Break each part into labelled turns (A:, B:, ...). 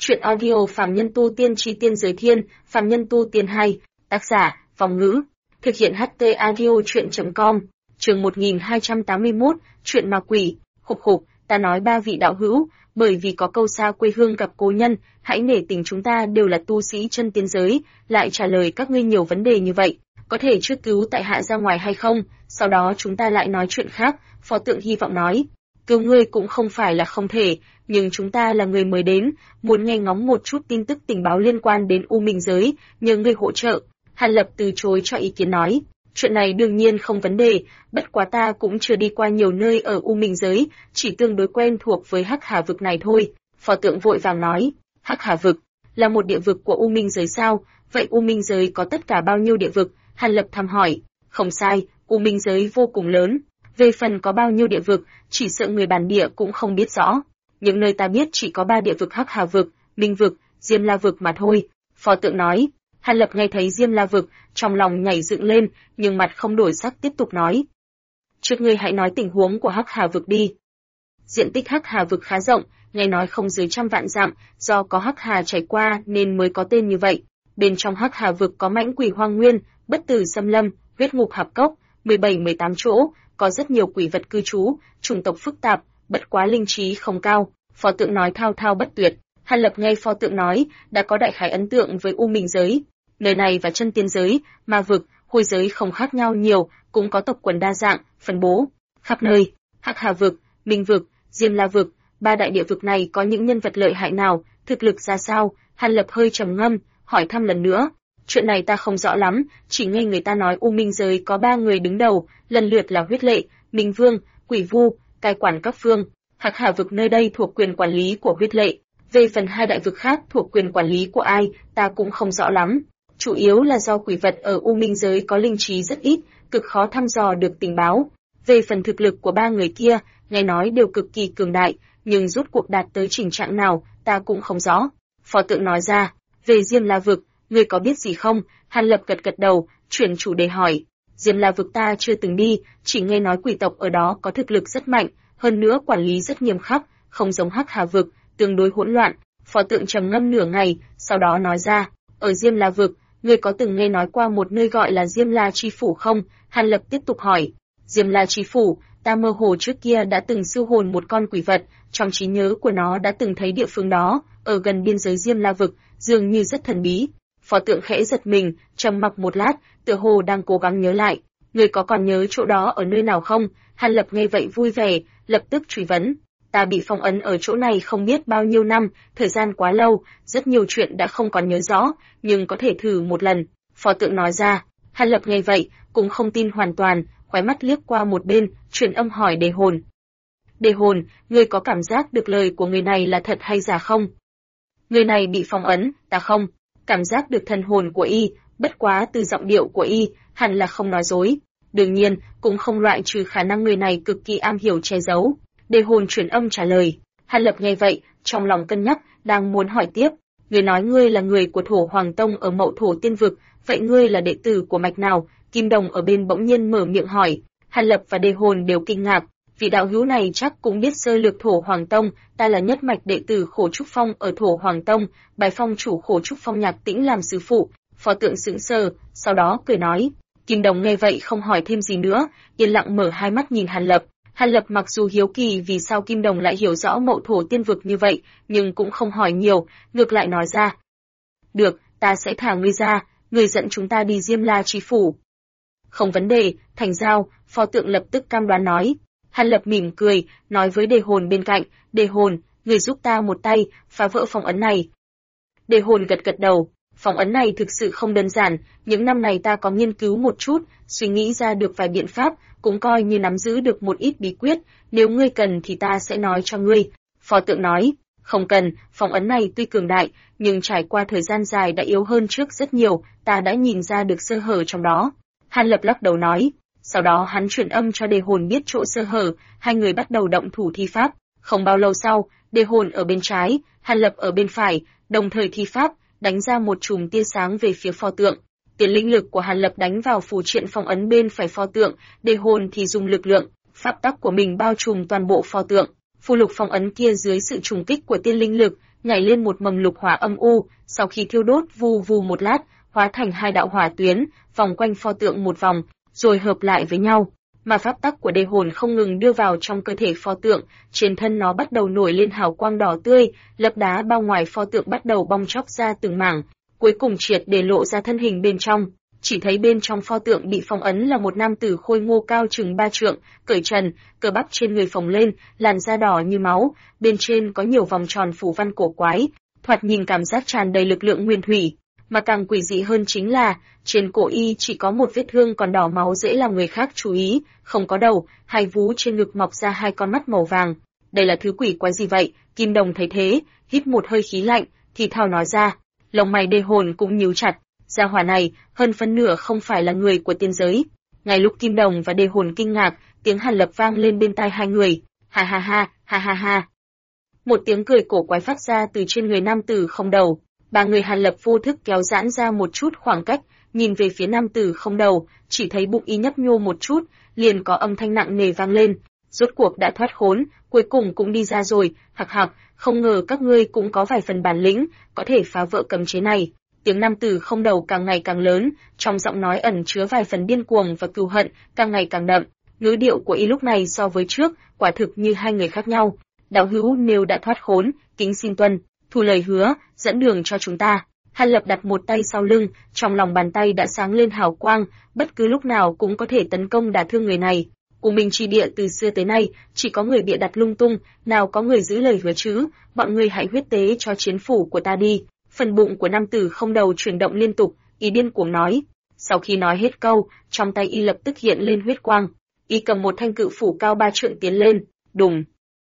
A: Chuyện audio Phàm Nhân Tu Tiên Chi Tiên Giới Thiên, Phàm Nhân Tu Tiên 2, tác giả, Vòng Ngữ, thực hiện HT Audio Chuyện.com, chương 1281, chuyện ma quỷ, khục, ta nói ba vị đạo hữu, bởi vì có câu xa quê hương gặp cố nhân, hãy nể tình chúng ta đều là tu sĩ chân tiên giới, lại trả lời các ngươi nhiều vấn đề như vậy, có thể trước cứu tại hạ ra ngoài hay không, sau đó chúng ta lại nói chuyện khác, Phó Tượng hy vọng nói. Cứu ngươi cũng không phải là không thể, nhưng chúng ta là người mới đến, muốn nghe ngóng một chút tin tức tình báo liên quan đến U Minh giới, nhờ ngươi hỗ trợ. Hàn Lập từ chối cho ý kiến nói, chuyện này đương nhiên không vấn đề, bất quá ta cũng chưa đi qua nhiều nơi ở U Minh giới, chỉ tương đối quen thuộc với Hắc Hà vực này thôi. Phó Tượng vội vàng nói, Hắc Hà vực là một địa vực của U Minh giới sao? Vậy U Minh giới có tất cả bao nhiêu địa vực? Hàn Lập thầm hỏi. Không sai, U Minh giới vô cùng lớn. Về phần có bao nhiêu địa vực, chỉ sợ người bản địa cũng không biết rõ. Những nơi ta biết chỉ có 3 địa vực: Hắc Hà vực, Minh vực, Diêm La vực mà thôi. Phó Tượng nói. Hàn Lập nghe thấy Diêm La vực, trong lòng nhảy dựng lên, nhưng mặt không đổi sắc tiếp tục nói. Trước ngươi hãy nói tình huống của Hắc Hà vực đi. Diện tích Hắc Hà vực khá rộng, nghe nói không dưới 100 vạn dặm, do có Hắc Hà chảy qua nên mới có tên như vậy. Bên trong Hắc Hà vực có mãnh quỷ hoang nguyên, bất tử xâm lâm, huyết ngục hạp cốc, 17-18 chỗ, có rất nhiều quỷ vật cư trú, chủng tộc phức tạp, bất quá linh trí không cao. Phó Tượng nói thao thao bất tuyệt. Hàn Lập nghe Phó Tượng nói, đã có đại khái ấn tượng với U Minh giới. Nơi này và chân tiên giới, ma vực, hôi giới không khác nhau nhiều, cũng có tộc quần đa dạng, phân bố khắp nơi. Hắc Hà vực, Minh vực, Diêm La vực, 3 đại địa vực này có những nhân vật lợi hại nào, thực lực ra sao? Hàn Lập hơi trầm ngâm, hỏi thăm lần nữa. Chuyện này ta không rõ lắm, chỉ nghe người ta nói U Minh giới có 3 người đứng đầu, lần lượt là Huyết Lệ, Minh Vương, Quỷ Vu, cai quản các phương. Hắc Hà vực nơi đây thuộc quyền quản lý của Huyết Lệ. Về phần 2 đại vực khác thuộc quyền quản lý của ai, ta cũng không rõ lắm. Chủ yếu là do quỷ vật ở U Minh giới có linh trí rất ít, cực khó thăm dò được tình báo. Về phần thực lực của 3 người kia, nghe nói đều cực kỳ cường đại, nhưng rốt cuộc đạt tới trình trạng nào, ta cũng không rõ. Phó Tượng nói ra, về Diêm La vực, ngươi có biết gì không? Hàn Lập gật đầu, chuyển chủ đề hỏi. Diêm La vực ta chưa từng đi, chỉ nghe nói quỷ tộc ở đó có thực lực rất mạnh, hơn nữa quản lý rất nghiêm khắc, không giống Hắc Hà vực, tương đối hỗn loạn. Phó Tượng trầm ngâm nửa ngày, sau đó nói ra, ở Diêm La vực, ngươi có từng nghe nói qua một nơi gọi là Diêm La Chi Phủ không? Hàn Lập tiếp tục hỏi. Diêm La Chi Phủ, ta mơ hồ trước kia đã từng siêu hồn một con quỷ vật, trong trí nhớ của nó đã từng thấy địa phương đó, ở gần biên giới Diêm La vực, dường như rất thần bí. Phó Tượng khẽ giật mình, trầm mặc một lát, tựa hồ đang cố gắng nhớ lại. Ngươi có còn nhớ chỗ đó ở nơi nào không? Hàn Lập nghe vậy vui vẻ, lập tức truy vấn. Ta bị phong ấn ở chỗ này không biết bao nhiêu năm, thời gian quá lâu, rất nhiều chuyện đã không còn nhớ rõ, nhưng có thể thử một lần. Phó Tượng nói ra. Hàn Lập nghe vậy, cũng không tin hoàn toàn, khóe mắt liếc qua một bên, truyền âm hỏi Đề Hồn. Đề Hồn, ngươi có cảm giác được lời của người này là thật hay giả không? Người này bị phong ấn, ta không. Cảm giác được thần hồn của y, bất quá từ giọng điệu của y, hẳn là không nói dối. Đương nhiên, cũng không loại trừ khả năng người này cực kỳ am hiểu che giấu. Đề Hồn truyền âm trả lời. Hàn Lập nghe vậy, trong lòng cân nhắc, đang muốn hỏi tiếp. Ngươi nói ngươi là người của Thổ Hoàng Tông ở Mậu Thổ Tiên vực, vậy ngươi là đệ tử của mạch nào? Kim Đồng ở bên bỗng nhiên mở miệng hỏi. Hàn Lập và Đề Hồn đều kinh ngạc. Vị đạo hữu này chắc cũng biết sơ lược Thổ Hoàng Tông, ta là nhất mạch đệ tử Khổ Trúc Phong ở Thổ Hoàng Tông, bài phong chủ Khổ Trúc Phong Nhạc Tĩnh làm sư phụ. Phó Tượng sững sờ, sau đó cười nói. Kim Đồng nghe vậy không hỏi thêm gì nữa, yên lặng mở hai mắt nhìn Hàn Lập. Hàn Lập mặc dù hiếu kỳ vì sao Kim Đồng lại hiểu rõ Mậu Thổ Tiên vực như vậy, nhưng cũng không hỏi nhiều, ngược lại nói ra. Được, ta sẽ thả ngươi ra, ngươi dẫn chúng ta đi Diêm La Chi Phủ. Không vấn đề, thành giao, Phó Tượng lập tức cam đoan nói. Hàn Lập mỉm cười, nói với Đề Hồn bên cạnh, Đề Hồn, ngươi giúp ta một tay, phá vỡ phong ấn này. Đề Hồn gật đầu, phong ấn này thực sự không đơn giản, những năm này ta có nghiên cứu một chút, suy nghĩ ra được vài biện pháp, cũng coi như nắm giữ được một ít bí quyết, nếu ngươi cần thì ta sẽ nói cho ngươi. Phó Tượng nói, không cần, phong ấn này tuy cường đại, nhưng trải qua thời gian dài đã yếu hơn trước rất nhiều, ta đã nhìn ra được sơ hở trong đó. Hàn Lập lắc đầu nói. Sau đó hắn truyền âm cho Đề Hồn biết chỗ sơ hở, hai người bắt đầu động thủ thi pháp. Không bao lâu sau, Đề Hồn ở bên trái, Hàn Lập ở bên phải, đồng thời thi pháp, đánh ra một chùm tia sáng về phía Pho Tượng. Tiền linh lực của Hàn Lập đánh vào phù triện phong ấn bên phải Pho Tượng, Đề Hồn thì dùng lực lượng, pháp tắc của mình bao trùm toàn bộ Pho Tượng. Phù lục phong ấn kia dưới sự trùng kích của tiên linh lực, nhảy lên một mầm lục hỏa âm u, sau khi thiêu đốt vù vù một lát, hóa thành hai đạo hỏa tuyến, vòng quanh pho tượng một vòng, rồi hợp lại với nhau. Mà pháp tắc của đề hồn không ngừng đưa vào trong cơ thể pho tượng, trên thân nó bắt đầu nổi lên hào quang đỏ tươi, lớp đá bao ngoài pho tượng bắt đầu bong chóc ra từng mảng, cuối cùng triệt để lộ ra thân hình bên trong. Chỉ thấy bên trong pho tượng bị phong ấn là một nam tử khôi ngô cao chừng 3 trượng, cởi trần, cơ bắp trên người phồng lên, làn da đỏ như máu, bên trên có nhiều vòng tròn phù văn cổ quái, thoạt nhìn cảm giác tràn đầy lực lượng nguyên thủy. Mà càng quỷ dị hơn chính là, trên cổ y chỉ có một vết thương còn đỏ máu dễ làm người khác chú ý, không có đầu, hai vú trên ngực mọc ra hai con mắt màu vàng. Đây là thứ quỷ quái gì vậy? Kim Đồng thấy thế, hít một hơi khí lạnh, thì thào nói ra. Lông mày đề hồn cũng nhíu chặt, gia hỏa này, hơn phân nửa không phải là người của tiên giới. Ngay lúc Kim Đồng và đề hồn kinh ngạc, tiếng Hàn Lập vang lên bên tai hai người. Ha ha ha, ha ha ha. Một tiếng cười cổ quái phát ra từ trên người nam tử không đầu. Ba người Hàn Lập vô thức kéo giãn ra một chút khoảng cách, nhìn về phía nam tử không đầu, chỉ thấy bụng y nhấp nhô một chút, liền có âm thanh nặng nề vang lên. Rốt cuộc đã thoát khốn, cuối cùng cũng đi ra rồi, hặc hặc, không ngờ các ngươi cũng có vài phần bản lĩnh, có thể phá vỡ cấm chế này. Tiếng nam tử không đầu càng ngày càng lớn, trong giọng nói ẩn chứa vài phần điên cuồng và cừu hận, càng ngày càng đậm. Ngữ điệu của y lúc này so với trước, quả thực như hai người khác nhau. Đạo hữu nếu đã thoát khốn, kính xin tuân thu lời hứa, dẫn đường cho chúng ta. Hàn Lập đặt một tay sau lưng, trong lòng bàn tay đã sáng lên hào quang, bất cứ lúc nào cũng có thể tấn công đả thương người này. U Minh Chi Địa từ xưa tới nay, chỉ có người bịa đặt lung tung, nào có người giữ lời hứa chứ, bọn người hãy huyết tế cho chiến phủ của ta đi. Phần bụng của nam tử không đầu chuyển động liên tục, y điên cuồng nói. Sau khi nói hết câu, trong tay y lập tức hiện lên huyết quang. Y cầm một thanh cự phủ cao 3 trượng tiến lên, đùng.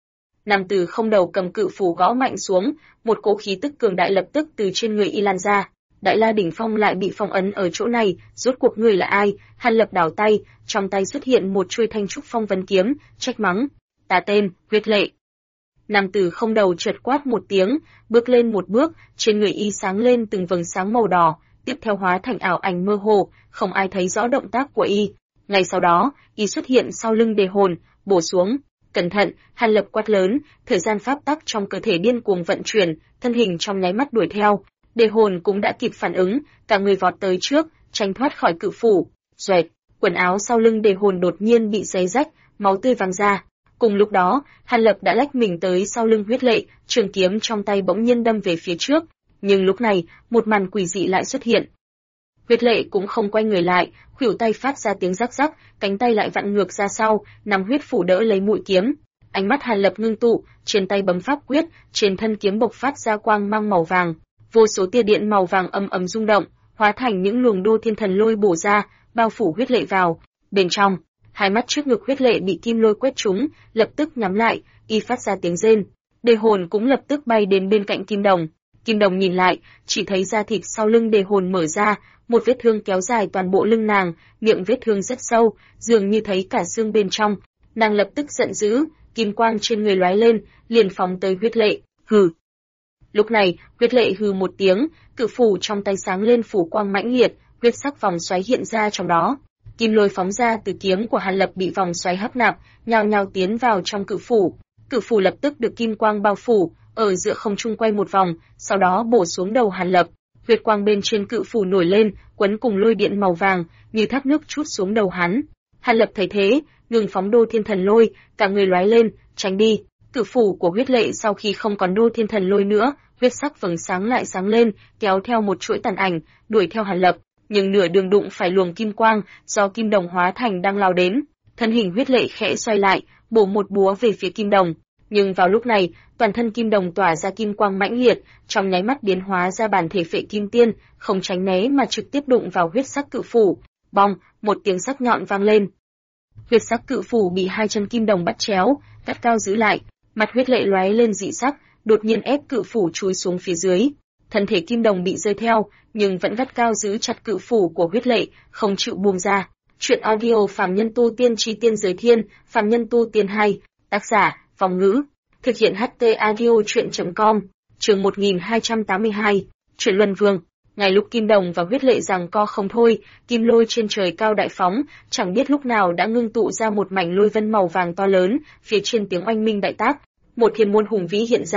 A: Nam tử không đầu cầm cự phủ gõ mạnh xuống, một cỗ khí tức cường đại lập tức từ trên người y lan ra. Đại La đỉnh phong lại bị phong ấn ở chỗ này, rốt cuộc người là ai? Hàn Lập đảo tay, trong tay xuất hiện một chuôi thanh trúc phong vân kiếm, trách mắng. Ta tên, Huyết Lệ. Nam tử không đầu chợt quát một tiếng, bước lên một bước, trên người y sáng lên từng vầng sáng màu đỏ, tiếp theo hóa thành ảo ảnh mơ hồ, không ai thấy rõ động tác của y. Ngay sau đó, y xuất hiện sau lưng đề hồn, bổ xuống. Cẩn thận, Hàn Lập quát lớn, thời gian pháp tắc trong cơ thể điên cuồng vận chuyển, thân hình trong nháy mắt đuổi theo. Đề hồn cũng đã kịp phản ứng, cả người vọt tới trước, tránh thoát khỏi cự phủ. Xoẹt, quần áo sau lưng đề hồn đột nhiên bị xé rách, máu tươi văng ra. Cùng lúc đó, Hàn Lập đã lách mình tới sau lưng Huyết Lệ, trường kiếm trong tay bỗng nhiên đâm về phía trước. Nhưng lúc này, một màn quỷ dị lại xuất hiện. Huyết Lệ cũng không quay người lại, khuỷu tay phát ra tiếng rắc rắc, cánh tay lại vặn ngược ra sau, nắm huyết phủ đỡ lấy mũi kiếm. Ánh mắt Hàn Lập ngưng tụ, trên tay bấm pháp quyết, trên thân kiếm bộc phát ra quang mang màu vàng. Vô số tia điện màu vàng ầm ầm rung động, hóa thành những luồng đô thiên thần lôi bổ ra, bao phủ Huyết Lệ vào. Bên trong, hai mắt trước ngực Huyết Lệ bị kim lôi quét trúng, lập tức nhắm lại, y phát ra tiếng rên. Đề hồn cũng lập tức bay đến bên cạnh Kim Đồng. Kim Đồng nhìn lại, chỉ thấy da thịt sau lưng đề hồn mở ra, một vết thương kéo dài toàn bộ lưng nàng, miệng vết thương rất sâu, dường như thấy cả xương bên trong. Nàng lập tức giận dữ, kim quang trên người lóe lên, liền phóng tới Huyết Lệ. Hừ. Lúc này, Huyết Lệ hừ một tiếng, cự phủ trong tay sáng lên phủ quang mãnh liệt, huyết sắc vòng xoáy hiện ra trong đó. Kim lôi phóng ra từ kiếm của Hàn Lập bị vòng xoáy hấp nạp, nhao nhao tiến vào trong cự phủ. Cự phủ lập tức được kim quang bao phủ, ở giữa không trung quay một vòng, sau đó bổ xuống đầu Hàn Lập. Huyết quang bên trên cự phủ nổi lên, quấn cùng lôi điện màu vàng, như thác nước trút xuống đầu hắn. Hàn Lập thấy thế, ngừng phóng đô thiên thần lôi, cả người lóe lên, tránh đi. Cự phủ của Huyết Lệ sau khi không còn đô thiên thần lôi nữa, huyết sắc vầng sáng lại sáng lên, kéo theo một chuỗi tàn ảnh, đuổi theo Hàn Lập, nhưng nửa đường đụng phải luồng kim quang do Kim Đồng hóa thành đang lao đến. Thân hình Huyết Lệ khẽ xoay lại, bổ một búa về phía Kim Đồng. Nhưng vào lúc này, toàn thân Kim Đồng tỏa ra kim quang mãnh liệt, trong nháy mắt biến hóa ra bản thể Phệ Kim Tiên, không tránh né mà trực tiếp đụng vào huyết sắc cự phủ. Bong, một tiếng sắc nhọn vang lên. Huyết sắc cự phủ bị hai chân Kim Đồng bắt chéo, gắt cao giữ lại, mặt Huyết Lệ lóe lên dị sắc, đột nhiên ép cự phủ chúi xuống phía dưới. Thân thể Kim Đồng bị rơi theo, nhưng vẫn gắt cao giữ chặt cự phủ của Huyết Lệ, không chịu buông ra. Truyện audio Phàm Nhân Tu Tiên Chi Tiên Giới Thiên, Phàm Nhân Tu Tiên 2, tác giả Vòng Ngữ, thực hiện HT audio truyện.com. Chương 1282, Chuyện Luân Vương. Ngay lúc Kim Đồng và Huyết Lệ giằng co không thôi, kim lôi trên trời cao đại phóng, chẳng biết lúc nào đã ngưng tụ ra một mảnh lôi vân màu vàng to lớn, phía trên tiếng oanh minh đại tác, một thiên môn hùng vĩ hiện ra,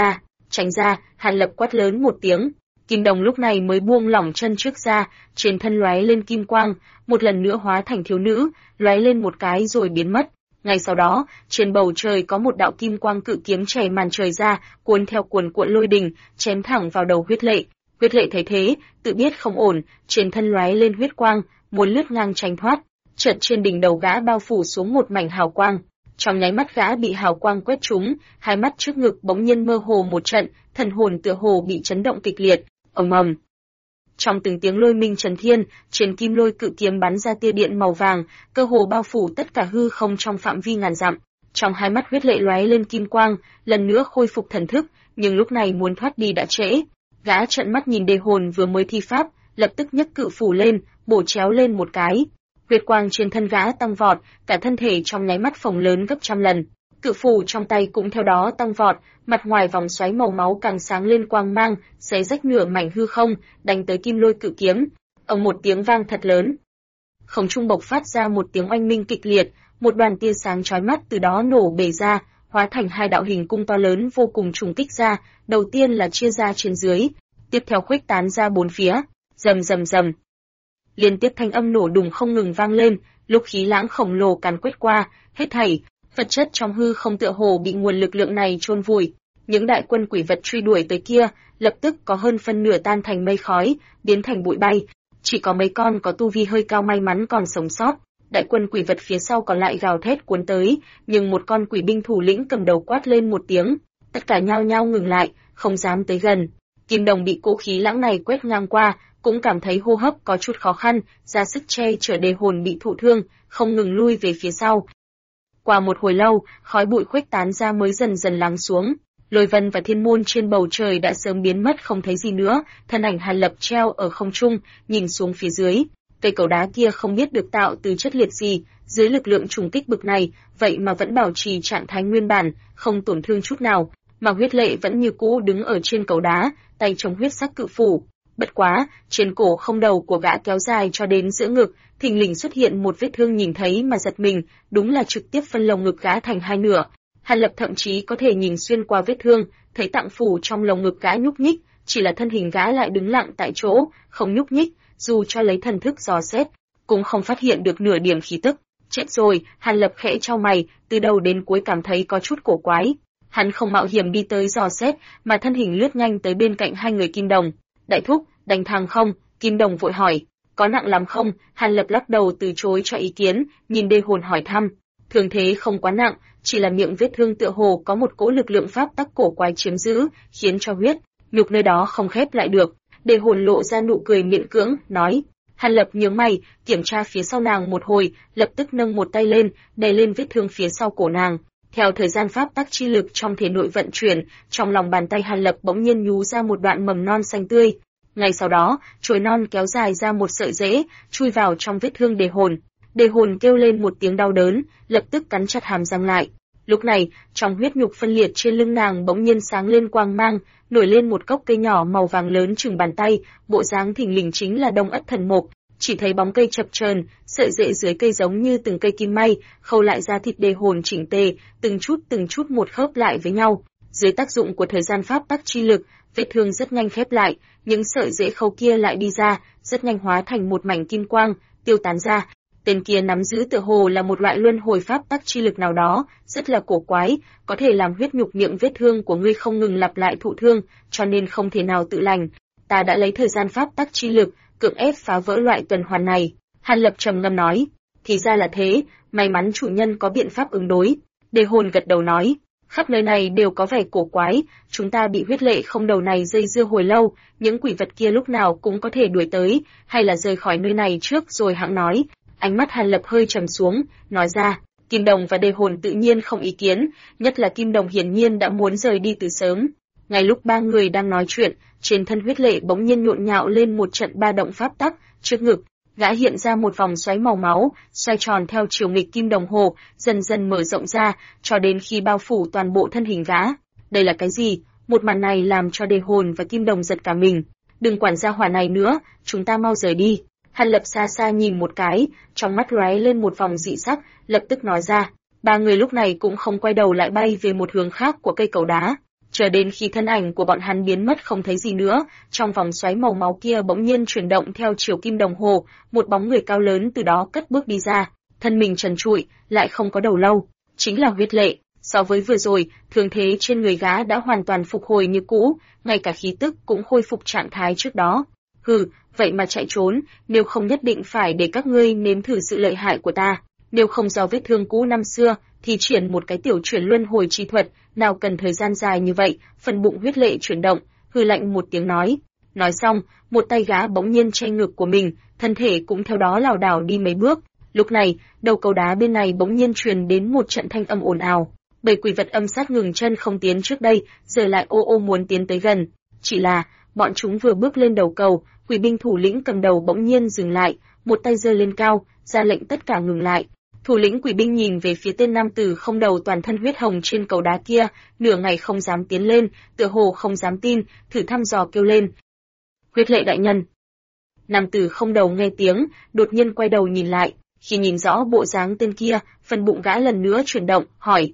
A: Tránh ra, Hàn Lập quát lớn một tiếng. Kim Đồng lúc này mới buông lỏng chân trước ra, trên thân lóe lên kim quang, một lần nữa hóa thành thiếu nữ, lóe lên một cái rồi biến mất. Ngay sau đó, trên bầu trời có một đạo kim quang cự kiếm chảy màn trời ra, cuốn theo cuồn cuộn lôi đình, chém thẳng vào đầu Huyết Lệ. Huyết Lệ thấy thế, tự biết không ổn, trên thân lóe lên huyết quang, muốn lướt ngang tránh thoát. Chợt trên đỉnh đầu gã bao phủ xuống một mảnh hào quang. Trong nháy mắt gã bị hào quang quét trúng, hai mắt trước ngực bỗng nhiên mơ hồ một trận, thần hồn tựa hồ bị chấn động kịch liệt. Ầm ầm. Trong từng tiếng lôi minh trấn thiên, trên kim lôi cự kiếm bắn ra tia điện màu vàng, cơ hồ bao phủ tất cả hư không trong phạm vi ngàn dặm. Trong hai mắt Huyết Lệ lóe lên kim quang, lần nữa khôi phục thần thức, nhưng lúc này muốn thoát đi đã trễ. Gã trợn mắt nhìn Đề Hồn vừa mới thi pháp, lập tức nhấc cự phủ lên, bổ chéo lên một cái. Huyết quang trên thân gã tăng vọt, cả thân thể trong nháy mắt phồng lớn gấp trăm lần. Cự phủ trong tay cũng theo đó tăng vọt, mặt ngoài vòng xoáy màu máu càng sáng lên quang mang, xé rách nửa mảnh hư không, đánh tới kim lôi cự kiếm. Ầm một tiếng vang thật lớn. Không trung bộc phát ra một tiếng oanh minh kịch liệt, một đoàn tia sáng chói mắt từ đó nổ bể ra, hóa thành hai đạo hình cung to lớn vô cùng trùng kích ra, đầu tiên là chia ra trên dưới, tiếp theo khuếch tán ra bốn phía, rầm rầm rầm. Liên tiếp thanh âm nổ đùng không ngừng vang lên, lúc khí lãng khổng lồ càn quét qua, hết thảy vật chất trong hư không tựa hồ bị nguồn lực lượng này chôn vùi. Những đại quân quỷ vật truy đuổi tới kia, lập tức có hơn phân nửa tan thành mây khói, biến thành bụi bay. Chỉ có mấy con có tu vi hơi cao may mắn còn sống sót. Đại quân quỷ vật phía sau còn lại gào thét cuốn tới, nhưng một con quỷ binh thủ lĩnh cầm đầu quát lên một tiếng, tất cả nhao nhao ngừng lại, không dám tới gần. Kim Đồng bị cỗ khí lãng này quét ngang qua, cũng cảm thấy hô hấp có chút khó khăn, ra sức che chở Đề Hồn bị thụ thương, không ngừng lui về phía sau. Qua một hồi lâu, khói bụi khuếch tán ra mới dần dần lắng xuống. Lôi vân và thiên môn trên bầu trời đã sớm biến mất không thấy gì nữa, thân ảnh Hàn Lập treo ở không trung, nhìn xuống phía dưới. Cây cầu đá kia không biết được tạo từ chất liệt gì, dưới lực lượng trùng kích bực này, vậy mà vẫn bảo trì trạng thái nguyên bản, không tổn thương chút nào, mà Huyết Lệ vẫn như cũ đứng ở trên cầu đá, tay chống huyết sắc cự phủ. Bất quá, trên cổ không đầu của gã kéo dài cho đến giữa ngực, thình lình xuất hiện một vết thương nhìn thấy mà giật mình, đúng là trực tiếp phân lồng ngực gã thành hai nửa. Hàn Lập thậm chí có thể nhìn xuyên qua vết thương, thấy tạng phủ trong lồng ngực gã nhúc nhích, chỉ là thân hình gã lại đứng lặng tại chỗ, không nhúc nhích, dù cho lấy thần thức dò xét, cũng không phát hiện được nửa điểm khí tức. Chết rồi, Hàn Lập khẽ chau mày, từ đầu đến cuối cảm thấy có chút cổ quái. Hắn không mạo hiểm đi tới dò xét, mà thân hình lướt nhanh tới bên cạnh hai người Kim Đồng. Đại thúc, đánh thang không? Kim Đồng vội hỏi. Có nặng lắm không? Hàn Lập lắc đầu từ chối cho ý kiến, nhìn Đề Hồn hỏi thăm. Thương thế không quá nặng, chỉ là miệng vết thương tựa hồ có một cỗ lực lượng pháp tắc cổ quái chiếm giữ, khiến cho huyết nhục nơi đó không khép lại được. Đề Hồn lộ ra nụ cười miễn cưỡng, nói. Hàn Lập nhướng mày, kiểm tra phía sau nàng một hồi, lập tức nâng một tay lên, đè lên vết thương phía sau cổ nàng. Theo thời gian pháp tắc chi lực trong thể nội vận chuyển, trong lòng bàn tay Hàn Lập bỗng nhiên nhú ra một đoạn mầm non xanh tươi. Ngay sau đó, chồi non kéo dài ra một sợi rễ, chui vào trong vết thương Đề Hồn. Đề Hồn kêu lên một tiếng đau đớn, lập tức cắn chặt hàm răng lại. Lúc này, trong huyết nhục phân liệt trên lưng nàng bỗng nhiên sáng lên quang mang, nổi lên một cốc cây nhỏ màu vàng lớn chừng bàn tay, bộ dáng thình lình chính là Đông Ất Thần Mục. Chỉ thấy bóng cây chập chờn, sợi rễ dưới cây giống như từng cây kim may, khâu lại ra thịt Đề Hồn chỉnh tề, từng chút một khớp lại với nhau. Dưới tác dụng của thời gian pháp tắc chi lực, vết thương rất nhanh khép lại, những sợi rễ khâu kia lại đi ra, rất nhanh hóa thành một mảnh kim quang, tiêu tán ra. Tên kia nắm giữ tựa hồ là một loại luân hồi pháp tắc chi lực nào đó, rất là cổ quái, có thể làm huyết nhục miệng vết thương của ngươi không ngừng lặp lại thụ thương, cho nên không thể nào tự lành. Ta đã lấy thời gian pháp tắc chi lực, cưỡng ép phá vỡ loại tuần hoàn này. Hàn Lập trầm ngâm nói, thì ra là thế, may mắn chủ nhân có biện pháp ứng đối. Đề Hồn gật đầu nói, khắp nơi này đều có vẻ cổ quái, chúng ta bị Huyết Lệ không đầu này dây dưa hồi lâu, những quỷ vật kia lúc nào cũng có thể đuổi tới, hay là rời khỏi nơi này trước rồi hãng nói. Ánh mắt Hàn Lập hơi trầm xuống, nói ra, Kim Đồng và Đề Hồn tự nhiên không ý kiến, nhất là Kim Đồng hiển nhiên đã muốn rời đi từ sớm. Ngay lúc ba người đang nói chuyện, trên thân Huyết Lệ bỗng nhiên nhộn nhạo lên một trận ba động pháp tắc, trước ngực, gã hiện ra một vòng xoáy màu máu, xoay tròn theo chiều nghịch kim đồng hồ, dần dần mở rộng ra, cho đến khi bao phủ toàn bộ thân hình gã. Đây là cái gì? Một màn này làm cho Đề Hồn và Kim Đồng giật cả mình. Đừng quản gia hỏa này nữa, chúng ta mau rời đi. Hàn Lập xa xa nhìn một cái, trong mắt lóe lên một vòng dị sắc, lập tức nói ra. Ba người lúc này cũng không quay đầu lại bay về một hướng khác của cây cầu đá. Chờ đến khi thân ảnh của bọn hắn biến mất không thấy gì nữa, trong vòng xoáy màu máu kia bỗng nhiên chuyển động theo chiều kim đồng hồ, một bóng người cao lớn từ đó cất bước đi ra, thân mình trần trụi, lại không có đầu lâu, chính là Huyết Lệ. So với vừa rồi, thương thế trên người gã đã hoàn toàn phục hồi như cũ, ngay cả khí tức cũng khôi phục trạng thái trước đó. Hừ, vậy mà chạy trốn, nếu không nhất định phải để các ngươi nếm thử sự lợi hại của ta. Nếu không do vết thương cũ năm xưa, thì triển một cái tiểu chuyển luân hồi chi thuật, nào cần thời gian dài như vậy. Phần bụng Huyết Lệ chuyển động, hừ lạnh một tiếng nói. Nói xong, một tay gã bỗng nhiên che ngực của mình, thân thể cũng theo đó lảo đảo đi mấy bước. Lúc này, đầu cầu đá bên này bỗng nhiên truyền đến một trận thanh âm ồn ào. Bầy quỷ vật âm sát ngừng chân không tiến trước đây, giờ lại ô ô muốn tiến tới gần. Chỉ là, bọn chúng vừa bước lên đầu cầu, quỷ binh thủ lĩnh cầm đầu bỗng nhiên dừng lại, một tay giơ lên cao, ra lệnh tất cả ngừng lại. Thủ lĩnh quỷ binh nhìn về phía tên nam tử không đầu toàn thân huyết hồng trên cầu đá kia, nửa ngày không dám tiến lên, tựa hồ không dám tin, thử thăm dò kêu lên. Huyết Lệ đại nhân. Nam tử không đầu nghe tiếng, đột nhiên quay đầu nhìn lại, khi nhìn rõ bộ dáng tên kia, phần bụng gã lần nữa chuyển động, hỏi,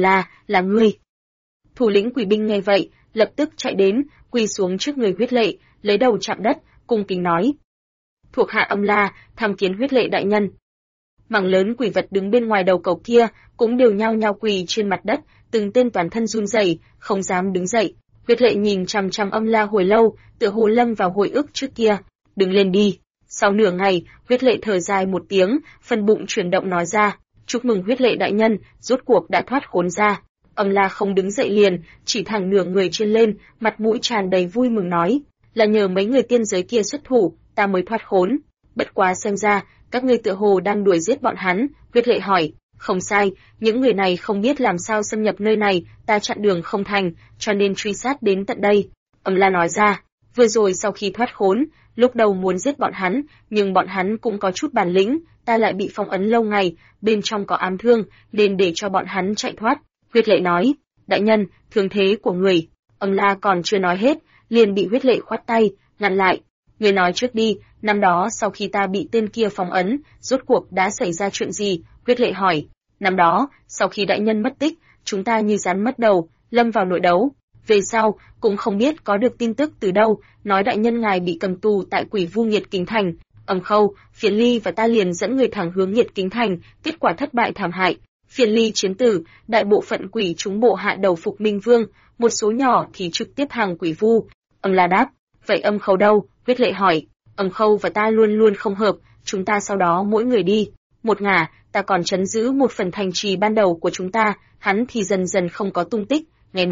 A: là ngươi. Thủ lĩnh quỷ binh nghe vậy, lập tức chạy đến, quỳ xuống trước người Huyết Lệ, lấy đầu chạm đất, cung kính nói. Thuộc hạ tham kiến Huyết Lệ đại nhân. Mảng lớn quỷ vật đứng bên ngoài đầu cầu kia, cũng đều nhao nhao quỳ trên mặt đất, từng tên toàn thân run rẩy, không dám đứng dậy. Huyết Lệ nhìn chằm chằm hồi lâu, tựa hồ lâm vào hồi ức trước kia. Đứng lên đi. Sau nửa ngày, Huyết Lệ thở dài một tiếng, phần bụng chuyển động nói ra. Chúc mừng Huyết Lệ đại nhân, rốt cuộc đã thoát khốn ra. Không đứng dậy liền, chỉ thẳng nửa người trên lên, mặt mũi tràn đầy vui mừng nói. Là nhờ mấy người tiên giới kia xuất thủ, ta mới thoát khốn. Bất quá xem ra, các ngươi tựa hồ đang đuổi giết bọn hắn. Huyết Lệ hỏi. Không sai, những người này không biết làm sao xâm nhập nơi này, ta chặn đường không thành, cho nên truy sát đến tận đây. Nói ra. Vừa rồi sau khi thoát khốn, lúc đầu muốn giết bọn hắn, nhưng bọn hắn cũng có chút bản lĩnh, ta lại bị phong ấn lâu ngày, bên trong có ám thương, nên để cho bọn hắn chạy thoát. Huyết Lệ nói, đại nhân, thương thế của người. Còn chưa nói hết, liền bị Huyết Lệ khoát tay, ngăn lại. Người nói trước đi, năm đó sau khi ta bị tên kia phong ấn, rốt cuộc đã xảy ra chuyện gì? Huyết Lệ hỏi. Năm đó, sau khi đại nhân mất tích, chúng ta như rắn mất đầu, lâm vào nội đấu. Về sau, cũng không biết có được tin tức từ đâu, nói đại nhân ngài bị cầm tù tại Quỷ Vu Nghiệt Kính Thành. Phiền Ly và ta liền dẫn người thẳng hướng Nghiệt Kính Thành, kết quả thất bại thảm hại. Phiền Ly chiến tử, đại bộ phận quỷ chúng bộ hạ đầu phục Minh Vương, một số nhỏ thì trực tiếp hàng Quỷ Vu. Đáp. Vậy đâu? Huyết Lệ hỏi. Và ta luôn luôn không hợp, chúng ta sau đó mỗi người đi. Một ngả, ta còn trấn giữ một phần thành trì ban đầu của chúng ta, hắn thì dần dần không có tung tích.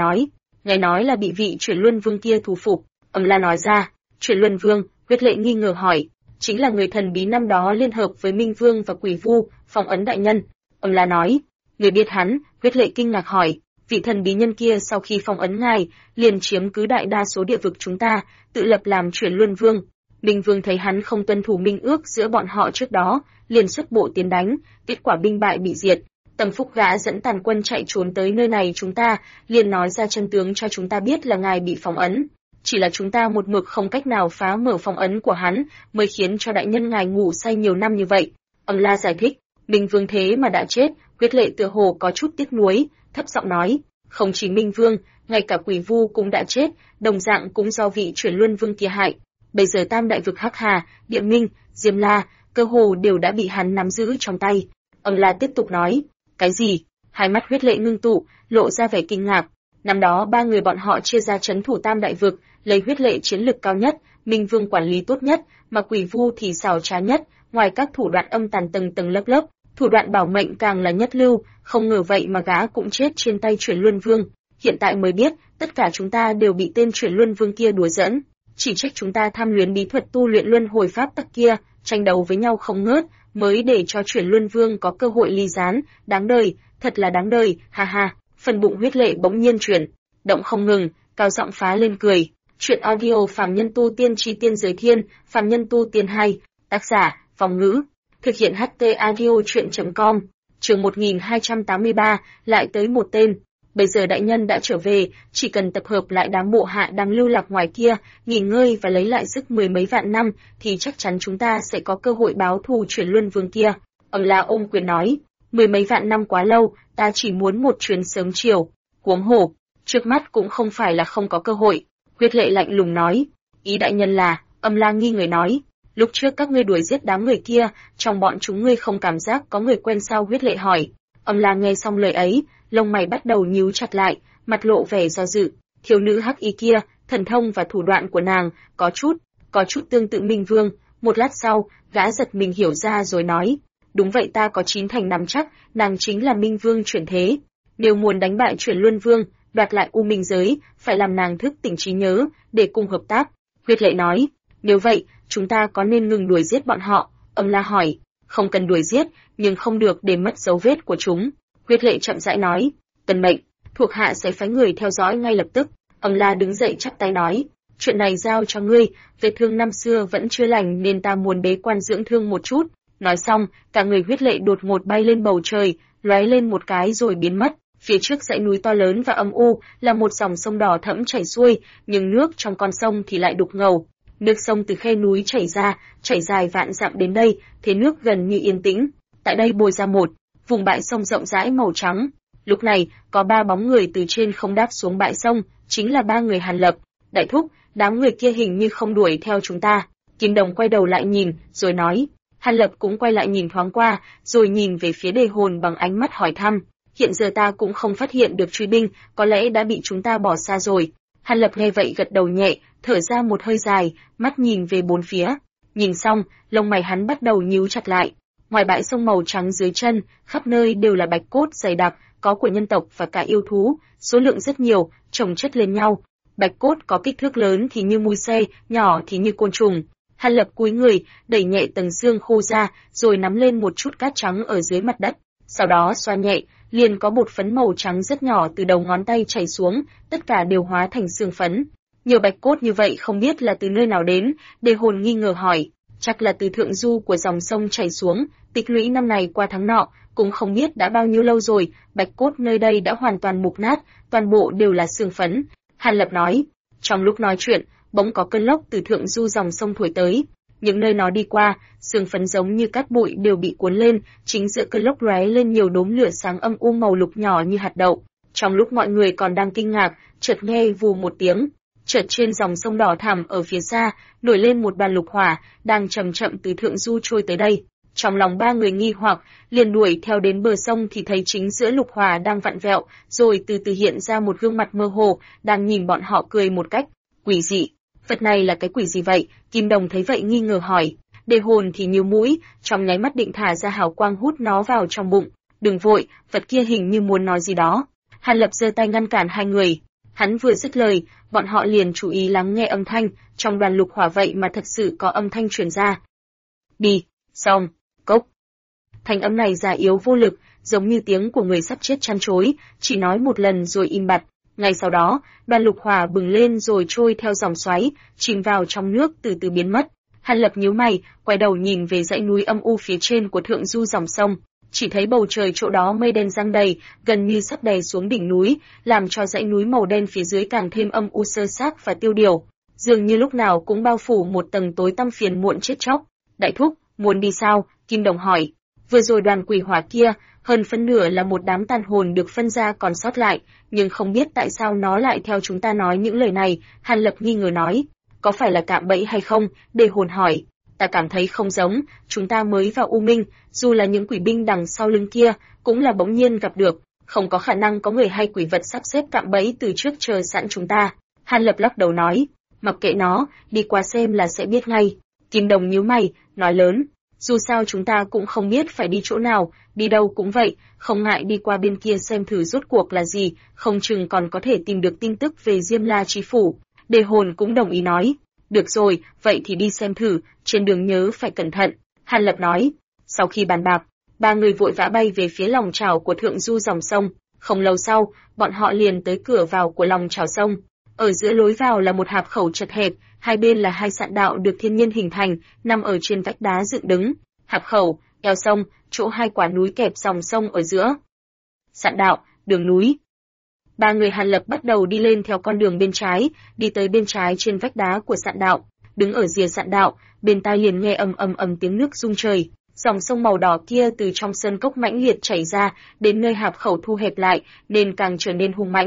A: Nghe nói là bị vị Chuyển Luân Vương kia thu phục. Nói ra. Chuyển Luân Vương, Huyết Lệ nghi ngờ hỏi. Chính là người thần bí năm đó liên hợp với Minh Vương và Quỷ Vu, phong ấn đại nhân. Nói. Người biết hắn? Huyết Lệ kinh ngạc hỏi. Vị thần bí nhân kia sau khi phong ấn ngài, liền chiếm cứ đại đa số địa vực chúng ta, tự lập làm Chuyển Luân Vương. Minh Vương thấy hắn không tuân thủ minh ước giữa bọn họ trước đó, liền xuất bộ tiến đánh, kết quả binh bại bị diệt. Tâm phúc gã dẫn tàn quân chạy trốn tới nơi này chúng ta, liền nói ra chân tướng cho chúng ta biết là ngài bị phong ấn. Chỉ là chúng ta một mực không cách nào phá mở phong ấn của hắn, mới khiến cho đại nhân ngài ngủ say nhiều năm như vậy. Giải thích, Minh Vương thế mà đã chết. Huyết Lệ tựa hồ có chút tiếc nuối, thấp giọng nói, không chỉ Minh Vương, ngay cả Quỷ Vu cũng đã chết, đồng dạng cũng do vị Chuyển Luân Vương kia hại. Bây giờ tam đại vực Hắc Hà, Địa Minh, Diêm La, cơ hồ đều đã bị hắn nắm giữ trong tay. Tiếp tục nói, cái gì? Hai mắt Huyết Lệ ngưng tụ, lộ ra vẻ kinh ngạc. Năm đó ba người bọn họ chia ra trấn thủ tam đại vực, lấy Huyết Lệ chiến lực cao nhất, Minh Vương quản lý tốt nhất, mà Quỷ Vu thì xảo trá nhất, ngoài các thủ đoạn âm tàn tầng tầng lớp lớp, thủ đoạn bảo mệnh càng là nhất lưu, không ngờ vậy mà gã cũng chết trên tay Chuyển Luân Vương. Hiện tại mới biết, tất cả chúng ta đều bị tên Chuyển Luân Vương kia đùa giỡn, chỉ trách chúng ta tham luyến bí thuật tu luyện luân hồi pháp tắc kia, tranh đấu với nhau không ngớt, mới để cho Chuyển Luân Vương có cơ hội ly gián, đáng đời, thật là đáng đời, ha ha. Phần bụng Huyết Lệ bỗng nhiên chuyển động không ngừng, cao giọng phá lên cười. Chuyện audio Phàm Nhân Tu Tiên Chi Tiên Giới Thiên, Phàm Nhân Tu Tiên 2, tác giả, Vong Ngữ, thực hiện HT audio chuyện.com, chương 1283, lại tới một tên. Bây giờ đại nhân đã trở về, chỉ cần tập hợp lại đám bộ hạ đang lưu lạc ngoài kia, nghỉ ngơi và lấy lại sức mười mấy vạn năm, thì chắc chắn chúng ta sẽ có cơ hội báo thù Chuyển Luân Vương kia. Ôm quyền nói, 10 mấy vạn năm quá lâu, ta chỉ muốn một chuyến sớm chiều. Huống hồ, Trước mắt cũng không phải là không có cơ hội. Huyết Lệ lạnh lùng nói, ý đại nhân là, Âm La nghi người nói, lúc trước các ngươi đuổi giết đám người kia, trong bọn chúng ngươi không cảm giác có người quen sao? Huyết Lệ hỏi. Âm La nghe xong lời ấy, lông mày bắt đầu nhíu chặt lại, mặt lộ vẻ do dự. Thiếu nữ hắc y kia, thần thông và thủ đoạn của nàng có chút tương tự Minh Vương. Một lát sau, gã giật mình hiểu ra rồi nói, đúng vậy, ta có 9 thành nắm chắc, nàng chính là Minh Vương chuyển thế. Nếu muốn đánh bại Chuyển Luân Vương, đoạt lại U Minh giới, phải làm nàng thức tỉnh trí nhớ, để cùng hợp tác. Huyết Lệ nói, nếu vậy, chúng ta có nên ngừng đuổi giết bọn họ? Âm La hỏi, không cần đuổi giết, nhưng không được để mất dấu vết của chúng. Huyết Lệ chậm rãi nói, tuân mệnh, thuộc hạ sẽ phái người theo dõi ngay lập tức. Âm La đứng dậy chắp tay nói, chuyện này giao cho ngươi, vết thương năm xưa vẫn chưa lành nên ta muốn bế quan dưỡng thương một chút. Nói xong, cả người Huyết Lệ đột ngột bay lên bầu trời, lóe lên một cái rồi biến mất. Phía trước dãy núi to lớn và âm u là một dòng sông đỏ thẫm chảy xuôi, nhưng nước trong con sông thì lại đục ngầu. Nước sông từ khe núi chảy ra, chảy dài vạn dặm đến đây, thế nước gần như yên tĩnh. Tại đây bồi ra một vùng bãi sông rộng rãi màu trắng. Lúc này, có 3 bóng người từ trên không đáp xuống bãi sông, chính là 3 người Hàn Lập. Đại thúc, đám người kia hình như không đuổi theo chúng ta. Kim Đồng quay đầu lại nhìn, rồi nói. Hàn Lập cũng quay lại nhìn thoáng qua, rồi nhìn về phía Đề Hồn bằng ánh mắt hỏi thăm. Hiện giờ ta cũng không phát hiện được truy binh, có lẽ đã bị chúng ta bỏ xa rồi. Hàn Lập nghe vậy gật đầu nhẹ, thở ra một hơi dài, mắt nhìn về bốn phía. Nhìn xong, lông mày hắn bắt đầu nhíu chặt lại. Ngoài bãi sông màu trắng dưới chân, khắp nơi đều là bạch cốt dày đặc, có của nhân tộc và cả yêu thú, số lượng rất nhiều, chồng chất lên nhau. Bạch cốt có kích thước lớn thì như mui xe, nhỏ thì như côn trùng. Hàn Lập cúi người, đẩy nhẹ tầng xương khô ra, rồi nắm lên một chút cát trắng ở dưới mặt đất. Sau đó xoa nhẹ, liền có bột phấn màu trắng rất nhỏ từ đầu ngón tay chảy xuống, tất cả đều hóa thành xương phấn. Nhiều bạch cốt như vậy không biết là từ nơi nào đến, Đề Hồn nghi ngờ hỏi, chắc là từ thượng du của dòng sông chảy xuống, tích lũy năm này qua tháng nọ, cũng không biết đã bao nhiêu lâu rồi, bạch cốt nơi đây đã hoàn toàn mục nát, toàn bộ đều là xương phấn. Hàn Lập nói, trong lúc nói chuyện, bỗng có cơn lốc từ thượng du dòng sông thổi tới. Những nơi nó đi qua, xương phấn giống như cát bụi đều bị cuốn lên, chính giữa cơn lốc lóe lên nhiều đốm lửa sáng âm u màu lục nhỏ như hạt đậu. Trong lúc mọi người còn đang kinh ngạc, chợt nghe vù một tiếng, chợt trên dòng sông đỏ thẳm ở phía xa, nổi lên một đoàn lục hỏa, đang chậm chậm từ thượng du trôi tới đây. Trong lòng 3 người nghi hoặc, liền đuổi theo đến bờ sông thì thấy chính giữa lục hỏa đang vặn vẹo, rồi từ từ hiện ra một gương mặt mơ hồ, đang nhìn bọn họ cười một cách quỷ dị. Vật này là cái quỷ gì vậy? Kim Đồng thấy vậy nghi ngờ hỏi. Đề Hồn thì nhíu mũi, trong nháy mắt định thả ra hào quang hút nó vào trong bụng. Đừng vội, vật kia hình như muốn nói gì đó. Hàn Lập giơ tay ngăn cản 2 người. Hắn vừa dứt lời, bọn họ liền chú ý lắng nghe âm thanh, trong đoàn lục hỏa vậy mà thật sự có âm thanh truyền ra. Đi, xong, cốc. Thanh âm này già yếu vô lực, giống như tiếng của người sắp chết chăn chối, chỉ nói một lần rồi im bặt. Ngay sau đó, đoàn lục hỏa bừng lên rồi trôi theo dòng xoáy, chìm vào trong nước từ từ biến mất. Hàn Lập nhíu mày, quay đầu nhìn về dãy núi âm u phía trên của thượng du dòng sông, chỉ thấy bầu trời chỗ đó mây đen giăng đầy, gần như sắp đè xuống đỉnh núi, làm cho dãy núi màu đen phía dưới càng thêm âm u sơ xác và tiêu điều, dường như lúc nào cũng bao phủ một tầng tối tăm phiền muộn chết chóc. Đại thúc, muốn đi sao? Kim Đồng hỏi. Vừa rồi đoàn quỷ hỏa kia, hơn phân nửa là một đám tàn hồn được phân ra còn sót lại, nhưng không biết tại sao nó lại theo chúng ta nói những lời này. Hàn Lập nghi ngờ nói, có phải là cạm bẫy hay không? Đề Hồn hỏi. Ta cảm thấy không giống, chúng ta mới vào U Minh, dù là những quỷ binh đằng sau lưng kia, cũng là bỗng nhiên gặp được, không có khả năng có người hay quỷ vật sắp xếp cạm bẫy từ trước chờ sẵn chúng ta. Hàn Lập lắc đầu nói, mặc kệ nó, đi qua xem là sẽ biết ngay. Kim Đồng nhíu mày, nói lớn, dù sao chúng ta cũng không biết phải đi chỗ nào, đi đâu cũng vậy, không ngại đi qua bên kia xem thử rốt cuộc là gì, không chừng còn có thể tìm được tin tức về Diêm La Chi Phủ. Đề Hồn cũng đồng ý nói, được rồi, vậy thì đi xem thử, trên đường nhớ phải cẩn thận. Hàn Lập nói. Sau khi bàn bạc, 3 người vội vã bay về phía lòng chảo của thượng du dòng sông. Không lâu sau, bọn họ liền tới cửa vào của lòng chảo sông. Ở giữa lối vào là một hạp khẩu chật hẹp, hai bên là 2 sạn đạo được thiên nhiên hình thành, nằm ở trên vách đá dựng đứng. Hạp khẩu, eo sông, chỗ 2 quả núi kẹp dòng sông ở giữa. Sạn đạo, đường núi. 3 người Hàn Lập bắt đầu đi lên theo con đường bên trái, đi tới bên trái trên vách đá của sạn đạo, đứng ở rìa sạn đạo, bên tai liền nghe ầm tiếng nước rung trời. Dòng sông màu đỏ kia từ trong sơn cốc mãnh liệt chảy ra, đến nơi hạp khẩu thu hẹp lại, nên càng trở nên hung mãnh.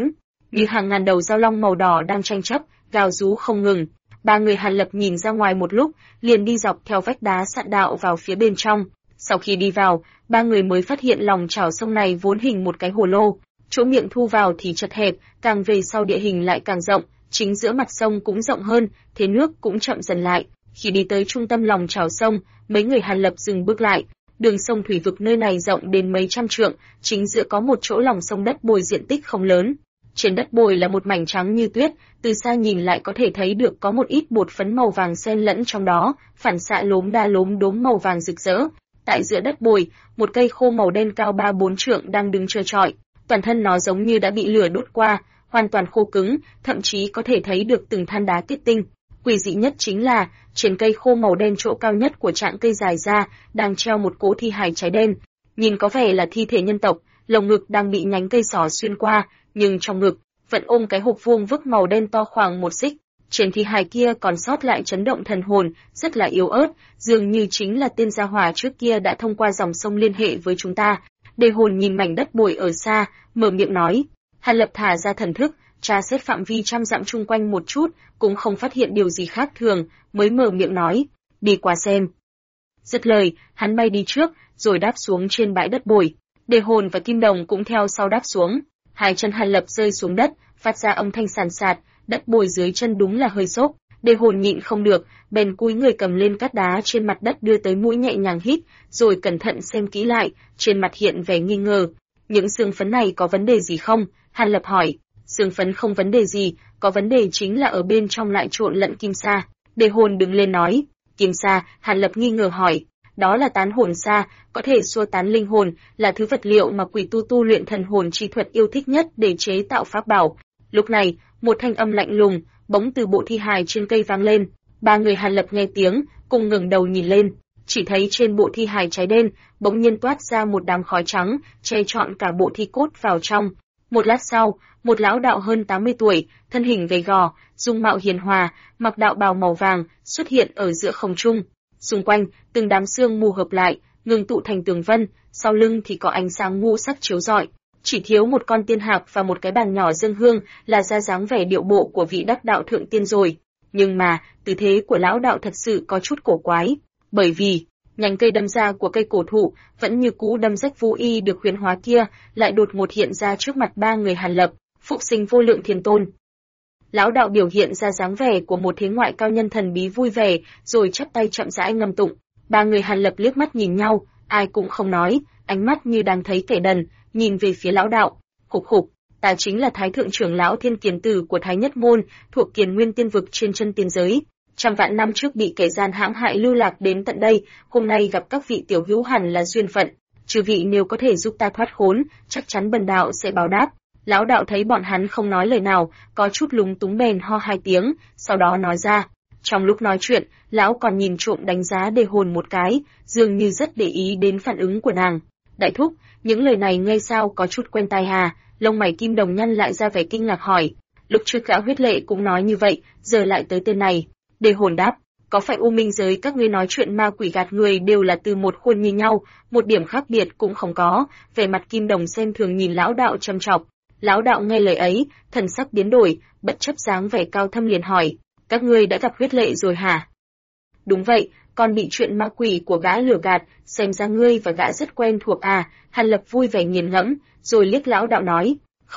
A: như hàng ngàn đầu dao long màu đỏ đang tranh chấp, gào rú không ngừng. Ba người Hàn Lập nhìn ra ngoài một lúc, liền đi dọc theo vách đá sạn đạo vào phía bên trong. Sau khi đi vào, ba người mới phát hiện lòng chảo sông này vốn hình một cái hồ lô, chỗ miệng thu vào thì chật hẹp, càng về sau địa hình lại càng rộng, chính giữa mặt sông cũng rộng hơn, thế nước cũng chậm dần lại. Khi đi tới trung tâm lòng chảo sông, mấy người Hàn Lập dừng bước lại. Đường sông thủy vực nơi này rộng đến mấy trăm trượng, chính giữa có một chỗ lòng sông đất bồi diện tích không lớn. Trên đất bồi là một mảnh trắng như tuyết, từ xa nhìn lại có thể thấy được có một ít bột phấn màu vàng xen lẫn trong đó, phản xạ lốm đa lốm đốm màu vàng rực rỡ. Tại giữa đất bồi, một cây khô màu đen cao 3-4 trượng đang đứng trơ trọi, toàn thân nó giống như đã bị lửa đốt qua, hoàn toàn khô cứng, thậm chí có thể thấy được từng than đá kết tinh. Quỷ dị nhất chính là, trên cây khô màu đen chỗ cao nhất của trạng cây dài ra, đang treo một cỗ thi hài cháy đen. Nhìn có vẻ là thi thể nhân tộc, lồng ngực đang bị nhánh cây sỏ xuyên qua, nhưng trong ngực vẫn ôm cái hộp vuông vức màu đen to khoảng 1 xích. Trên thi hài kia còn sót lại chấn động thần hồn, rất là yếu ớt, dường như chính là tên gia hỏa trước kia đã thông qua dòng sông liên hệ với chúng ta. Đề Hồn nhìn mảnh đất bồi ở xa, mở miệng nói. Hàn Lập thả ra thần thức, tra xét phạm vi trăm dặm chung quanh một chút, cũng không phát hiện điều gì khác thường, mới mở miệng nói, đi qua xem. Dứt lời, hắn bay đi trước, rồi đáp xuống trên bãi đất bồi. Đề Hồn và Kim Đồng cũng theo sau đáp xuống. Hai chân Hàn Lập rơi xuống đất, phát ra âm thanh sàn sạt, đất bồi dưới chân đúng là hơi xốp. Đề Hồn nhịn không được, bèn cúi người cầm lên cát đá trên mặt đất đưa tới mũi nhẹ nhàng hít, rồi cẩn thận xem kỹ lại, trên mặt hiện vẻ nghi ngờ. Những xương phấn này có vấn đề gì không? Hàn Lập hỏi. Xương phấn không vấn đề gì, có vấn đề chính là ở bên trong lại trộn lẫn kim sa. Đề Hồn đứng lên nói. Kim sa? Hàn Lập nghi ngờ hỏi. Đó là tán hồn sa, có thể xua tán linh hồn, là thứ vật liệu mà quỷ tu luyện thần hồn chi thuật yêu thích nhất để chế tạo pháp bảo. Lúc này, một thanh âm lạnh lùng bỗng từ bộ thi hài trên cây vang lên. Ba người Hàn Lập nghe tiếng, cùng ngẩng đầu nhìn lên, chỉ thấy trên bộ thi hài cháy đen bỗng nhiên toát ra một đám khói trắng, che trọn cả bộ thi cốt vào trong. Một lát sau, một lão đạo hơn 80 tuổi, thân hình gầy gò, dung mạo hiền hòa, mặc đạo bào màu vàng, xuất hiện ở giữa không trung. Xung quanh, từng đám xương mù hợp lại, ngưng tụ thành tường vân, sau lưng thì có ánh sáng ngũ sắc chiếu rọi. Chỉ thiếu một con tiên hạc và một cái bàn nhỏ dâng hương là ra dáng vẻ điệu bộ của vị đắc đạo thượng tiên rồi. Nhưng mà, tư thế của lão đạo thật sự có chút cổ quái, bởi vì nhánh cây đâm ra của cây cổ thụ vẫn như cũ đâm rách vô y được huyền hóa kia, lại đột ngột hiện ra trước mặt ba người Hàn Lập, phúc sinh vô lượng thiên tôn. Lão đạo biểu hiện ra dáng vẻ của một thế ngoại cao nhân thần bí vui vẻ, rồi chắp tay chậm rãi ngâm tụng. Ba người Hàn Lập liếc mắt nhìn nhau, ai cũng không nói, ánh mắt như đang thấy kẻ đần, nhìn về phía lão đạo. Khục khục, ta chính là Thái thượng trưởng lão Thiên Kiền Tử của Thái Nhất môn, thuộc Kiền Nguyên tiên vực trên chân tiên giới. Trăm vạn năm trước bị kẻ gian hãm hại lưu lạc đến tận đây, hôm nay gặp các vị tiểu hữu hẳn là duyên phận. Chư vị nếu có thể giúp ta thoát khốn, chắc chắn bần đạo sẽ báo đáp. Lão đạo thấy bọn hắn không nói lời nào, có chút lúng túng bèn ho 2 tiếng, sau đó nói ra. Trong lúc nói chuyện, lão còn nhìn trộm đánh giá Đề Hồn một cái, dường như rất để ý đến phản ứng của nàng. Đại thúc, những lời này nghe sao có chút quen tai hà, lông mày Kim Đồng nhăn lại ra vẻ kinh ngạc hỏi. Lúc trước gã huyết lệ cũng nói như vậy, giờ lại tới tên này. Đề Hồn đáp, có phải U Minh giới các ngươi nói chuyện ma quỷ gạt người đều là từ một khuôn như nhau, một điểm khác biệt cũng không có. Vẻ mặt Kim Đồng xem thường nhìn lão đạo châm chọc. Lão đạo nghe lời ấy, thần sắc biến đổi, bất chấp dáng vẻ cao thâm liền hỏi, các ngươi đã gặp huyết lệ rồi hả? Đúng vậy, con bị chuyện ma quỷ của gã lừa gạt, xem ra ngươi và gã rất quen thuộc à? Hàn Lập vui vẻ nghiền ngẫm, rồi liếc lão đạo nói,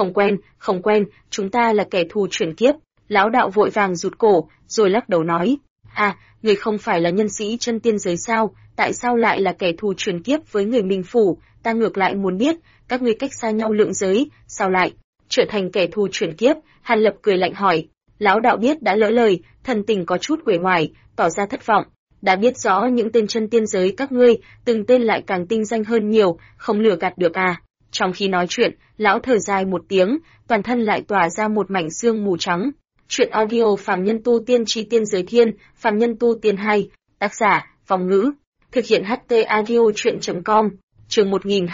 A: không quen, chúng ta là kẻ thù chuyển kiếp. Lão đạo vội vàng rụt cổ, rồi lắc đầu nói, người không phải là nhân sĩ chân tiên giới sao, tại sao lại là kẻ thù chuyển kiếp với người Minh Phủ? Ta ngược lại muốn biết, các ngươi cách xa nhau lượng giới, sao lại trở thành kẻ thù chuyển kiếp? Hàn Lập cười lạnh hỏi. Lão đạo biết đã lỡ lời, thần tình có chút uể oải, tỏ ra thất vọng. Đã biết rõ những tên chân tiên giới các ngươi, từng tên lại càng tinh danh hơn nhiều, không lừa gạt được à? Trong khi nói chuyện, lão thở dài một tiếng, toàn thân lại tỏa ra một mảnh sương mù trắng. Chuyện audio Phàm Nhân Tu Tiên Chi Tiên Giới Thiên, Phàm Nhân Tu Tiên 2, tác giả, Phong Ngữ, thực hiện HT audio chuyện.com, chương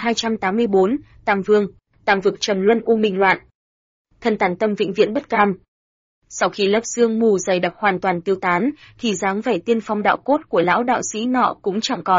A: 1284, Tam Vương, Tam Vực trầm luân u minh loạn. Thân tàn tâm vĩnh viễn bất cam. Sau khi lớp sương mù dày đặc hoàn toàn tiêu tán, thì dáng vẻ tiên phong đạo cốt của lão đạo sĩ nọ cũng chẳng còn.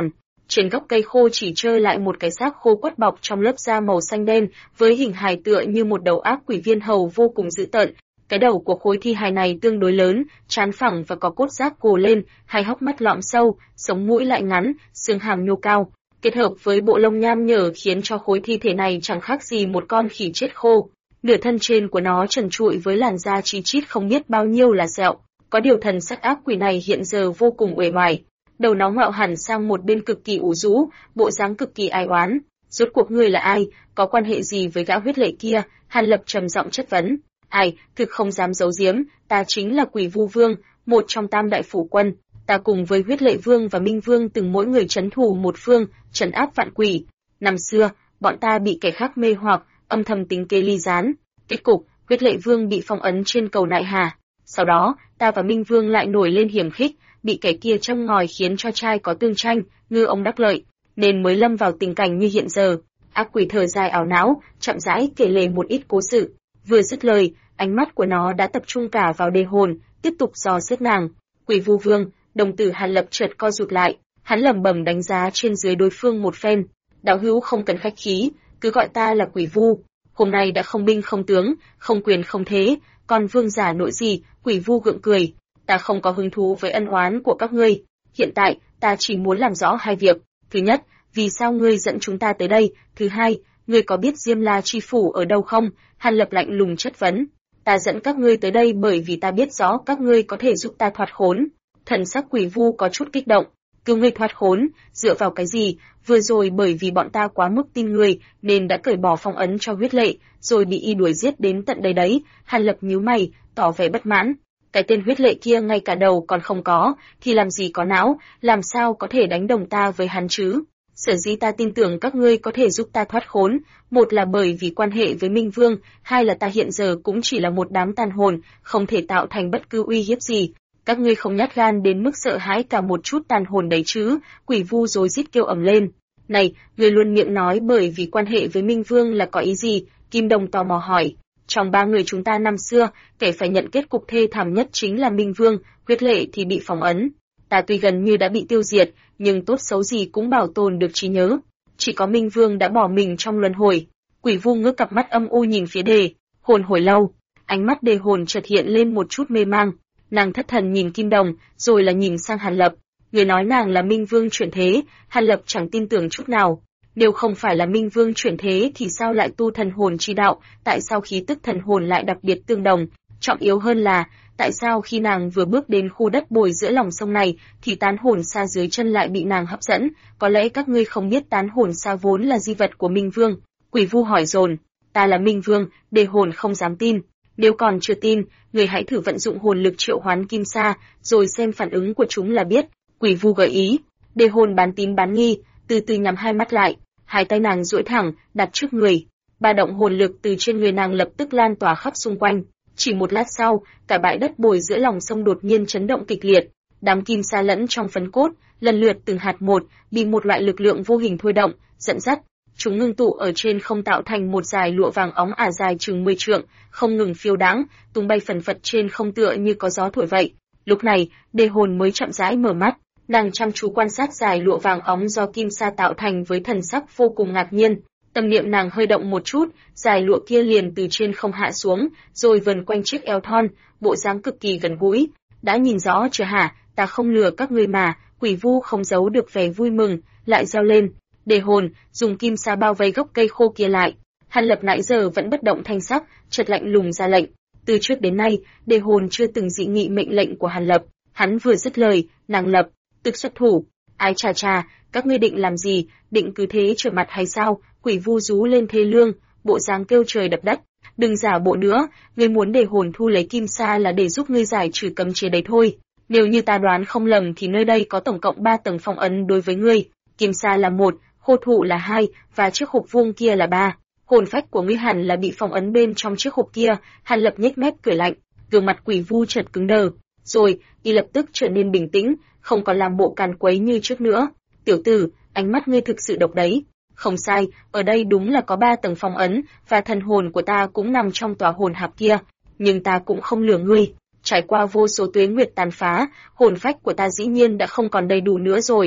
A: Trên gốc cây khô chỉ trơ lại một cái xác khô quắt bọc trong lớp da màu xanh đen, với hình hài tựa như một đầu ác quỷ viên hầu vô cùng dữ tợn. Cái đầu của khối thi hài này tương đối lớn, trán phẳng và có cốt giác gồ lên, hai hốc mắt lõm sâu, sống mũi lại ngắn, xương hàm nhô cao, kết hợp với bộ lông nham nhở khiến cho khối thi thể này chẳng khác gì một con khỉ chết khô. Nửa thân trên của nó trần trụi với làn da chi chít không biết bao nhiêu là sẹo. Có điều thần sắc ác quỷ này hiện giờ vô cùng uể oải. Đầu nó ngạo hẳn sang một bên cực kỳ ủ rũ, bộ dáng cực kỳ ai oán. Rốt cuộc ngươi là ai, có quan hệ gì với gã huyết lệ kia? Hàn Lập trầm giọng chất vấn. Ai, thực không dám giấu giếm, ta chính là Quỷ Vu Vương, một trong tam đại phủ quân. Ta cùng với huyết lệ vương và minh vương từng mỗi người trấn thủ một phương, trấn áp vạn quỷ. Năm xưa, bọn ta bị kẻ khác mê hoặc, âm thầm tính kế ly gián. Kết cục, huyết lệ vương bị phong ấn trên cầu Nại Hà. Sau đó, ta và minh vương lại nổi lên hiểm khích, bị kẻ kia châm ngòi khiến cho trai có tương tranh, ngư ông đắc lợi, nên mới lâm vào tình cảnh như hiện giờ. Ác quỷ thở dài ảo não, chậm rãi kể lể một ít cố sự. Vừa dứt lời, ánh mắt của nó đã tập trung cả vào đề hồn, tiếp tục dò xét nàng. Quỷ Vu Vương, đồng tử Hàn Lập chợt co rụt lại, hắn lẩm bẩm đánh giá trên dưới đối phương một phen. Đạo hữu không cần khách khí, cứ gọi ta là Quỷ Vu. Hôm nay đã không binh không tướng, không quyền không thế, còn vương giả nội gì? Quỷ Vu gượng cười. Ta không có hứng thú với ân oán của các ngươi. Hiện tại, ta chỉ muốn làm rõ hai việc. Thứ nhất, vì sao ngươi dẫn chúng ta tới đây? Thứ hai, ngươi có biết Diêm La Chi Phủ ở đâu không? Hàn Lập lạnh lùng chất vấn. Ta dẫn các ngươi tới đây bởi vì ta biết rõ các ngươi có thể giúp ta thoát khốn. Thần sắc Quỷ Vu có chút kích động. Cứu ngươi thoát khốn, dựa vào cái gì? Vừa rồi bởi vì bọn ta quá mức tin ngươi, nên đã cởi bỏ phong ấn cho huyết lệ, rồi bị y đuổi giết đến tận đây đấy. Hàn Lập nhíu mày, tỏ vẻ bất mãn. Cái tên huyết lệ kia ngay cả đầu còn không có, thì làm gì có não, làm sao có thể đánh đồng ta với hắn chứ? Sở dĩ ta tin tưởng các ngươi có thể giúp ta thoát khốn, một là bởi vì quan hệ với Minh Vương, hai là ta hiện giờ cũng chỉ là một đám tàn hồn, không thể tạo thành bất cứ uy hiếp gì. Các ngươi không nhát gan đến mức sợ hãi cả một chút tàn hồn đấy chứ? Quỷ Vu rối rít kêu ầm lên. Này, ngươi luôn miệng nói bởi vì quan hệ với Minh Vương là có ý gì? Kim Đồng tò mò hỏi. Trong ba người chúng ta năm xưa, kẻ phải nhận kết cục thê thảm nhất chính là Minh Vương, huyết lệ thì bị phong ấn. Ta tuy gần như đã bị tiêu diệt, nhưng tốt xấu gì cũng bảo tồn được trí nhớ. Chỉ có Minh Vương đã bỏ mình trong luân hồi. Quỷ Vu ngước cặp mắt âm u nhìn phía đề hồn hồi lâu, ánh mắt đề hồn chợt hiện lên một chút mê mang. Nàng thất thần nhìn Kim Đồng, rồi là nhìn sang Hàn Lập. Người nói nàng là Minh Vương chuyển thế, Hàn Lập chẳng tin tưởng chút nào. Nếu không phải là Minh Vương chuyển thế thì sao lại tu thần hồn chi đạo, tại sao khí tức thần hồn lại đặc biệt tương đồng? Trọng yếu hơn là, tại sao khi nàng vừa bước đến khu đất bồi giữa lòng sông này, thì tán hồn xa dưới chân lại bị nàng hấp dẫn? Có lẽ các ngươi không biết tán hồn xa vốn là di vật của Minh Vương. Quỷ Vu hỏi dồn. Ta là Minh Vương, đề hồn không dám tin. Nếu còn chưa tin, người hãy thử vận dụng hồn lực triệu hoán kim sa, rồi xem phản ứng của chúng là biết. Quỷ Vu gợi ý. Đề hồn bán tín bán nghi, từ từ nhắm hai mắt lại, hai tay nàng duỗi thẳng, đặt trước người. Ba động hồn lực từ trên người nàng lập tức lan tỏa khắp xung quanh. Chỉ một lát sau, cả bãi đất bồi giữa lòng sông đột nhiên chấn động kịch liệt. Đám kim sa lẫn trong phấn cốt, lần lượt từng hạt một, bị một loại lực lượng vô hình thôi động, dẫn dắt. Chúng ngưng tụ ở trên không tạo thành một dải lụa vàng óng ả dài chừng 10 trượng, không ngừng phiêu đãng, tung bay phần phật trên không tựa như có gió thổi vậy. Lúc này, đề hồn mới chậm rãi mở mắt, nàng chăm chú quan sát dải lụa vàng óng do kim sa tạo thành với thần sắc vô cùng ngạc nhiên. Tâm niệm nàng hơi động một chút, dải lụa kia liền từ trên không hạ xuống, rồi vần quanh chiếc eo thon, bộ dáng cực kỳ gần gũi. Đã nhìn rõ chưa hả? Ta không lừa các ngươi mà. Quỷ Vu không giấu được vẻ vui mừng, lại reo lên. Đề hồn, dùng kim sa bao vây gốc cây khô kia lại. Hàn Lập nãy giờ vẫn bất động thanh sắc, chợt lạnh lùng ra lệnh. Từ trước đến nay, đề hồn chưa từng dị nghị mệnh lệnh của Hàn Lập. Hắn vừa dứt lời, nàng lập tức xuất thủ. Ái chà chà, các ngươi định làm gì? Định cứ thế trở mặt hay sao? Quỷ Vu rú lên thê lương, bộ dáng kêu trời đập đất. Đừng giả bộ nữa, ngươi muốn đề hồn thu lấy kim sa là để giúp ngươi giải trừ cấm chế đấy thôi. Nếu như ta đoán không lầm thì nơi đây có tổng cộng 3 tầng phong ấn đối với ngươi. Kim sa là 1, khô thụ là 2, và chiếc hộp vuông kia là 3. Hồn phách của ngươi hẳn là bị phong ấn bên trong chiếc hộp kia. Hàn Lập nhếch mép cười lạnh, gương mặt Quỷ Vu chợt cứng đờ, rồi y lập tức trở nên bình tĩnh, không còn làm bộ càn quấy như trước nữa. Tiểu tử, ánh mắt ngươi thực sự độc đấy. Không sai, ở đây đúng là có 3 tầng phong ấn, và thần hồn của ta cũng nằm trong tòa hồn hạp kia, nhưng ta cũng không lừa ngươi. Trải qua vô số tuế nguyệt tàn phá, hồn phách của ta dĩ nhiên đã không còn đầy đủ nữa rồi.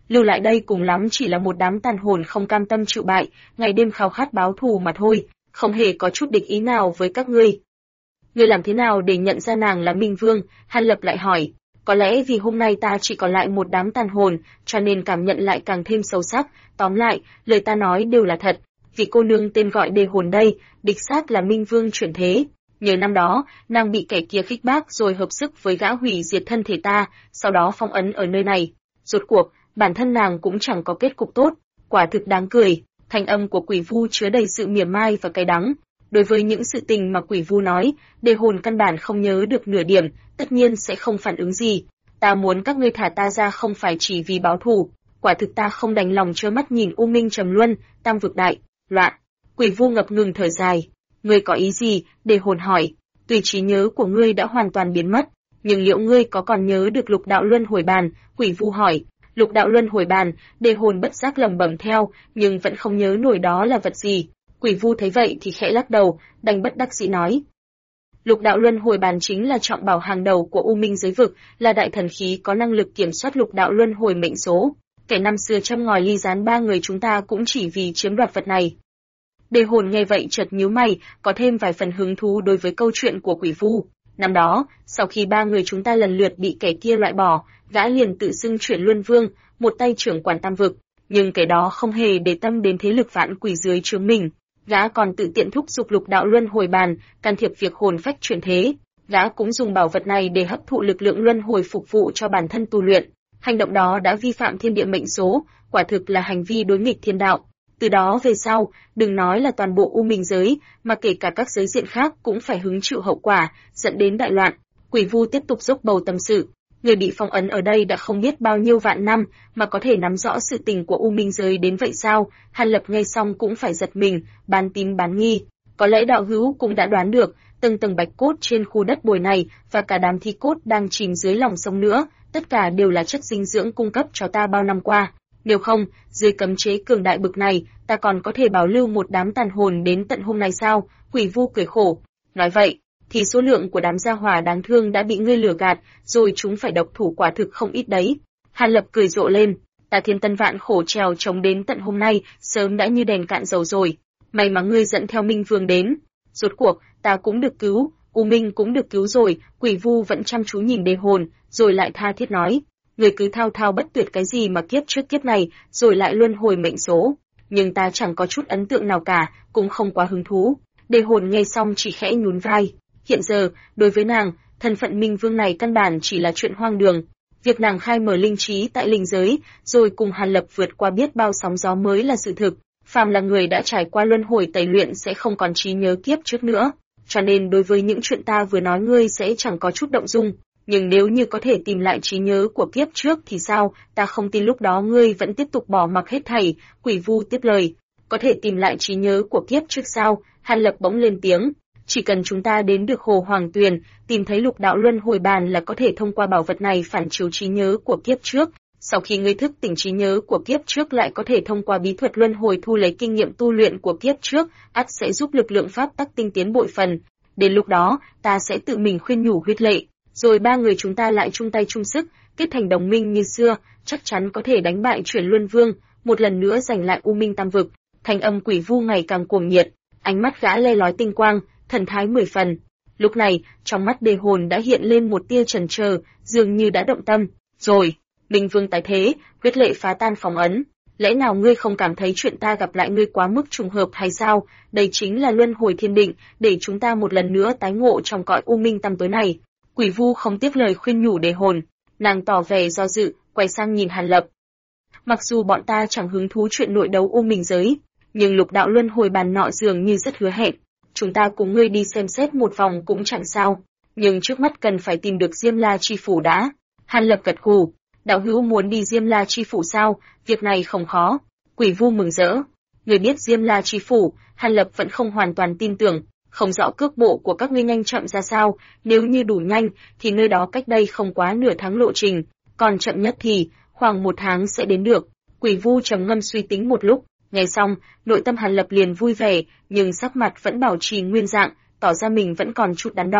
A: lưu lại đây cùng lắm chỉ là một đám tàn hồn không cam tâm chịu bại, ngày đêm khao khát báo thù mà thôi, không hề có chút địch ý nào với các ngươi. Ngươi làm thế nào để nhận ra nàng là Minh Vương? Hàn Lập lại hỏi. Có lẽ vì hôm nay ta chỉ còn lại một đám tàn hồn, cho nên cảm nhận lại càng thêm sâu sắc. Tóm lại, lời ta nói đều là thật. Vì cô nương tên gọi Đề Hồn đây, đích xác là Minh Vương chuyển thế. Nhờ năm đó, nàng bị kẻ kia khích bác rồi hợp sức với gã hủy diệt thân thể ta, sau đó phong ấn ở nơi này. Rốt cuộc, bản thân nàng cũng chẳng có kết cục tốt. Quả thực đáng cười. Thanh âm của Quỷ Vu chứa đầy sự mỉa mai và cay đắng. Đối với những sự tình mà Quỷ Vu nói, Đề Hồn căn bản không nhớ được nửa điểm, tất nhiên sẽ không phản ứng gì. Ta muốn các ngươi thả ta ra không phải chỉ vì báo thù, quả thực ta không đành lòng trơ mắt nhìn U Minh trầm luân, tam vực đại loạn. Quỷ Vu ngập ngừng thở dài. Ngươi có ý gì? Đề Hồn hỏi. Tuy trí nhớ của ngươi đã hoàn toàn biến mất, nhưng liệu ngươi có còn nhớ được Lục Đạo Luân Hồi Bàn? Quỷ Vu hỏi. Lục Đạo Luân Hồi Bàn, Đề Hồn bất giác lẩm bẩm theo, nhưng vẫn không nhớ nổi đó là vật gì. Quỷ Vu thấy vậy thì khẽ lắc đầu, đành bất đắc dĩ nói. Lục Đạo Luân Hồi Bàn chính là trọng bảo hàng đầu của U Minh giới vực, là đại thần khí có năng lực kiểm soát Lục Đạo Luân Hồi mệnh số. Kẻ năm xưa châm ngòi ly gián ba người chúng ta cũng chỉ vì chiếm đoạt vật này. Đề Hồn nghe vậy chợt nhíu mày, có thêm vài phần hứng thú đối với câu chuyện của Quỷ Vu. Năm đó, sau khi ba người chúng ta lần lượt bị kẻ kia loại bỏ, gã liền tự xưng chuyển Luân Vương, một tay trưởng quản tam vực, nhưng kẻ đó không hề để tâm đến thế lực vạn quỷ dưới trướng mình. Gã còn tự tiện thúc giục Lục Đạo Luân Hồi Bàn, can thiệp việc hồn phách chuyển thế. Gã cũng dùng bảo vật này để hấp thụ lực lượng luân hồi phục vụ cho bản thân tu luyện. Hành động đó đã vi phạm thiên địa mệnh số, quả thực là hành vi đối nghịch thiên đạo. Từ đó về sau, đừng nói là toàn bộ U Minh giới, mà kể cả các giới diện khác cũng phải hứng chịu hậu quả, dẫn đến đại loạn. Quỷ Vu tiếp tục dốc bầu tâm sự. Người bị phong ấn ở đây đã không biết bao nhiêu vạn năm, mà có thể nắm rõ sự tình của U Minh giới đến vậy sao? Hàn Lập nghe xong cũng phải giật mình, bán tín bán nghi. Có lẽ đạo hữu cũng đã đoán được, tầng tầng bạch cốt trên khu đất bồi này và cả đám thi cốt đang chìm dưới lòng sông nữa, tất cả đều là chất dinh dưỡng cung cấp cho ta bao năm qua. Nếu không, dưới cấm chế cường đại bực này, ta còn có thể bảo lưu một đám tàn hồn đến tận hôm nay sao? Quỷ Vu cười khổ. Nói vậy, thì số lượng của đám gia hỏa đáng thương đã bị ngươi lừa gạt, rồi chúng phải độc thủ quả thực không ít đấy. Hàn Lập cười rộ lên. Ta thiên tân vạn khổ trèo chống đến tận hôm nay, sớm đã như đèn cạn dầu rồi. May mà ngươi dẫn theo Minh Vương đến. Rốt cuộc, ta cũng được cứu, U Minh cũng được cứu rồi. Quỷ Vu vẫn chăm chú nhìn Đề Hồn, rồi lại tha thiết nói. Người cứ thao thao bất tuyệt cái gì mà kiếp trước kiếp này, rồi lại luân hồi mệnh số. Nhưng ta chẳng có chút ấn tượng nào cả, cũng không quá hứng thú. Đề Hồn nghe xong chỉ khẽ nhún vai. Hiện giờ, đối với nàng, thân phận Minh Vương này căn bản chỉ là chuyện hoang đường. Việc nàng khai mở linh trí tại linh giới, rồi cùng Hàn Lập vượt qua biết bao sóng gió mới là sự thực. Phàm là người đã trải qua luân hồi tẩy luyện sẽ không còn trí nhớ kiếp trước nữa. Cho nên đối với những chuyện ta vừa nói ngươi sẽ chẳng có chút động dung. Nhưng nếu như có thể tìm lại trí nhớ của kiếp trước thì sao, ta không tin lúc đó ngươi vẫn tiếp tục bỏ mặc hết thảy. Quỷ Vu tiếp lời. Có thể tìm lại trí nhớ của kiếp trước sao? Hàn Lập bỗng lên tiếng. Chỉ cần chúng ta đến được Hồ Hoàng Tuyền, tìm thấy Lục Đạo Luân Hồi Bàn là có thể thông qua bảo vật này phản chiếu trí nhớ của kiếp trước. Sau khi ngươi thức tỉnh trí nhớ của kiếp trước lại có thể thông qua bí thuật luân hồi thu lấy kinh nghiệm tu luyện của kiếp trước, ắt sẽ giúp lực lượng pháp tắc tinh tiến bội phần. Đến lúc đó, ta sẽ tự mình khuyên nhủ huyết lệ, rồi ba người chúng ta lại chung tay chung sức, kết thành đồng minh như xưa, chắc chắn có thể đánh bại Chuyển Luân Vương, một lần nữa giành lại U Minh Tam vực. Thanh âm Quỷ Vu ngày càng cuồng nhiệt, ánh mắt gã le lói tinh quang, thần thái 10 phần. Lúc này, trong mắt Đề Hồn đã hiện lên một tia chần chờ, dường như đã động tâm. Rồi, Minh Vương tái thế, huyết lệ phá tan phong ấn. Lẽ nào ngươi không cảm thấy chuyện ta gặp lại ngươi quá mức trùng hợp hay sao? Đây chính là luân hồi thiên định, để chúng ta một lần nữa tái ngộ trong cõi U Minh tăm tối này. Quỷ Vu không tiếc lời khuyên nhủ Đề Hồn, nàng tỏ vẻ do dự, quay sang nhìn Hàn Lập. Mặc dù bọn ta chẳng hứng thú chuyện nội đấu U Minh giới, nhưng Lục Đạo Luân Hồi Bàn nọ dường như rất hứa hẹn. Chúng ta cùng ngươi đi xem xét một vòng cũng chẳng sao, nhưng trước mắt cần phải tìm được Diêm La Chi Phủ đã. Hàn Lập gật gù. Đạo hữu muốn đi Diêm La Chi Phủ sao? Việc này không khó. Quỷ Vu mừng rỡ. Người biết Diêm La Chi Phủ? Hàn Lập vẫn không hoàn toàn tin tưởng, không rõ cước bộ của các ngươi nhanh chậm ra sao. Nếu như đủ nhanh, thì nơi đó cách đây không quá nửa tháng lộ trình, còn chậm nhất thì khoảng 1 tháng sẽ đến được. Quỷ Vu trầm ngâm suy tính một lúc, nghe xong, nội tâm Hàn Lập liền vui vẻ, nhưng sắc mặt vẫn bảo trì nguyên dạng, tỏ ra mình vẫn còn chút đắn đo.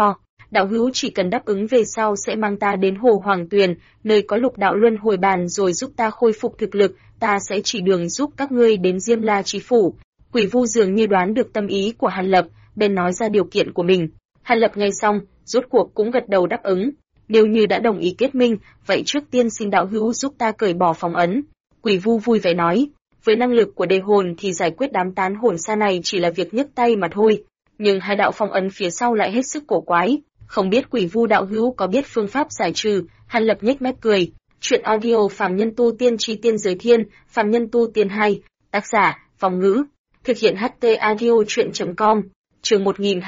A: đạo hữu chỉ cần đáp ứng về sau sẽ mang ta đến Hồ Hoàng Tuyền, nơi có lục đạo luân hồi bàn rồi giúp ta khôi phục thực lực, ta sẽ chỉ đường giúp các ngươi đến Diêm La Chí Phủ. Quỷ Vu dường như đoán được tâm ý của Hàn Lập, bèn nói ra điều kiện của mình. Hàn Lập nghe xong, rốt cuộc cũng gật đầu đáp ứng. Nếu như đã đồng ý kết minh, vậy trước tiên xin đạo hữu giúp ta cởi bỏ phong ấn. Quỷ Vu vui vẻ nói, với năng lực của đề hồn thì giải quyết đám tán hồn xa này chỉ là việc nhấc tay mà thôi. Nhưng hai đạo phong ấn phía sau lại hết sức cổ quái, không biết Quỷ Vu đạo hữu có biết phương pháp giải trừ? Hàn Lập nhếch mép cười. Chuyện audio Phàm Nhân Tu Tiên Chi Tiên Giới Thiên, Phàm Nhân Tu Tiên 2, tác giả, Vong Ngữ, thực hiện HT audio chuyện.com, chương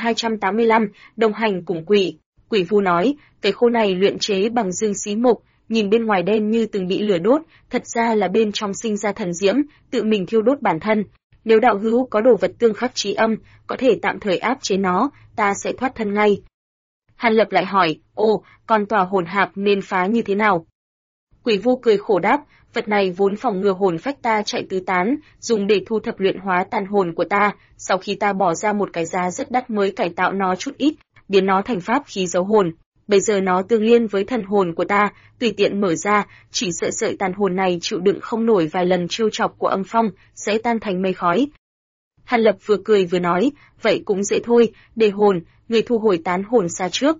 A: 1285, đồng hành cùng quỷ. Quỷ Vu nói, cái khô này luyện chế bằng dương xí mộc, nhìn bên ngoài đen như từng bị lửa đốt, thật ra là bên trong sinh ra thần diễm, tự mình thiêu đốt bản thân. Nếu đạo hữu có đồ vật tương khắc chí âm, có thể tạm thời áp chế nó, ta sẽ thoát thân ngay. Hàn Lập lại hỏi, còn tòa hồn hạp nên phá như thế nào? Quỷ Vu cười khổ đáp, vật này vốn phòng ngừa hồn phách ta chạy tứ tán, dùng để thu thập luyện hóa tàn hồn của ta, sau khi ta bỏ ra một cái giá rất đắt mới cải tạo nó chút ít, biến nó thành pháp khí giấu hồn. Bây giờ nó tương liên với thần hồn của ta, tùy tiện mở ra, chỉ sợ sợi tàn hồn này chịu đựng không nổi vài lần trêu chọc của âm phong, sẽ tan thành mây khói. Hàn Lập vừa cười vừa nói, vậy cũng dễ thôi, đề hồn, người thu hồi tán hồn xa trước.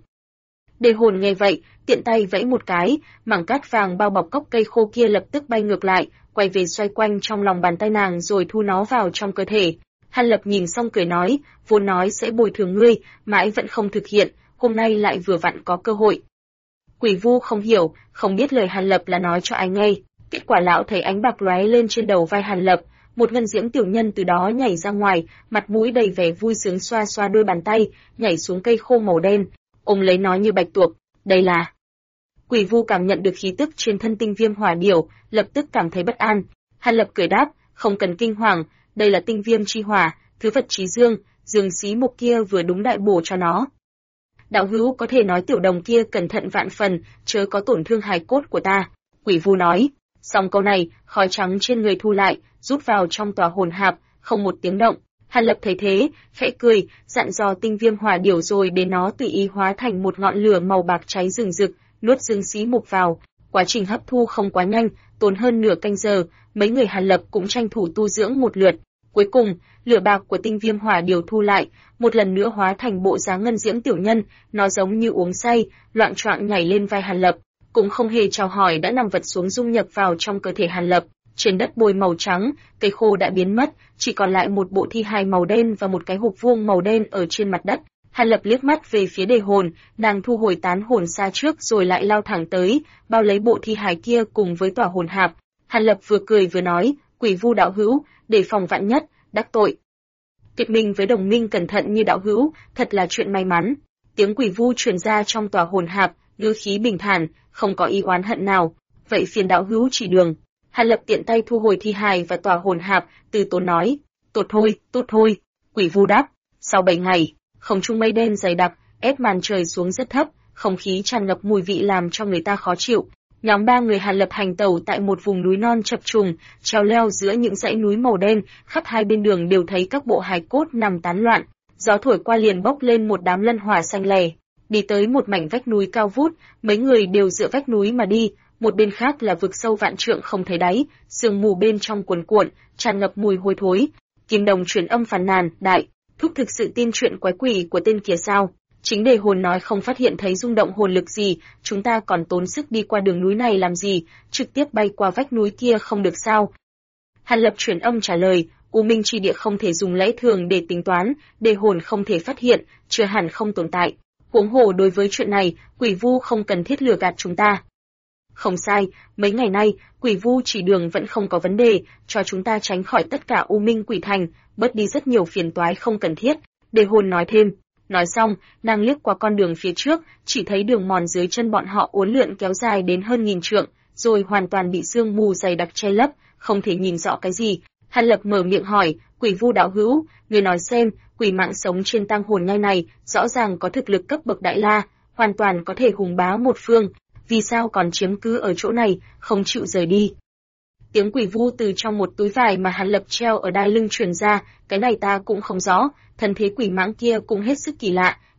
A: Đề hồn nghe vậy, tiện tay vẫy một cái, mảng cát vàng bao bọc gốc cây khô kia lập tức bay ngược lại, quay về xoay quanh trong lòng bàn tay nàng rồi thu nó vào trong cơ thể. Hàn Lập nhìn xong cười nói, vốn nói sẽ bồi thường ngươi, mãi vẫn không thực hiện, hôm nay lại vừa vặn có cơ hội. Quỷ Vu không hiểu, không biết lời Hàn Lập là nói cho ai nghe, kết quả lão thấy ánh bạc lóe lên trên đầu vai Hàn Lập, một ngân diễm tiểu nhân từ đó nhảy ra ngoài, mặt mũi đầy vẻ vui sướng xoa xoa đôi bàn tay, nhảy xuống cây khô màu đen, ôm lấy nó như bạch tuộc, đây là... Quỷ Vu cảm nhận được khí tức trên thân tinh viêm hỏa điểu, lập tức cảm thấy bất an. Hàn Lập cười đáp, không cần kinh hoàng, đây là tinh viêm chi hỏa, thứ vật trí dương, dương xí mộc kia vừa đúng đại bổ cho nó. Đạo hữu có thể nói tiểu đồng kia cẩn thận vạn phần, chớ có tổn thương hài cốt của ta. Quỷ Vu nói, xong câu này, khói trắng trên người thu lại, rút vào trong tòa hồn hạp, không một tiếng động. Hàn Lập thấy thế, khẽ cười, dặn dò tinh viêm hỏa điểu rồi để nó tùy ý hóa thành một ngọn lửa màu bạc cháy rừng rực, nuốt dương xí mộc vào. Quá trình hấp thu không quá nhanh, tốn hơn nửa canh giờ, mấy người Hàn Lập cũng tranh thủ tu dưỡng một lượt. Cuối cùng, lửa bạc của tinh viêm hỏa điểu thu lại, một lần nữa hóa thành bộ dáng ngân diễm tiểu nhân, nó giống như uống say, loạng choạng nhảy lên vai Hàn Lập, cũng không hề chào hỏi đã nằm vật xuống dung nhập vào trong cơ thể Hàn Lập. Trên đất bôi màu trắng, cây khô đã biến mất, chỉ còn lại một bộ thi hài màu đen và một cái hộp vuông màu đen ở trên mặt đất. Hàn Lập liếc mắt về phía đề hồn, nàng thu hồi tán hồn xa trước rồi lại lao thẳng tới, bao lấy bộ thi hài kia cùng với tòa hồn hạp. Hàn Lập vừa cười vừa nói, Quỷ Vu đạo hữu, để phòng vạn nhất, đắc tội. Kết minh với đồng minh cẩn thận như đạo hữu, thật là chuyện may mắn. Tiếng Quỷ Vu truyền ra trong tòa hồn hạp, ngữ khí bình thản, không có ý oán hận nào. Vậy phiền đạo hữu chỉ đường. Hàn Lập tiện tay thu hồi thi hài và tòa hồn hạp, từ tốn nói, tốt thôi. Quỷ Vu đáp, sau 7 ngày, không trung mây đen dày đặc, ép màn trời xuống rất thấp, không khí tràn ngập mùi vị làm cho người ta khó chịu. Nhóm 3 người Hàn Lập hành tẩu tại một vùng núi non chập trùng, treo leo giữa những dãy núi màu đen, khắp hai bên đường đều thấy các bộ hài cốt nằm tán loạn. Gió thổi qua liền bốc lên một đám lân hỏa xanh lè. Đi tới một mảnh vách núi cao vút, mấy người đều dựa vách núi mà đi, một bên khác là vực sâu vạn trượng không thấy đáy, sương mù bên trong cuồn cuộn, tràn ngập mùi hôi thối. Kim Đồng truyền âm phàn nàn, đại thúc thực sự tin chuyện quái quỷ của tên kia sao? Chính đề hồn nói không phát hiện thấy rung động hồn lực gì, chúng ta còn tốn sức đi qua đường núi này làm gì, trực tiếp bay qua vách núi kia không được sao? Hàn Lập truyền âm trả lời, U Minh Chi Địa không thể dùng lẽ thường để tính toán, đề hồn không thể phát hiện, chưa hẳn không tồn tại. Huống hồ đối với chuyện này, Quỷ Vu không cần thiết lừa gạt chúng ta. Không sai, mấy ngày nay, Quỷ Vu chỉ đường vẫn không có vấn đề, cho chúng ta tránh khỏi tất cả U Minh Quỷ Thành, bớt đi rất nhiều phiền toái không cần thiết. Đề hồn nói thêm. Nói xong, nàng liếc qua con đường phía trước, chỉ thấy đường mòn dưới chân bọn họ uốn lượn kéo dài đến hơn 1000 trượng, rồi hoàn toàn bị sương mù dày đặc che lấp, không thể nhìn rõ cái gì. Hàn Lập mở miệng hỏi, Quỷ Vu đạo hữu, người nói xem, quỷ mạng sống trên tang hồn nhai này, rõ ràng có thực lực cấp bậc đại la, hoàn toàn có thể hùng bá một phương, vì sao còn chiếm cứ ở chỗ này, không chịu rời đi? Tiếng Quỷ Vu từ trong một túi vải mà Hàn Lập treo ở đai lưng truyền ra, cái này ta cũng không rõ, thân thế quỷ mãng kia cũng hết sức kỳ lạ,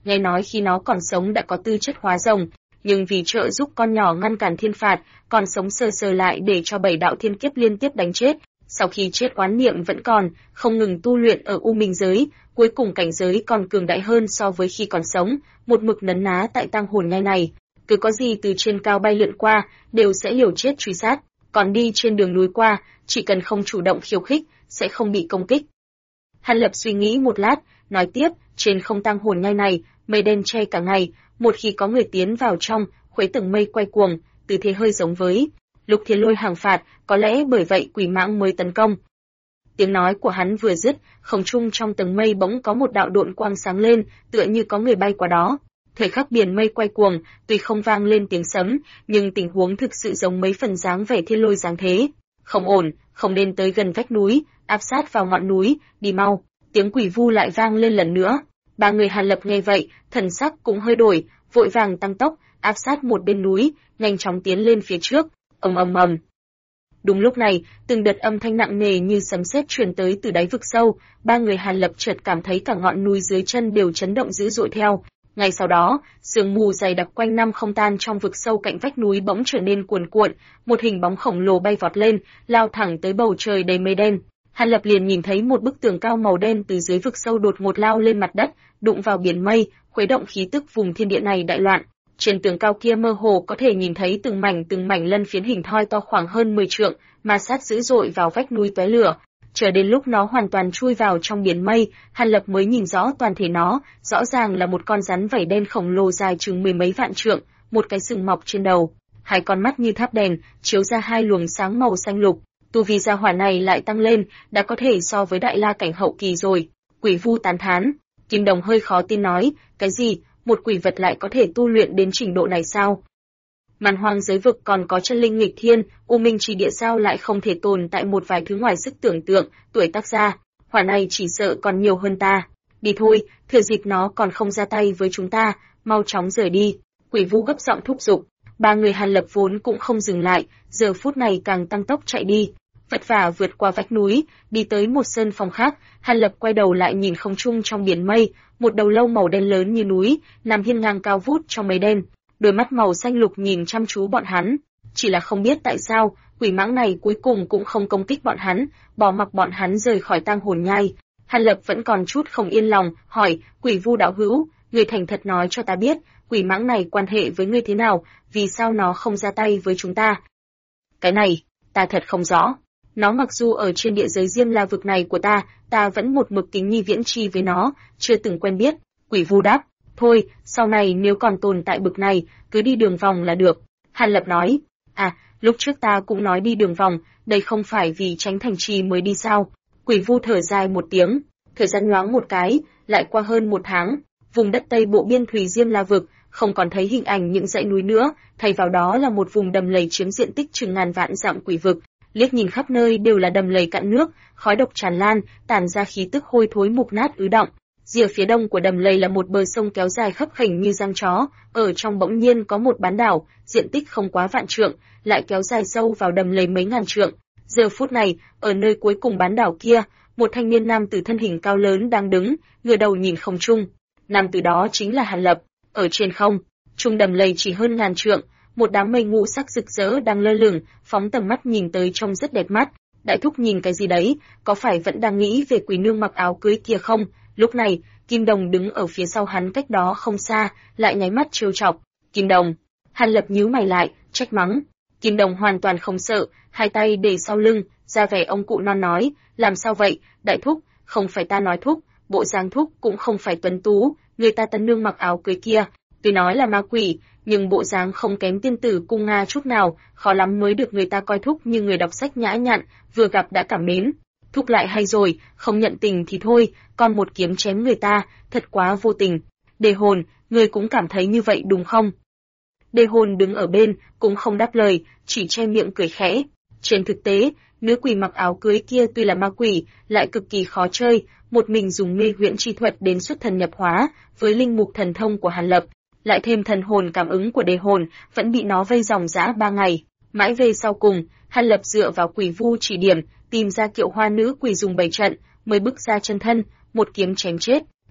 A: nghe nói khi nó còn sống đã có tư chất hóa rồng, nhưng vì trợ giúp con nhỏ ngăn cản thiên phạt, còn sống sờ sờ lại để cho 7 đạo thiên kiếp liên tiếp đánh chết. Sau khi chết oán niệm vẫn còn, không ngừng tu luyện ở U Minh giới, cuối cùng cảnh giới còn cường đại hơn so với khi còn sống, một mực nấn ná tại tang hồn nhai này. Cứ có gì từ trên cao bay lượn qua, đều sẽ liều chết truy sát, còn đi trên đường núi qua, chỉ cần không chủ động khiêu khích, sẽ không bị công kích. Hàn Lập suy nghĩ một lát, nói tiếp, trên không tang hồn nhai này, mây đen che cả ngày, một khi có người tiến vào trong, khuấy tầng mây quay cuồng, tư thế hơi giống với lúc Thiên Lôi hàng phạt, có lẽ bởi vậy quỷ mãng mới tấn công. Tiếng nói của hắn vừa dứt, không trung trong tầng mây bỗng có một đạo độn quang sáng lên, tựa như có người bay qua đó. Thời khắc biển mây quay cuồng, tuy không vang lên tiếng sấm, nhưng tình huống thực sự giống mấy phần dáng vẻ Thiên Lôi dáng thế. Không ổn, không nên tới gần vách núi, áp sát vào ngọn núi, đi mau. Tiếng quỷ vu lại vang lên lần nữa. Ba người Hàn Lập nghe vậy, thần sắc cũng hơi đổi, vội vàng tăng tốc, áp sát một bên núi, nhanh chóng tiến lên phía trước. Ầm ầm ầm. Đúng lúc này, từng đợt âm thanh nặng nề như sấm sét truyền tới từ đáy vực sâu, ba người Hàn Lập chợt cảm thấy cả ngọn núi dưới chân đều chấn động dữ dội theo. Ngay sau đó, sương mù dày đặc quanh năm không tan trong vực sâu cạnh vách núi bỗng trở nên cuồn cuộn, một hình bóng khổng lồ bay vọt lên, lao thẳng tới bầu trời đầy mây đen. Hàn Lập liền nhìn thấy một bức tường cao màu đen từ dưới vực sâu đột ngột lao lên mặt đất, đụng vào biển mây, khuấy động khí tức vùng thiên địa này đại loạn. Trên tường cao kia mơ hồ có thể nhìn thấy từng mảnh lân phiến hình thoi to khoảng hơn 10 trượng, ma sát dữ dội vào vách núi tóe lửa. Chờ đến lúc nó hoàn toàn chui vào trong biển mây, Hàn Lập mới nhìn rõ toàn thể nó, rõ ràng là một con rắn vảy đen khổng lồ dài chừng 10 mấy vạn trượng, một cái sừng mọc trên đầu, hai con mắt như tháp đèn, chiếu ra hai luồng sáng màu xanh lục. Tu vi gia hỏa này lại tăng lên, đã có thể so với đại la cảnh hậu kỳ rồi. Quỷ Vu tán thán. Kim Đồng hơi khó tin nói, cái gì, một quỷ vật lại có thể tu luyện đến trình độ này sao? Màn hoang giới vực còn có chân linh nghịch thiên, U Minh Trì địa sao lại không thể tồn tại một vài thứ ngoài sức tưởng tượng, tuổi tác gia, hỏa này chỉ sợ còn nhiều hơn ta. Đi thôi, thừa dịp nó còn không ra tay với chúng ta, mau chóng rời đi. Quỷ Vu gấp giọng thúc giục. Ba người Hàn Lập vốn cũng không dừng lại, giờ phút này càng tăng tốc chạy đi. Vất vả vượt qua vách núi, đi tới một sơn phòng khác, Hàn Lập quay đầu lại nhìn không trung trong biển mây, một đầu lâu màu đen lớn như núi, nằm hiên ngang cao vút trong mây đen, đôi mắt màu xanh lục nhìn chăm chú bọn hắn. Chỉ là không biết tại sao, quỷ mãng này cuối cùng cũng không công kích bọn hắn, bỏ mặc bọn hắn rời khỏi tang hồn nhai. Hàn Lập vẫn còn chút không yên lòng, hỏi, Quỷ Vu đạo hữu, người thành thật nói cho ta biết, quỷ mãng này quan hệ với ngươi thế nào, vì sao nó không ra tay với chúng ta? Cái này, ta thật không rõ. Nó mặc dù ở trên địa giới Diêm La vực này của ta vẫn một mực kính nhi viễn chi với nó, chưa từng quen biết. Quỷ Vu đáp, thôi, sau này nếu còn tồn tại bực này, cứ đi đường vòng là được. Hàn Lập nói, lúc trước ta cũng nói đi đường vòng, đây không phải vì tránh thành trì mới đi sao? Quỷ Vu thở dài một tiếng, thời gian nhoáng một cái, lại qua hơn một tháng, vùng đất Tây Bộ biên thùy Diêm La vực không còn thấy hình ảnh những dãy núi nữa, thay vào đó là một vùng đầm lầy chiếm diện tích chừng ngàn vạn dặm quỷ vực. Liếc nhìn khắp nơi đều là đầm lầy cạn nước, khói độc tràn lan, tản ra khí tức hôi thối mục nát ứ đọng. Rìa phía đông của đầm lầy là một bờ sông kéo dài khấp khểnh như răng chó, ở trong bỗng nhiên có một bán đảo, diện tích không quá vạn trượng, lại kéo dài sâu vào đầm lầy mấy ngàn trượng. Giờ phút này, ở nơi cuối cùng bán đảo kia, một thanh niên nam tử thân hình cao lớn đang đứng, ngửa đầu nhìn không trung. Nam tử đó chính là Hàn Lập. Ở trên không, trung đầm lầy chỉ hơn ngàn trượng, một đám mây ngũ sắc rực rỡ đang lơ lửng, phóng tầm mắt nhìn tới trông rất đẹp mắt. Đại thúc nhìn cái gì đấy, có phải vẫn đang nghĩ về quỷ nương mặc áo cưới kia không? Lúc này, Kim Đồng đứng ở phía sau hắn cách đó không xa, lại nháy mắt trêu chọc. Kim Đồng. Hàn Lập nhíu mày lại, trách mắng. Kim Đồng hoàn toàn không sợ, hai tay để sau lưng, ra vẻ ông cụ non nói, làm sao vậy, đại thúc, không phải ta nói thúc, bộ dáng thúc cũng không phải tuấn tú, người ta tân nương mặc áo cưới kia, tuy nói là ma quỷ, nhưng bộ dáng không kém tiên tử cung Nga chút nào, khó lắm mới được người ta coi thúc như người đọc sách nhã nhặn, vừa gặp đã cảm mến. Thúc lại hay rồi, không nhận tình thì thôi, còn một kiếm chém người ta, thật quá vô tình. Đề Hồn, ngươi cũng cảm thấy như vậy đúng không? Đề Hồn đứng ở bên, cũng không đáp lời, chỉ che miệng cười khẽ. Trên thực tế, nữ quỷ mặc áo cưới kia tuy là ma quỷ, lại cực kỳ khó chơi, một mình dùng mê huyễn chi thuật đến xuất thần nhập hóa, với linh mục thần thông của Hàn Lập, lại thêm thần hồn cảm ứng của Đề Hồn, vẫn bị nó vây dòng dã 3 ngày. Mãi về sau cùng, Hàn Lập dựa vào Quỷ Vu chỉ điểm, tìm ra Kiệu Hoa nữ quỷ dùng bày trận, mới bức ra chân thân, một kiếm chém chết.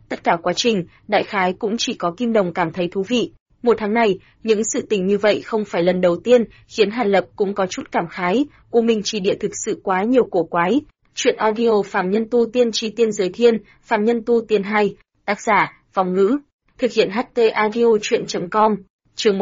A: Tất cả quá trình, đại khái cũng chỉ có Kim Đồng cảm thấy thú vị. Một tháng này, những sự tình như vậy không phải lần đầu tiên, khiến Hàn Lập cũng có chút cảm khái, U Minh Chi Địa thực sự quá nhiều cổ quái. Chuyện audio Phàm Nhân Tu Tiên Chi Tiên Giới Thiên, Phàm Nhân Tu Tiên 2, tác giả, Vong Ngữ, thực hiện HT audio chuyện.com, chương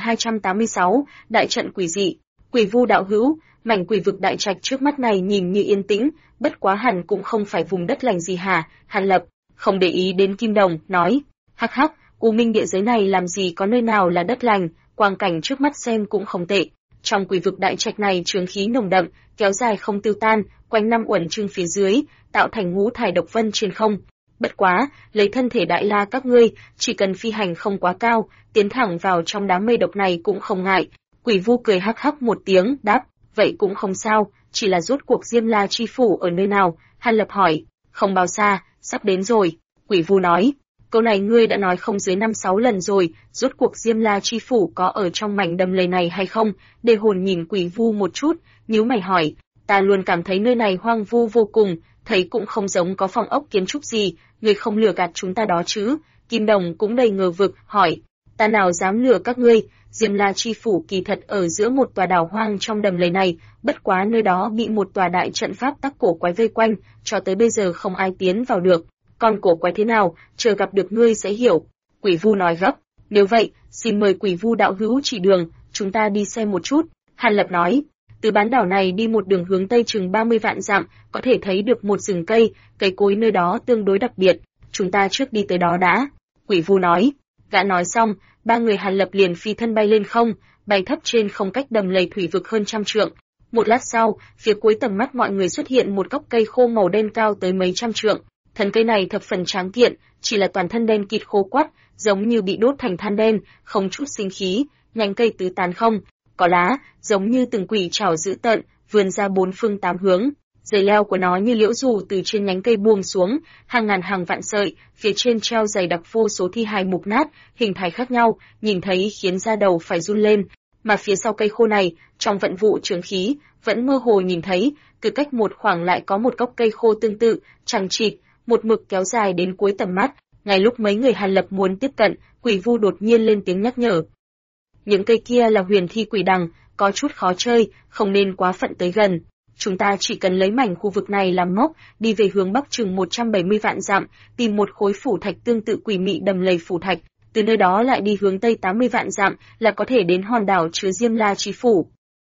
A: 1286, Đại trận quỷ dị, Quỷ Vu đạo hữu, mảnh quỷ vực đại trạch trước mắt này nhìn như yên tĩnh, bất quá hẳn cũng không phải vùng đất lành gì hả, Hàn Lập, không để ý đến Kim Đồng, nói, hắc hắc, U Minh địa giới này làm gì có nơi nào là đất lành, quang cảnh trước mắt xem cũng không tệ. Trong quỷ vực đại trạch này chướng khí nồng đậm, kéo dài không tiêu tan, quanh năm uẩn trưng phía dưới, tạo thành ngũ thải độc vân trên không. Bất quá, lấy thân thể đại la các ngươi, chỉ cần phi hành không quá cao, tiến thẳng vào trong đám mây độc này cũng không ngại. Quỷ Vu cười hắc hắc một tiếng, đáp, vậy cũng không sao, chỉ là rốt cuộc Diêm La chi phủ ở nơi nào? Hàn Lập hỏi, không bao xa, sắp đến rồi. Quỷ Vu nói, câu này ngươi đã nói không dưới 5-6 lần rồi, rốt cuộc Diêm La chi phủ có ở trong mảnh đầm lầy này hay không? Đề Hồn nhìn Quỷ Vu một chút, nhíu mày hỏi, ta luôn cảm thấy nơi này hoang vu vô cùng, thấy cũng không giống có phòng ốc kiến trúc gì, ngươi không lừa gạt chúng ta đó chứ? Kim Đồng cũng đầy ngờ vực, hỏi, ta nào dám lừa các ngươi, Diêm La chi phủ kỳ thật ở giữa một tòa đảo hoang trong đầm lầy này, bất quá nơi đó bị một tòa đại trận pháp tắc cổ quái vây quanh, cho tới bây giờ không ai tiến vào được. Còn cổ quái thế nào, chờ gặp được ngươi sẽ hiểu. Quỷ Vu nói gấp, nếu vậy, xin mời Quỷ Vu đạo hữu chỉ đường, chúng ta đi xem một chút. Hàn Lập nói, từ bán đảo này đi một đường hướng tây chừng 30 vạn dặm, có thể thấy được một rừng cây, cây cối nơi đó tương đối đặc biệt, chúng ta trước đi tới đó đã. Quỷ Vu nói, gã nói xong, ba người Hàn Lập liền phi thân bay lên không, bay thấp trên không cách đầm lầy thủy vực hơn 100 trượng. Một lát sau, phía cuối tầm mắt mọi người xuất hiện một gốc cây khô màu đen cao tới mấy trăm trượng. Thân cây này thập phần tráng kiện, chỉ là toàn thân đen kịt khô quắt, giống như bị đốt thành than đen, không chút sinh khí, nhánh cây tứ tán không, có lá, giống như từng quỷ trảo dữ tợn, vươn ra bốn phương tám hướng. Dây leo của nó như liễu dù từ trên nhánh cây buông xuống, hàng ngàn hàng vạn sợi, phía trên treo dày đặc vô số thi hài mục nát, hình thái khác nhau, nhìn thấy khiến da đầu phải run lên. Mà phía sau cây khô này, trong vận vụ trường khí, vẫn mơ hồ nhìn thấy, cứ cách một khoảng lại có một gốc cây khô tương tự, chằng chịt, một mực kéo dài đến cuối tầm mắt. Ngay lúc mấy người Hàn Lập muốn tiếp cận, Quỷ Vu đột nhiên lên tiếng nhắc nhở. Những cây kia là huyền thi quỷ đằng, có chút khó chơi, không nên quá phận tới gần. Chúng ta chỉ cần lấy mảnh khu vực này làm mốc, đi về hướng bắc chừng 170 vạn dặm, tìm một khối phủ thạch tương tự quỷ mị đầm lầy phủ thạch, từ nơi đó lại đi hướng tây 80 vạn dặm là có thể đến hòn đảo chứa Diêm La chi phủ.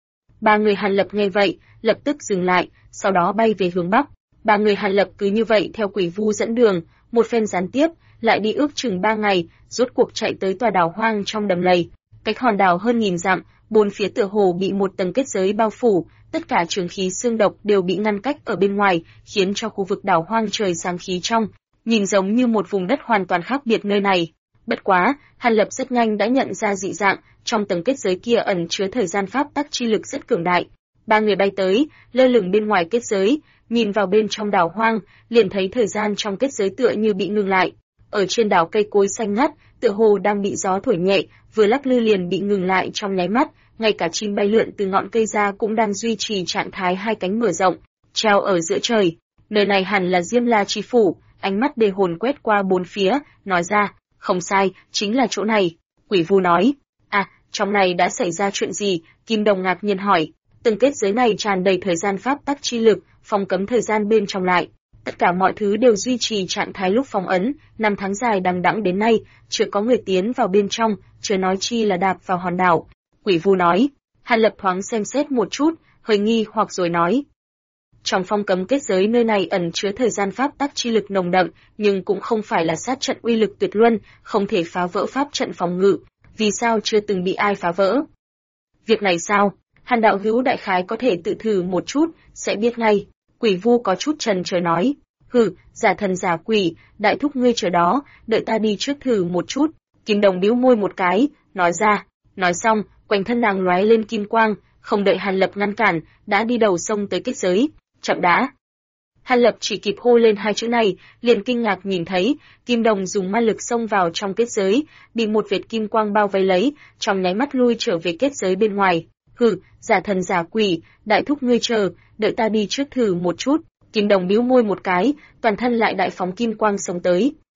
A: Ba người Hàn Lập nghe vậy, lập tức dừng lại, sau đó bay về hướng bắc. Ba người Hàn Lập cứ như vậy theo Quỷ Vu dẫn đường, một phen gián tiếp, lại đi ước chừng 3 ngày, rốt cuộc chạy tới tòa đảo hoang trong đầm lầy. Cách hòn đảo hơn 1000 dặm, bốn phía tựa hồ bị một tầng kết giới bao phủ, tất cả trường khí xương độc đều bị ngăn cách ở bên ngoài, khiến cho khu vực đảo hoang trời sáng khí trong, nhìn giống như một vùng đất hoàn toàn khác biệt nơi này. Bất quá, Hàn Lập rất nhanh đã nhận ra dị dạng, trong tầng kết giới kia ẩn chứa thời gian pháp tắc chi lực rất cường đại. Ba người bay tới, lơ lửng bên ngoài kết giới, nhìn vào bên trong đảo hoang, liền thấy thời gian trong kết giới tựa như bị ngừng lại. Ở trên đảo cây cối xanh ngắt, tựa hồ đang bị gió thổi nhẹ, vừa lắc lư liền bị ngừng lại trong nháy mắt, ngay cả chim bay lượn từ ngọn cây ra cũng đang duy trì trạng thái hai cánh mở rộng, treo ở giữa trời. Nơi này hẳn là Diêm La chi phủ, ánh mắt Đề Hồn quét qua bốn phía, nói ra, không sai, chính là chỗ này. Quỷ Vu nói, trong này đã xảy ra chuyện gì? Kim Đồng ngạc nhiên hỏi. Từng kết giới này tràn đầy thời gian pháp tắc chi lực, phong cấm thời gian bên trong lại. Tất cả mọi thứ đều duy trì trạng thái lúc phong ấn, 5 tháng dài đằng đẵng đến nay, chưa có người tiến vào bên trong, chưa nói chi là đạp vào hòn đảo. Quỷ Vu nói. Hàn Lập thoáng xem xét một chút, hơi nghi hoặc rồi nói. Trong phong cấm kết giới nơi này ẩn chứa thời gian pháp tắc chi lực nồng đậm, nhưng cũng không phải là sát trận uy lực tuyệt luân, không thể phá vỡ pháp trận phòng ngự. Vì sao chưa từng bị ai phá vỡ? Việc này sao? Hàn đạo hữu đại khái có thể tự thử một chút, sẽ biết ngay. Quỷ Vu có chút chần chờ nói. Hừ, giả thần giả quỷ, đại thúc ngươi chờ đó, đợi ta đi trước thử một chút. Kim Đồng bĩu môi một cái, nói ra. Nói xong, quanh thân nàng lóe lên kim quang, không đợi Hàn Lập ngăn cản, đã đi đầu sông tới kết giới. Chậm đã. Hàn Lập chỉ kịp hô lên hai chữ này, liền kinh ngạc nhìn thấy, Kim Đồng dùng ma lực xông vào trong kết giới, bị một vệt kim quang bao vây lấy, trong nháy mắt lui trở về kết giới bên ngoài. Hừ, giả thần giả quỷ, đại thúc ngươi chờ, đợi ta đi trước thử một chút. Kim Đồng bĩu môi một cái, toàn thân lại đại phóng kim quang sống tới.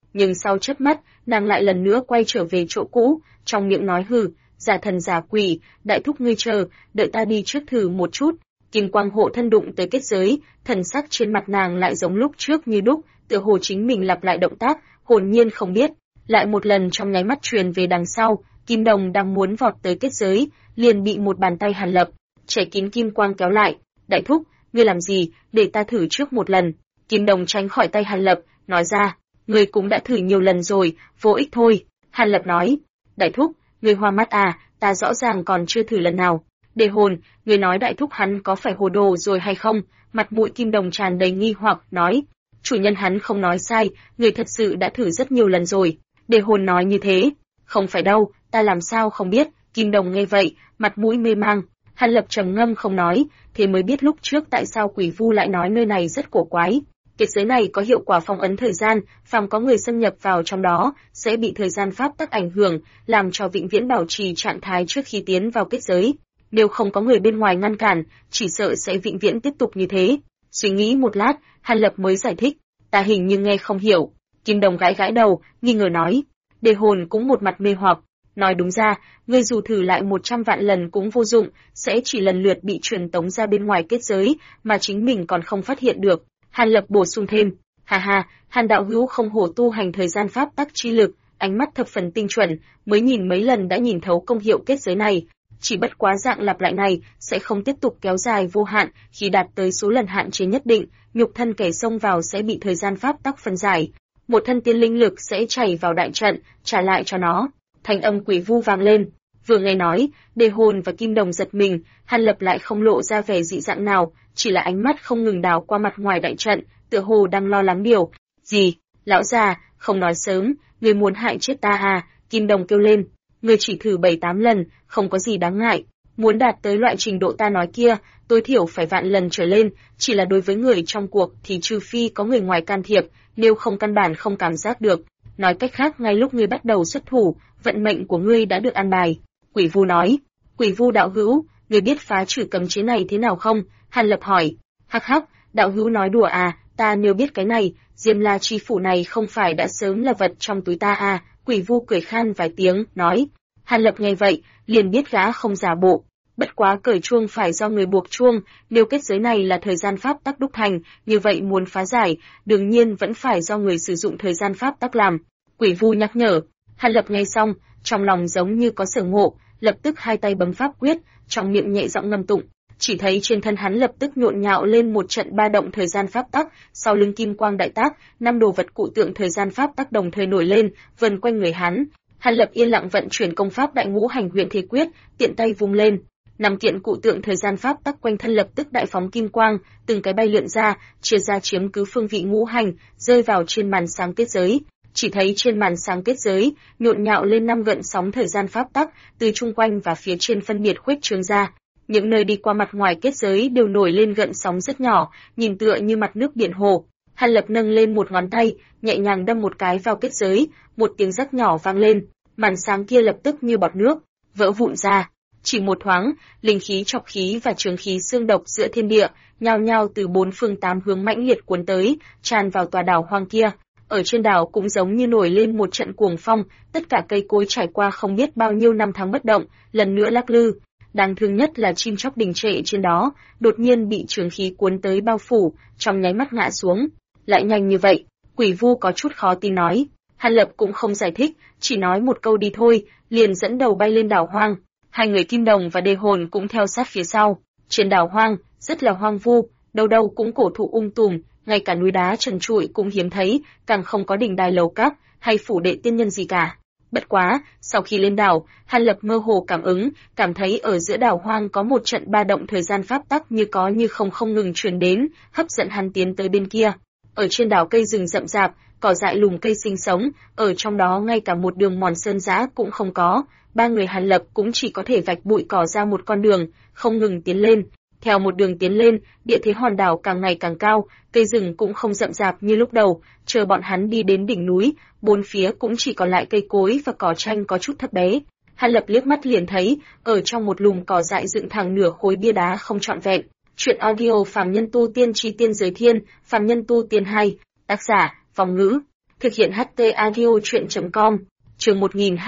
A: nhưng sau chớp mắt, nàng lại lần nữa quay trở về chỗ cũ, trong miệng nói hừ, giả thần giả quỷ, đại thúc ngươi chờ, đợi ta đi trước thử một chút. Kim quang hộ thân đụng tới kết giới, thần sắc trên mặt nàng lại giống lúc trước như đúc, tựa hồ chính mình lặp lại động tác, hồn nhiên không biết. Lại một lần trong nháy mắt truyền về đằng sau, Kim Đồng đang muốn vọt tới kết giới, liền bị một bàn tay Hàn Lập che kín kim quang kéo lại. Đại thúc, ngươi làm gì, để ta thử trước một lần. Kim Đồng tránh khỏi tay Hàn Lập, nói ra, ngươi cũng đã thử nhiều lần rồi, vô ích thôi. Hàn Lập nói, đại thúc, ngươi hoa mắt à, ta rõ ràng còn chưa thử lần nào. Đề hồn, ngươi nói đại thúc hắn có phải hồ đồ rồi hay không? Mặt mũi Kim Đồng tràn đầy nghi hoặc, nói, chủ nhân hắn không nói sai, ngươi thật sự đã thử rất nhiều lần rồi. Đề hồn nói như thế, không phải đâu, ta làm sao không biết. Kim Đồng nghe vậy, mặt mũi mê mang. Hàn Lập trầm ngâm không nói, thế mới biết lúc trước tại sao Quỷ Vu lại nói nơi này rất cổ quái. Kết giới này có hiệu quả phong ấn thời gian, phàm có người xâm nhập vào trong đó, sẽ bị thời gian pháp tắc ảnh hưởng, làm cho vĩnh viễn bảo trì trạng thái trước khi tiến vào kết giới. Nếu không có người bên ngoài ngăn cản, chỉ sợ sẽ vĩnh viễn tiếp tục như thế. Suy nghĩ một lát, Hàn Lập mới giải thích, ta hình như nghe không hiểu. Kim Đồng gãi gãi đầu, nghi ngờ nói. Đề hồn cũng một mặt mê hoặc, nói đúng ra, ngươi dù thử lại 100 vạn lần cũng vô dụng, sẽ chỉ lần lượt bị truyền tống ra bên ngoài kết giới, mà chính mình còn không phát hiện được. Hàn Lập bổ sung thêm, ha ha, Hàn đạo hữu không hổ tu hành thời gian pháp tắc chi lực, ánh mắt thập phần tinh chuẩn, mới nhìn mấy lần đã nhìn thấu công hiệu kết giới này. Chỉ bất quá dạng lặp lại này sẽ không tiếp tục kéo dài vô hạn, khi đạt tới số lần hạn chế nhất định, nhục thân kẻ xông vào sẽ bị thời gian pháp tắc phân giải. Một thân tiên linh lực sẽ chảy vào đại trận, trả lại cho nó. Thanh âm Quỷ Vu vang lên. Vừa nghe nói, Đề hồn và Kim Đồng giật mình, Hàn Lập lại không lộ ra vẻ dị dạng nào, chỉ là ánh mắt không ngừng đảo qua mặt ngoài đại trận, tựa hồ đang lo lắng điều. Gì? Lão già, không nói sớm, ngươi muốn hại chết ta à? Kim Đồng kêu lên. Ngươi chỉ thử 7-8 lần, không có gì đáng ngại. Muốn đạt tới loại trình độ ta nói kia, tối thiểu phải vạn lần trở lên, chỉ là đối với người trong cuộc thì trừ phi có người ngoài can thiệp, nếu không căn bản không cảm giác được. Nói cách khác, ngay lúc ngươi bắt đầu xuất thủ, vận mệnh của ngươi đã được an bài. Quỷ Vu nói. Quỷ Vu đạo hữu, ngươi biết phá trừ cấm chế này thế nào không? Hàn Lập hỏi. Hắc hắc, đạo hữu nói đùa à, ta nếu biết cái này, Diêm La chi phủ này không phải đã sớm là vật trong túi ta à? Quỷ Vu cười khan vài tiếng, nói. Hàn Lập nghe vậy, liền biết gã không giả bộ. Bất quá cởi chuông phải do người buộc chuông, nếu kết giới này là thời gian pháp tắc đúc thành, như vậy muốn phá giải, đương nhiên vẫn phải do người sử dụng thời gian pháp tắc làm. Quỷ Vu nhắc nhở. Hàn Lập nghe xong, trong lòng giống như có sở ngộ, lập tức hai tay bấm pháp quyết, trong miệng nhẹ giọng ngâm tụng. Chỉ thấy trên thân hắn lập tức nhộn nhạo lên một trận ba động thời gian pháp tắc, sau lưng kim quang đại tác, 5 đồ vật cụ tượng thời gian pháp tắc đồng thời nổi lên, vần quanh người hắn. Hàn Lập yên lặng vận chuyển công pháp Đại Ngũ Hành Huyền Thế Quyết, tiện tay vung lên, 5 kiện cụ tượng thời gian pháp tắc quanh thân lập tức đại phóng kim quang, từng cái bay lượn ra, chia ra chiếm cứ phương vị ngũ hành, rơi vào trên màn sáng kết giới. Chỉ thấy trên màn sáng kết giới, nhộn nhạo lên 5 gợn sóng thời gian pháp tắc, từ chung quanh và phía trên phân biệt khuếch trương ra. Những nơi đi qua mặt ngoài kết giới đều nổi lên gợn sóng rất nhỏ, nhìn tựa như mặt nước biển hồ. Hàn Lập nâng lên một ngón tay, nhẹ nhàng đâm một cái vào kết giới, một tiếng rắc nhỏ vang lên, màn sáng kia lập tức như bọt nước vỡ vụn ra. Chỉ một thoáng, linh khí, trọc khí và trường khí xương độc giữa thiên địa nhao nhao từ 4 phương 8 hướng mãnh liệt cuốn tới, tràn vào tòa đảo hoang kia. Ở trên đảo cũng giống như nổi lên một trận cuồng phong, tất cả cây cối trải qua không biết bao nhiêu năm tháng bất động, lần nữa lắc lư. Đáng thương nhất là chim chóc đình trệ trên đó, đột nhiên bị trường khí cuốn tới bao phủ, trong nháy mắt ngã xuống. Lại nhanh như vậy, Quỷ Vu có chút khó tin nói. Hàn Lập cũng không giải thích, chỉ nói một câu đi thôi, liền dẫn đầu bay lên đảo hoang. Hai người Kim Đồng và Đề hồn cũng theo sát phía sau. Trên đảo hoang, rất là hoang vu, đâu đâu cũng cổ thụ tùm, ngay cả núi đá trần trụi cũng hiếm thấy, càng không có đỉnh đài lầu các hay phủ đệ tiên nhân gì cả. Bất quá, sau khi lên đảo, Hàn Lập mơ hồ cảm thấy ở giữa đảo hoang có một trận ba động thời gian pháp tắc như có như không ngừng truyền đến, hấp dẫn hắn tiến tới bên kia. Ở trên đảo cây rừng rậm rạp, cỏ dại lùm cây sinh sống, ở trong đó ngay cả một đường mòn sơn dã cũng không có. Ba người Hàn Lập cũng chỉ có thể vạch bụi cỏ ra một con đường, không ngừng tiến lên. Theo một đường tiến lên, địa thế hòn đảo càng ngày càng cao, cây rừng cũng không rậm rạp như lúc đầu. Chờ bọn hắn đi đến đỉnh núi, bốn phía cũng chỉ còn lại cây cối và cỏ tranh có chút thấp bé. Hàn Lập liếc mắt liền thấy, ở trong một lùm cỏ dại dựng thẳng nửa khối bia đá không trọn vẹn. Chuyện audio Phàm Nhân Tu Tiên Chi Tiên Giới Thiên, Phàm Nhân Tu Tiên 2, tác giả, Phong Ngữ. Thực hiện HT Audio chuyện.com. Chương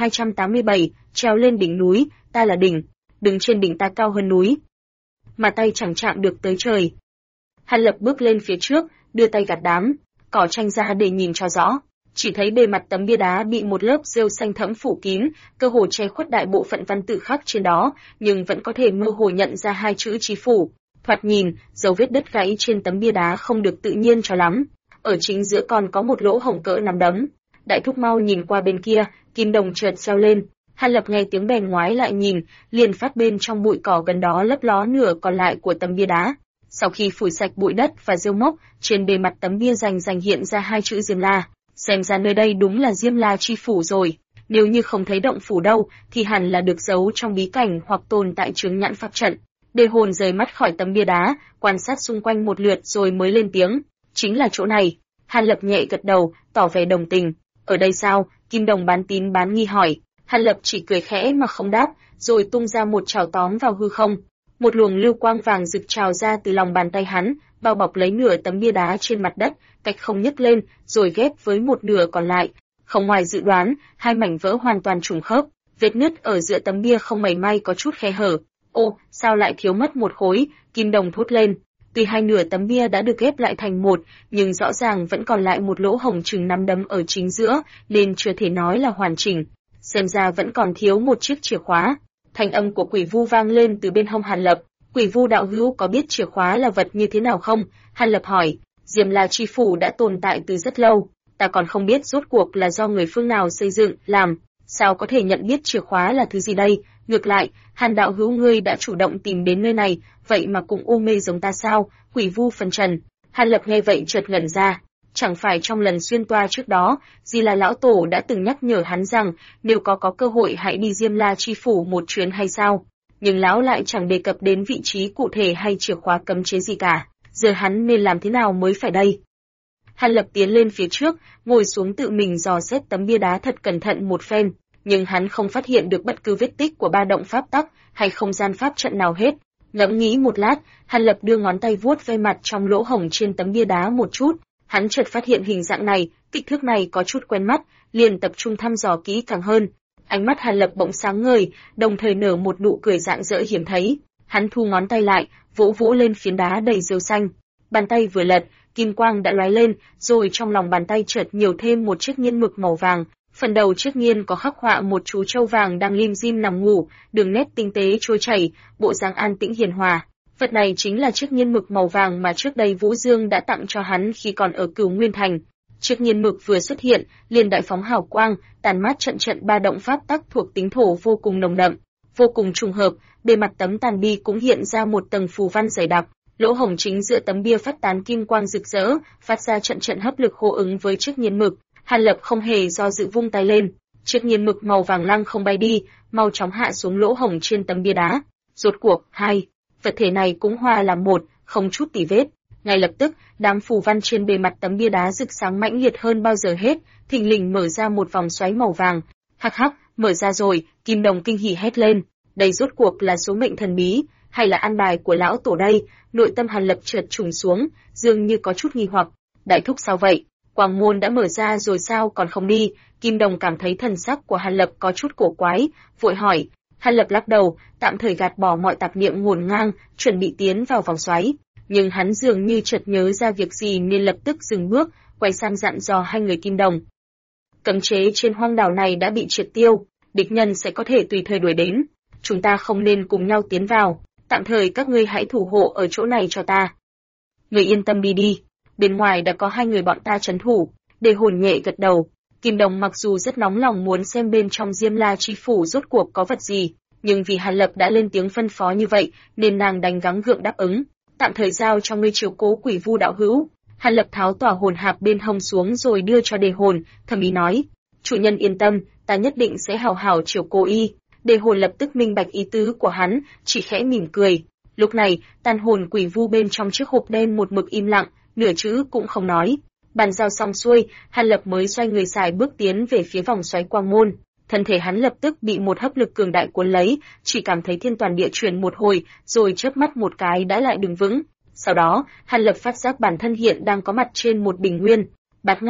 A: 1287, treo lên đỉnh núi, ta là đỉnh, đứng trên đỉnh ta cao hơn núi, mà tay chẳng chạm được tới trời. Hàn Lập bước lên phía trước, đưa tay gạt đám cỏ tranh ra để nhìn cho rõ. Chỉ thấy bề mặt tấm bia đá bị một lớp rêu xanh thẫm phủ kín, cơ hồ che khuất đại bộ phận văn tự khắc trên đó, nhưng vẫn có thể mơ hồ nhận ra hai chữ Chí Phủ. Thoạt nhìn, dấu vết đứt gãy trên tấm bia đá không được tự nhiên cho lắm. Ở chính giữa còn có một lỗ hổng cỡ nắm đấm. Đại thúc mau nhìn qua bên kia, kim đồng chợt reo lên. Hàn Lập nghe tiếng bèn ngoái lại nhìn, liền phát bên trong bụi cỏ gần đó lấp ló nửa còn lại của tấm bia đá. Sau khi phủi sạch bụi đất và rêu mốc, trên bề mặt tấm bia rành hiện ra hai chữ Diêm La. Xem ra nơi đây đúng là Diêm La chi phủ rồi. Nếu như không thấy động phủ đâu, thì hẳn là được giấu trong bí cảnh hoặc tồn tại chướng nhãn pháp trận. Đề Hồn rời mắt khỏi tấm bia đá, quan sát xung quanh một lượt rồi mới lên tiếng. Chính là chỗ này. Hàn Lập nhẹ gật đầu, tỏ vẻ đồng tình. Ở đây sao? Kim đồng bán tín bán nghi hỏi. Hàn Lập chỉ cười khẽ mà không đáp, rồi tung ra một chảo tóm vào hư không. Một luồng lưu quang vàng rực trào ra từ lòng bàn tay hắn, bao bọc lấy nửa tấm bia đá trên mặt đất, cách không nhấc lên, rồi ghép với một nửa còn lại. Không ngoài dự đoán, hai mảnh vỡ hoàn toàn trùng khớp, vết nứt ở giữa tấm bia không mảy may có chút khe hở. Ô, sao lại thiếu mất một khối? Kim đồng thốt lên. Tuy hai nửa tấm bia đã được ghép lại thành một, nhưng rõ ràng vẫn còn lại một lỗ hổng chừng nắm đấm ở chính giữa, nên chưa thể nói là hoàn chỉnh. Xem ra vẫn còn thiếu một chiếc chìa khóa. Thanh âm của Quỷ Vu vang lên từ bên hông Hàn Lập. Quỷ Vu đạo hữu có biết chìa khóa là vật như thế nào không? Hàn Lập hỏi. Diêm La chi phủ đã tồn tại từ rất lâu, ta còn không biết rốt cuộc là do người phương nào xây dựng, làm, sao có thể nhận biết chìa khóa là thứ gì đây? Ngược lại, Hàn đạo hữu ngươi đã chủ động tìm đến nơi này, vậy mà cũng u mê giống ta sao? Quỷ Vu phân trần. Hàn Lập nghe vậy chợt ngẩn ra. Chẳng phải trong lần xuyên toa trước đó, Di La lão tổ đã từng nhắc nhở hắn rằng nếu có cơ hội hãy đi Diêm La chi phủ một chuyến hay sao? Nhưng lão lại chẳng đề cập đến vị trí cụ thể hay chìa khóa cấm chế gì cả. Giờ hắn nên làm thế nào mới phải đây? Hàn Lập tiến lên phía trước, ngồi xuống tự mình dò xét tấm bia đá thật cẩn thận một phen, nhưng hắn không phát hiện được bất cứ vết tích của ba động pháp tắc hay không gian pháp trận nào hết. Ngẫm nghĩ một lát, Hàn Lập đưa ngón tay vuốt ve mặt trong lỗ hổng trên tấm bia đá một chút. Hắn chợt phát hiện hình dạng này, kích thước này có chút quen mắt, liền tập trung thăm dò kỹ càng hơn. Ánh mắt Hàn Lập bỗng sáng ngời, đồng thời nở một nụ cười rạng rỡ hiếm thấy. Hắn thu ngón tay lại, vỗ vỗ lên phiến đá đầy rêu xanh. Bàn tay vừa lật, kim quang đã lóe lên, rồi trong lòng bàn tay chợt nhiều thêm một chiếc nghiên mực màu vàng. Phần đầu chiếc nghiên có khắc họa một chú trâu vàng đang lim dim nằm ngủ, đường nét tinh tế trôi chảy, bộ dáng an tĩnh hiền hòa. Vật này chính là chiếc nghiên mực màu vàng mà trước đây Vũ Dương đã tặng cho hắn khi còn ở Cửu Nguyên Thành. Chiếc nghiên mực vừa xuất hiện, liền đại phóng hào quang, tàn mát trận ba động pháp tắc thuộc tính thổ vô cùng nồng đậm, vô cùng trùng hợp. Bề mặt tấm tàn bi cũng hiện ra một tầng phù văn dày đặc, lỗ hổng chính giữa tấm bia phát tán kim quang rực rỡ, phát ra trận hấp lực hô ứng với chiếc nghiên mực. Hàn Lập không hề do dự vung tay lên, chiếc nghiên mực màu vàng lăng không bay đi, mau chóng hạ xuống lỗ hổng trên tấm bia đá. Rốt cuộc, hai vật thể này cũng hòa làm một, không chút tì vết. Ngay lập tức, đám phù văn trên bề mặt tấm bia đá rực sáng mãnh liệt hơn bao giờ hết, thình lình mở ra một vòng xoáy màu vàng. Hắc hắc, mở ra rồi, Kim Đồng kinh hỉ hét lên. Đây rốt cuộc là số mệnh thần bí, hay là an bài của lão tổ đây? Nội tâm Hàn Lập chợt trùng xuống, dường như có chút nghi hoặc. Đại thúc sao vậy? Quang môn đã mở ra rồi sao còn không đi? Kim Đồng cảm thấy thần sắc của Hàn Lập có chút cổ quái, vội hỏi. Hàn Lập lắc đầu, tạm thời gạt bỏ mọi tạp niệm ngổn ngang, chuẩn bị tiến vào vòng xoáy. Nhưng hắn dường như chợt nhớ ra việc gì nên lập tức dừng bước, quay sang dặn dò hai người Kim Đồng. Cấm chế trên hoang đảo này đã bị triệt tiêu, địch nhân sẽ có thể tùy thời đuổi đến. Chúng ta không nên cùng nhau tiến vào, tạm thời các ngươi hãy thủ hộ ở chỗ này cho ta. Người yên tâm đi, bên ngoài đã có hai người bọn ta trấn thủ. Đề Hồn nhẹ gật đầu. Kim Đồng mặc dù rất nóng lòng muốn xem bên trong Diêm La chi phủ rốt cuộc có vật gì, nhưng vì Hàn Lập đã lên tiếng phân phó như vậy, nên nàng đành gắng gượng đáp ứng. Tạm thời giao cho ngươi chiếu cố Quỷ Vu đạo hữu. Hàn Lập tháo tỏa hồn hạp bên hông xuống rồi đưa cho Đề Hồn, thầm ý nói: chủ nhân yên tâm, ta nhất định sẽ hào hảo chiếu cố y. Đề Hồn lập tức minh bạch ý tứ của hắn, chỉ khẽ mỉm cười. Lúc này, tàn hồn Quỷ Vu bên trong chiếc hộp đen một mực im lặng, nửa chữ cũng không nói. Bàn giao xong xuôi, Hàn Lập mới xoay người xài bước tiến về phía vòng xoáy quang môn. Thân thể hắn lập tức bị một hấp lực cường đại cuốn lấy, chỉ cảm thấy thiên toàn địa chuyển một hồi, rồi chớp mắt một cái đã lại đứng vững. Sau đó, Hàn Lập phát giác bản thân hiện đang có mặt trên một bình nguyên, bát ngát,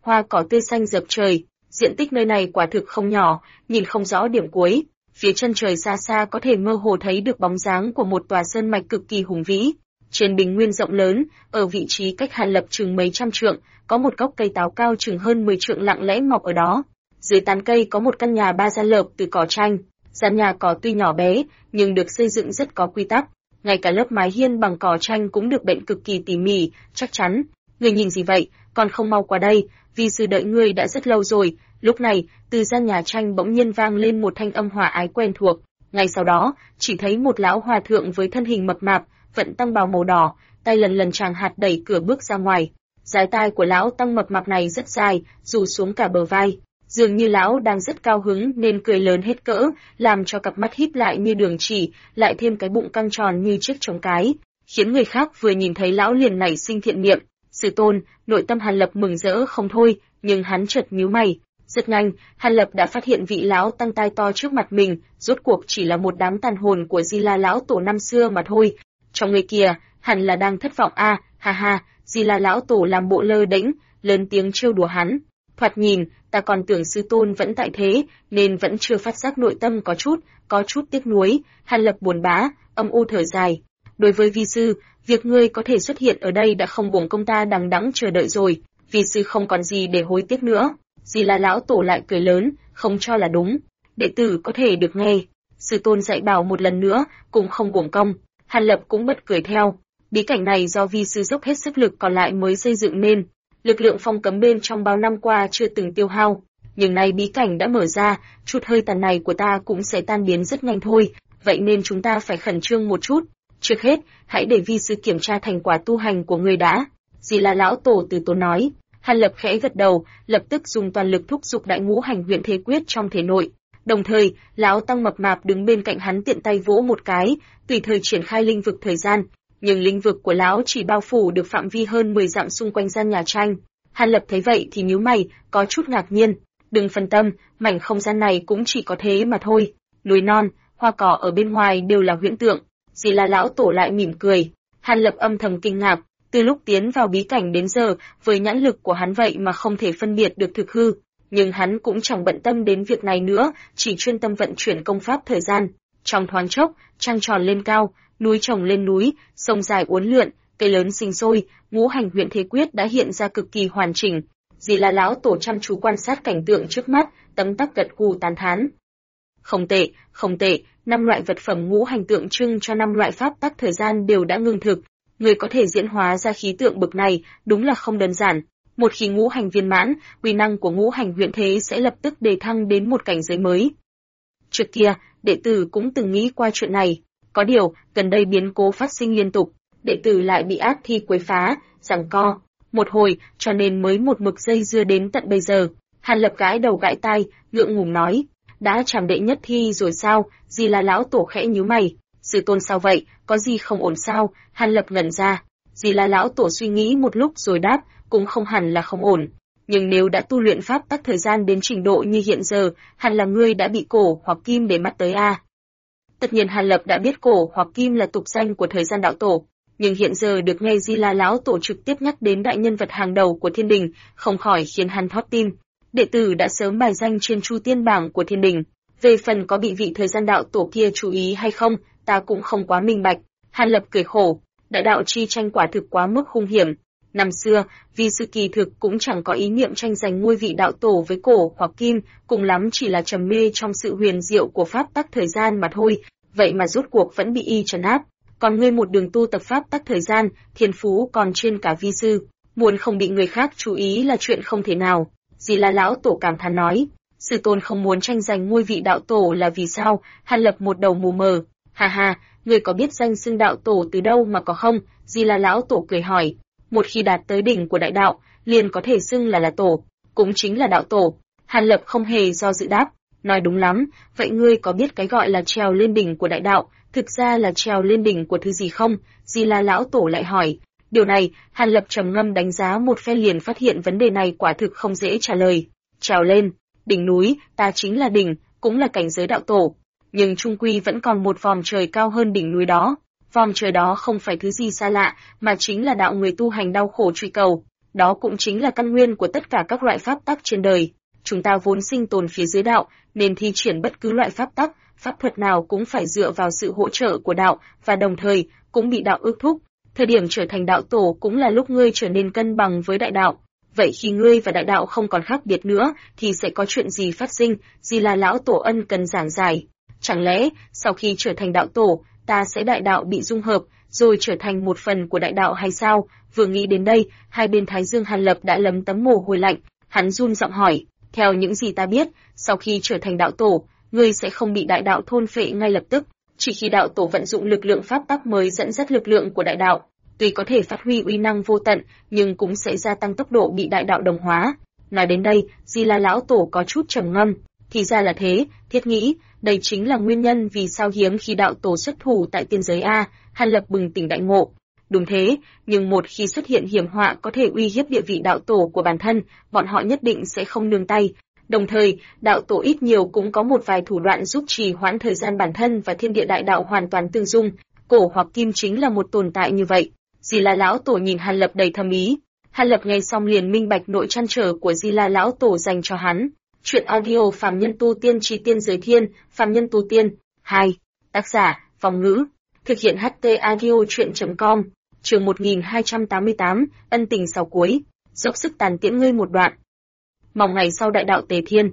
A: hoa cỏ tươi xanh rợp trời. Diện tích nơi này quả thực không nhỏ, nhìn không rõ điểm cuối. Phía chân trời xa xa có thể mơ hồ thấy được bóng dáng của một tòa sơn mạch cực kỳ hùng vĩ. Trên bình nguyên rộng lớn, ở vị trí cách Hàn Lập chừng mấy trăm trượng, có một gốc cây táo cao chừng hơn 10 trượng lặng lẽ mọc ở đó. Dưới tán cây có một căn nhà ba gian lợp từ cỏ tranh. Gian nhà cỏ tuy nhỏ bé, nhưng được xây dựng rất có quy tắc. Ngay cả lớp mái hiên bằng cỏ tranh cũng được bện cực kỳ tỉ mỉ, chắc chắn. Người nhìn gì vậy, còn không mau qua đây, vì sư đợi ngươi đã rất lâu rồi. Lúc này, từ gian nhà tranh bỗng nhiên vang lên một thanh âm hòa ái quen thuộc. Ngay sau đó, chỉ thấy một lão hòa thượng với thân hình mập mạp, vận tăng bào màu đỏ, tay lần lần tràng hạt đẩy cửa bước ra ngoài. Dái tai của lão tăng mập mạp này rất dài, rủ xuống cả bờ vai. Dường như lão đang rất cao hứng nên cười lớn hết cỡ, làm cho cặp mắt híp lại như đường chỉ, lại thêm cái bụng căng tròn như chiếc trống cái, khiến người khác vừa nhìn thấy lão liền nảy sinh thiện niệm. Sư tôn, nội tâm Hàn Lập mừng rỡ không thôi, nhưng hắn chợt nhíu mày. Rất nhanh, Hàn Lập đã phát hiện vị lão tăng tai to trước mặt mình, rốt cuộc chỉ là một đám tàn hồn của Di La lão tổ năm xưa mà thôi. Trong người kia, hẳn là đang thất vọng a, ha ha, Di La lão tổ làm bộ lơ đễnh, lớn tiếng trêu đùa hắn. Thoạt nhìn, ta còn tưởng sư tôn vẫn tại thế, nên vẫn chưa phát giác nội tâm có chút tiếc nuối. Hàn Lập buồn bã, âm u thở dài. Đối với vi sư, việc ngươi có thể xuất hiện ở đây đã không uổng công ta đằng đẵng chờ đợi rồi, vi sư không còn gì để hối tiếc nữa. Di La lão tổ lại cười lớn, không cho là đúng. Đệ tử có thể được nghe. Sư tôn dạy bảo một lần nữa, cũng không uổng công. Hàn Lập cũng bật cười theo. Bí cảnh này do vi sư dốc hết sức lực còn lại mới xây dựng nên. Lực lượng phong cấm bên trong bao năm qua chưa từng tiêu hao, nhưng nay bí cảnh đã mở ra, chút hơi tàn này của ta cũng sẽ tan biến rất nhanh thôi, vậy nên chúng ta phải khẩn trương một chút. Trước hết, hãy để vi sư kiểm tra thành quả tu hành của ngươi đã. Di La lão tổ từ tốn nói. Hàn Lập khẽ gật đầu, lập tức dùng toàn lực thúc giục đại ngũ hành huyễn thế quyết trong thể nội. Đồng thời, lão tăng mập mạp đứng bên cạnh hắn tiện tay vỗ một cái, tùy thời triển khai linh vực thời gian. Nhưng lĩnh vực của lão chỉ bao phủ được phạm vi hơn 10 dặm xung quanh gian nhà tranh. Hàn Lập thấy vậy thì nhíu mày, có chút ngạc nhiên. Đừng phân tâm, mảnh không gian này cũng chỉ có thế mà thôi. Núi non, hoa cỏ ở bên ngoài đều là huyễn tượng. Di La lão tổ lại mỉm cười. Hàn Lập âm thầm kinh ngạc. Từ lúc tiến vào bí cảnh đến giờ, với nhãn lực của hắn vậy mà không thể phân biệt được thực hư. Nhưng hắn cũng chẳng bận tâm đến việc này nữa, chỉ chuyên tâm vận chuyển công pháp thời gian. Trong thoáng chốc, trăng tròn lên cao, núi chồng lên núi, sông dài uốn lượn, cây lớn sinh sôi, ngũ hành huyễn thế quyết đã hiện ra cực kỳ hoàn chỉnh. Di La lão tổ chăm chú quan sát cảnh tượng trước mắt, tấm tắc gật gù tán thán. Không tệ, 5 loại vật phẩm ngũ hành tượng trưng cho 5 loại pháp tắc thời gian đều đã ngưng thực. Người có thể diễn hóa ra khí tượng bực này, đúng là không đơn giản. Một khi ngũ hành viên mãn, uy năng của ngũ hành huyễn thế sẽ lập tức đề thăng đến một cảnh giới mới. Trước kia, đệ tử cũng từng nghĩ qua chuyện này. Có điều, gần đây biến cố phát sinh liên tục, đệ tử lại bị ác thi quấy phá, giằng co một hồi, cho nên mới một mực dây dưa đến tận bây giờ. Hàn Lập gãi đầu gãi tai, ngượng ngùng nói, đã trảm đệ nhất thi rồi sao? Di La lão tổ khẽ nhíu mày. Sư tôn sao vậy, có gì không ổn sao? Hàn Lập ngẩn ra. Di La lão tổ suy nghĩ một lúc rồi đáp, cũng không hẳn là không ổn. Nhưng nếu đã tu luyện pháp tắc thời gian đến trình độ như hiện giờ, hẳn là ngươi đã bị cổ hoặc kim để mắt tới a. Tất nhiên Hàn Lập đã biết cổ hoặc kim là tục danh của thời gian đạo tổ, nhưng hiện giờ được nghe Di La lão tổ trực tiếp nhắc đến đại nhân vật hàng đầu của thiên đình, không khỏi khiến hắn thót tim. Đệ tử đã sớm bài danh trên Chu Tiên bảng của thiên đình. Về phần có bị vị thời gian đạo tổ kia chú ý hay không, ta cũng không quá minh bạch. Hàn Lập cười khổ, đại đạo chi tranh quả thực quá mức hung hiểm. Năm xưa, vì sự kỳ thực cũng chẳng có ý niệm tranh giành ngôi vị đạo tổ với cổ hoặc kim, cùng lắm chỉ là trầm mê trong sự huyền diệu của pháp tắc thời gian mà thôi, vậy mà rốt cuộc vẫn bị y trấn áp. Còn ngươi một đường tu tập pháp tắc thời gian, thiên phú còn trên cả vi sư, muốn không bị người khác chú ý là chuyện không thể nào. Di La lão tổ cảm thán nói, sư tôn không muốn tranh giành ngôi vị đạo tổ là vì sao? Hàn Lập một đầu mù mờ, ha ha, ngươi có biết danh xưng đạo tổ từ đâu mà có không? Di La lão tổ cười hỏi, một khi đạt tới đỉnh của đại đạo, liền có thể xưng là tổ, cũng chính là đạo tổ. Hàn Lập không hề do dự đáp, nói đúng lắm, vậy ngươi có biết cái gọi là trèo lên đỉnh của đại đạo, thực ra là trèo lên đỉnh của thứ gì không? Di La lão tổ lại hỏi. Điều này, Hàn Lập trầm ngâm đánh giá một phen liền phát hiện vấn đề này quả thực không dễ trả lời. Trèo lên, đỉnh núi, ta chính là đỉnh, cũng là cảnh giới đạo tổ. Nhưng chung quy vẫn còn một vòm trời cao hơn đỉnh núi đó. Vòm trời đó không phải thứ gì xa lạ, mà chính là đạo người tu hành đau khổ truy cầu. đó cũng chính là căn nguyên của tất cả các loại pháp tắc trên đời. Chúng ta vốn sinh tồn phía dưới đạo, nên thi triển bất cứ loại pháp tắc, pháp thuật nào cũng phải dựa vào sự hỗ trợ của đạo, và đồng thời cũng bị đạo ước thúc. Thời điểm trở thành đạo tổ cũng là lúc ngươi trở nên cân bằng với đại đạo. Vậy khi ngươi và đại đạo không còn khác biệt nữa, thì sẽ có chuyện gì phát sinh? Di La lão tổ ân cần giảng giải. Chẳng lẽ, sau khi trở thành đạo tổ, ta sẽ đại đạo bị dung hợp, rồi trở thành một phần của đại đạo hay sao? Vừa nghĩ đến đây, hai bên thái dương Hàn Lập đã lấm tấm mồ hôi lạnh. Hắn run giọng hỏi, theo những gì ta biết, sau khi trở thành đạo tổ, ngươi sẽ không bị đại đạo thôn phệ ngay lập tức. Chỉ khi đạo tổ vận dụng lực lượng pháp tắc mới dẫn dắt lực lượng của đại đạo, tuy có thể phát huy uy năng vô tận, nhưng cũng sẽ gia tăng tốc độ bị đại đạo đồng hóa. Nói đến đây, Di La lão tổ có chút trầm ngâm. Thì ra là thế, thiết nghĩ, đây chính là nguyên nhân vì sao hiếm khi đạo tổ xuất thủ tại tiên giới a. Hàn Lập bừng tỉnh đại ngộ. Đúng thế, nhưng một khi xuất hiện hiểm họa có thể uy hiếp địa vị đạo tổ của bản thân, bọn họ nhất định sẽ không nương tay. Đồng thời, đạo tổ ít nhiều cũng có một vài thủ đoạn giúp trì hoãn thời gian bản thân và thiên địa đại đạo hoàn toàn tương dung. Cổ hoặc kim chính là một tồn tại như vậy. Di La lão tổ nhìn Hàn Lập đầy thâm ý. Hàn Lập nghe xong liền minh bạch nỗi trăn trở của Di La lão tổ dành cho hắn. Chuyện audio Phàm Nhân Tu Tiên Chi Tiên Giới Thiên, Phàm Nhân Tu Tiên 2. Tác giả, Vong Ngữ. Thực hiện HT audio chuyện.com. Chương 1288, ân tình sau cuối. Dốc sức tàn tiễn ngươi một đoạn. Mong ngày sau đại đạo Tề Thiên.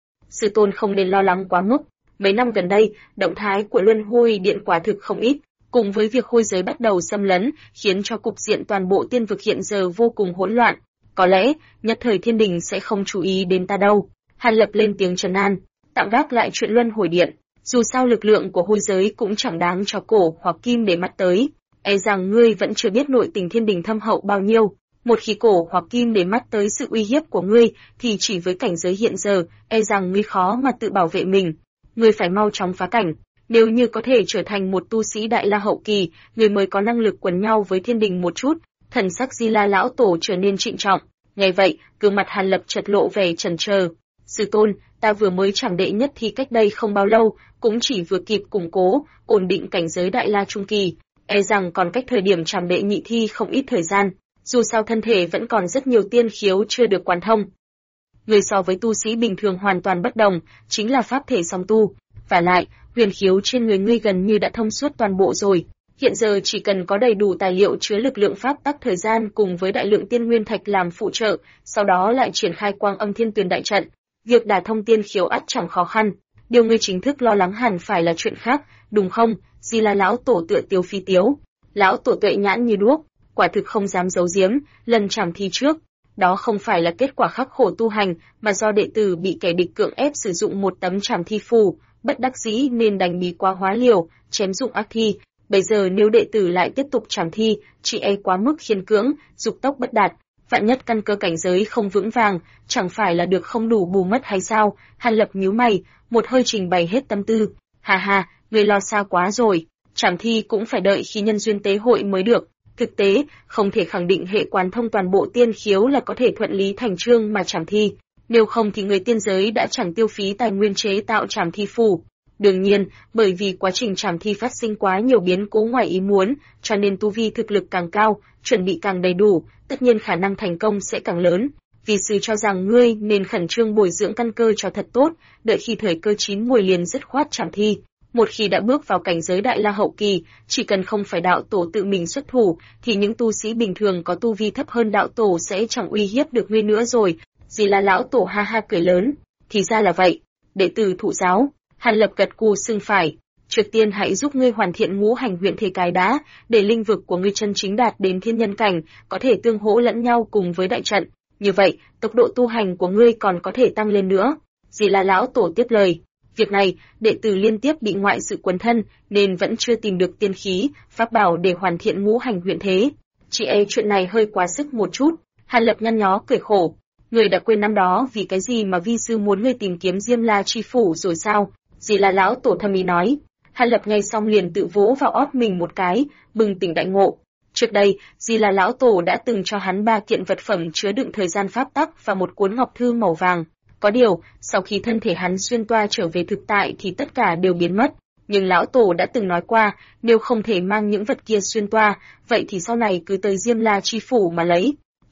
A: Sư tôn không nên lo lắng quá mức. Mấy năm gần đây, động thái của Luân Hồi Điện quả thực không ít. Cùng với việc hôi giới bắt đầu xâm lấn, khiến cho cục diện toàn bộ tiên vực hiện giờ vô cùng hỗn loạn. Có lẽ, nhất thời thiên đình sẽ không chú ý đến ta đâu. Hàn Lập lên tiếng trấn an, tạm gác lại chuyện Luân Hồi Điện. Dù sao lực lượng của hôi giới cũng chẳng đáng cho cổ hoặc kim để mắt tới. E rằng ngươi vẫn chưa biết nội tình thiên đình thâm hậu bao nhiêu. Một khi cổ hoặc kim để mắt tới sự uy hiếp của ngươi, thì chỉ với cảnh giới hiện giờ, e rằng ngươi khó mà tự bảo vệ mình. Ngươi phải mau chóng phá cảnh. Nếu như có thể trở thành một tu sĩ đại la hậu kỳ, người mới có năng lực quấn nhau với thiên đình một chút. Thần sắc Di La lão tổ trở nên trịnh trọng. Nghe vậy, gương mặt Hàn Lập chợt lộ vẻ chần chờ. Sư tôn, ta vừa mới trảm đệ nhất thi cách đây không bao lâu, cũng chỉ vừa kịp củng cố, ổn định cảnh giới đại la trung kỳ. E rằng còn cách thời điểm trảm đệ nhị thi không ít thời gian. Dù sao thân thể vẫn còn rất nhiều tiên khiếu chưa được quán thông. Người so với tu sĩ bình thường hoàn toàn bất đồng, chính là pháp thể song tu. Và lại, huyền khiếu trên người ngươi gần như đã thông suốt toàn bộ rồi. Hiện giờ chỉ cần có đầy đủ tài liệu chứa lực lượng pháp tắc thời gian cùng với đại lượng tiên nguyên thạch làm phụ trợ, sau đó lại triển khai Quang Âm Thiên Tuyền đại trận. Việc đả thông tiên khiếu ắt chẳng khó khăn. Điều ngươi chính thức lo lắng hẳn phải là chuyện khác, đúng không? Di La lão tổ tựa tiếu phi tiếu. Lão tổ tuệ nhãn như đuốc, quả thực không dám giấu giếm, lần trảm thi trước. Đó không phải là kết quả khắc khổ tu hành, mà do đệ tử bị kẻ địch cưỡng ép sử dụng một tấm trảm thi phù, bất đắc dĩ nên đành bí quá hóa liều, chém dụng ác thi. Bây giờ nếu đệ tử lại tiếp tục trảm thi, chỉ e quá mức khiên cưỡng, dục tốc bất đạt. Vạn nhất căn cơ cảnh giới không vững vàng, chẳng phải là được không đủ bù mất hay sao? Hàn Lập nhíu mày, một hơi trình bày hết tâm tư. Hà hà, người lo xa quá rồi. Trảm thi cũng phải đợi khi nhân duyên tế hội mới được. Thực tế, không thể khẳng định hệ quán thông toàn bộ tiên khiếu là có thể thuận lý thành chương mà trảm thi. Nếu không thì người tiên giới đã chẳng tiêu phí tài nguyên chế tạo trảm thi phù. Đương nhiên, bởi vì quá trình trảm thi phát sinh quá nhiều biến cố ngoài ý muốn, cho nên tu vi thực lực càng cao, chuẩn bị càng đầy đủ, tất nhiên khả năng thành công sẽ càng lớn. Vì sư cho rằng ngươi nên khẩn trương bồi dưỡng căn cơ cho thật tốt, đợi khi thời cơ chín muồi liền dứt khoát trảm thi. Một khi đã bước vào cảnh giới đại la hậu kỳ, chỉ cần không phải đạo tổ tự mình xuất thủ, thì những tu sĩ bình thường có tu vi thấp hơn đạo tổ sẽ chẳng uy hiếp được ngươi nữa rồi. Di La lão tổ ha ha cười lớn. Thì ra là vậy. Đệ tử thụ giáo. Hàn Lập gật gù xưng phải. Trước tiên hãy giúp ngươi hoàn thiện ngũ hành huyện thể cái đã, để linh vực của ngươi chân chính đạt đến thiên nhân cảnh, có thể tương hỗ lẫn nhau cùng với đại trận. Như vậy, tốc độ tu hành của ngươi còn có thể tăng lên nữa. Di La lão tổ tiếp lời. Việc này, đệ tử liên tiếp bị ngoại sự quấn thân, nên vẫn chưa tìm được tiên khí, pháp bảo để hoàn thiện ngũ hành huyện thế. Chỉ e chuyện này hơi quá sức một chút. Hàn Lập nhăn nhó cười khổ. Ngươi đã quên năm đó vì cái gì mà vi sư muốn ngươi tìm kiếm Diêm La chi phủ rồi sao? Di La lão tổ thầm ý nói. Hàn Lập nghe xong liền tự vỗ vào ót mình một cái, bừng tỉnh đại ngộ. Trước đây, Di La lão tổ đã từng cho hắn 3 kiện vật phẩm chứa đựng thời gian pháp tắc và một cuốn ngọc thư màu vàng. Có điều, sau khi thân thể hắn xuyên toa trở về thực tại thì tất cả đều biến mất. Nhưng lão tổ đã từng nói qua, nếu không thể mang những vật kia xuyên toa, vậy thì sau này cứ tới Diêm La chi phủ mà lấy.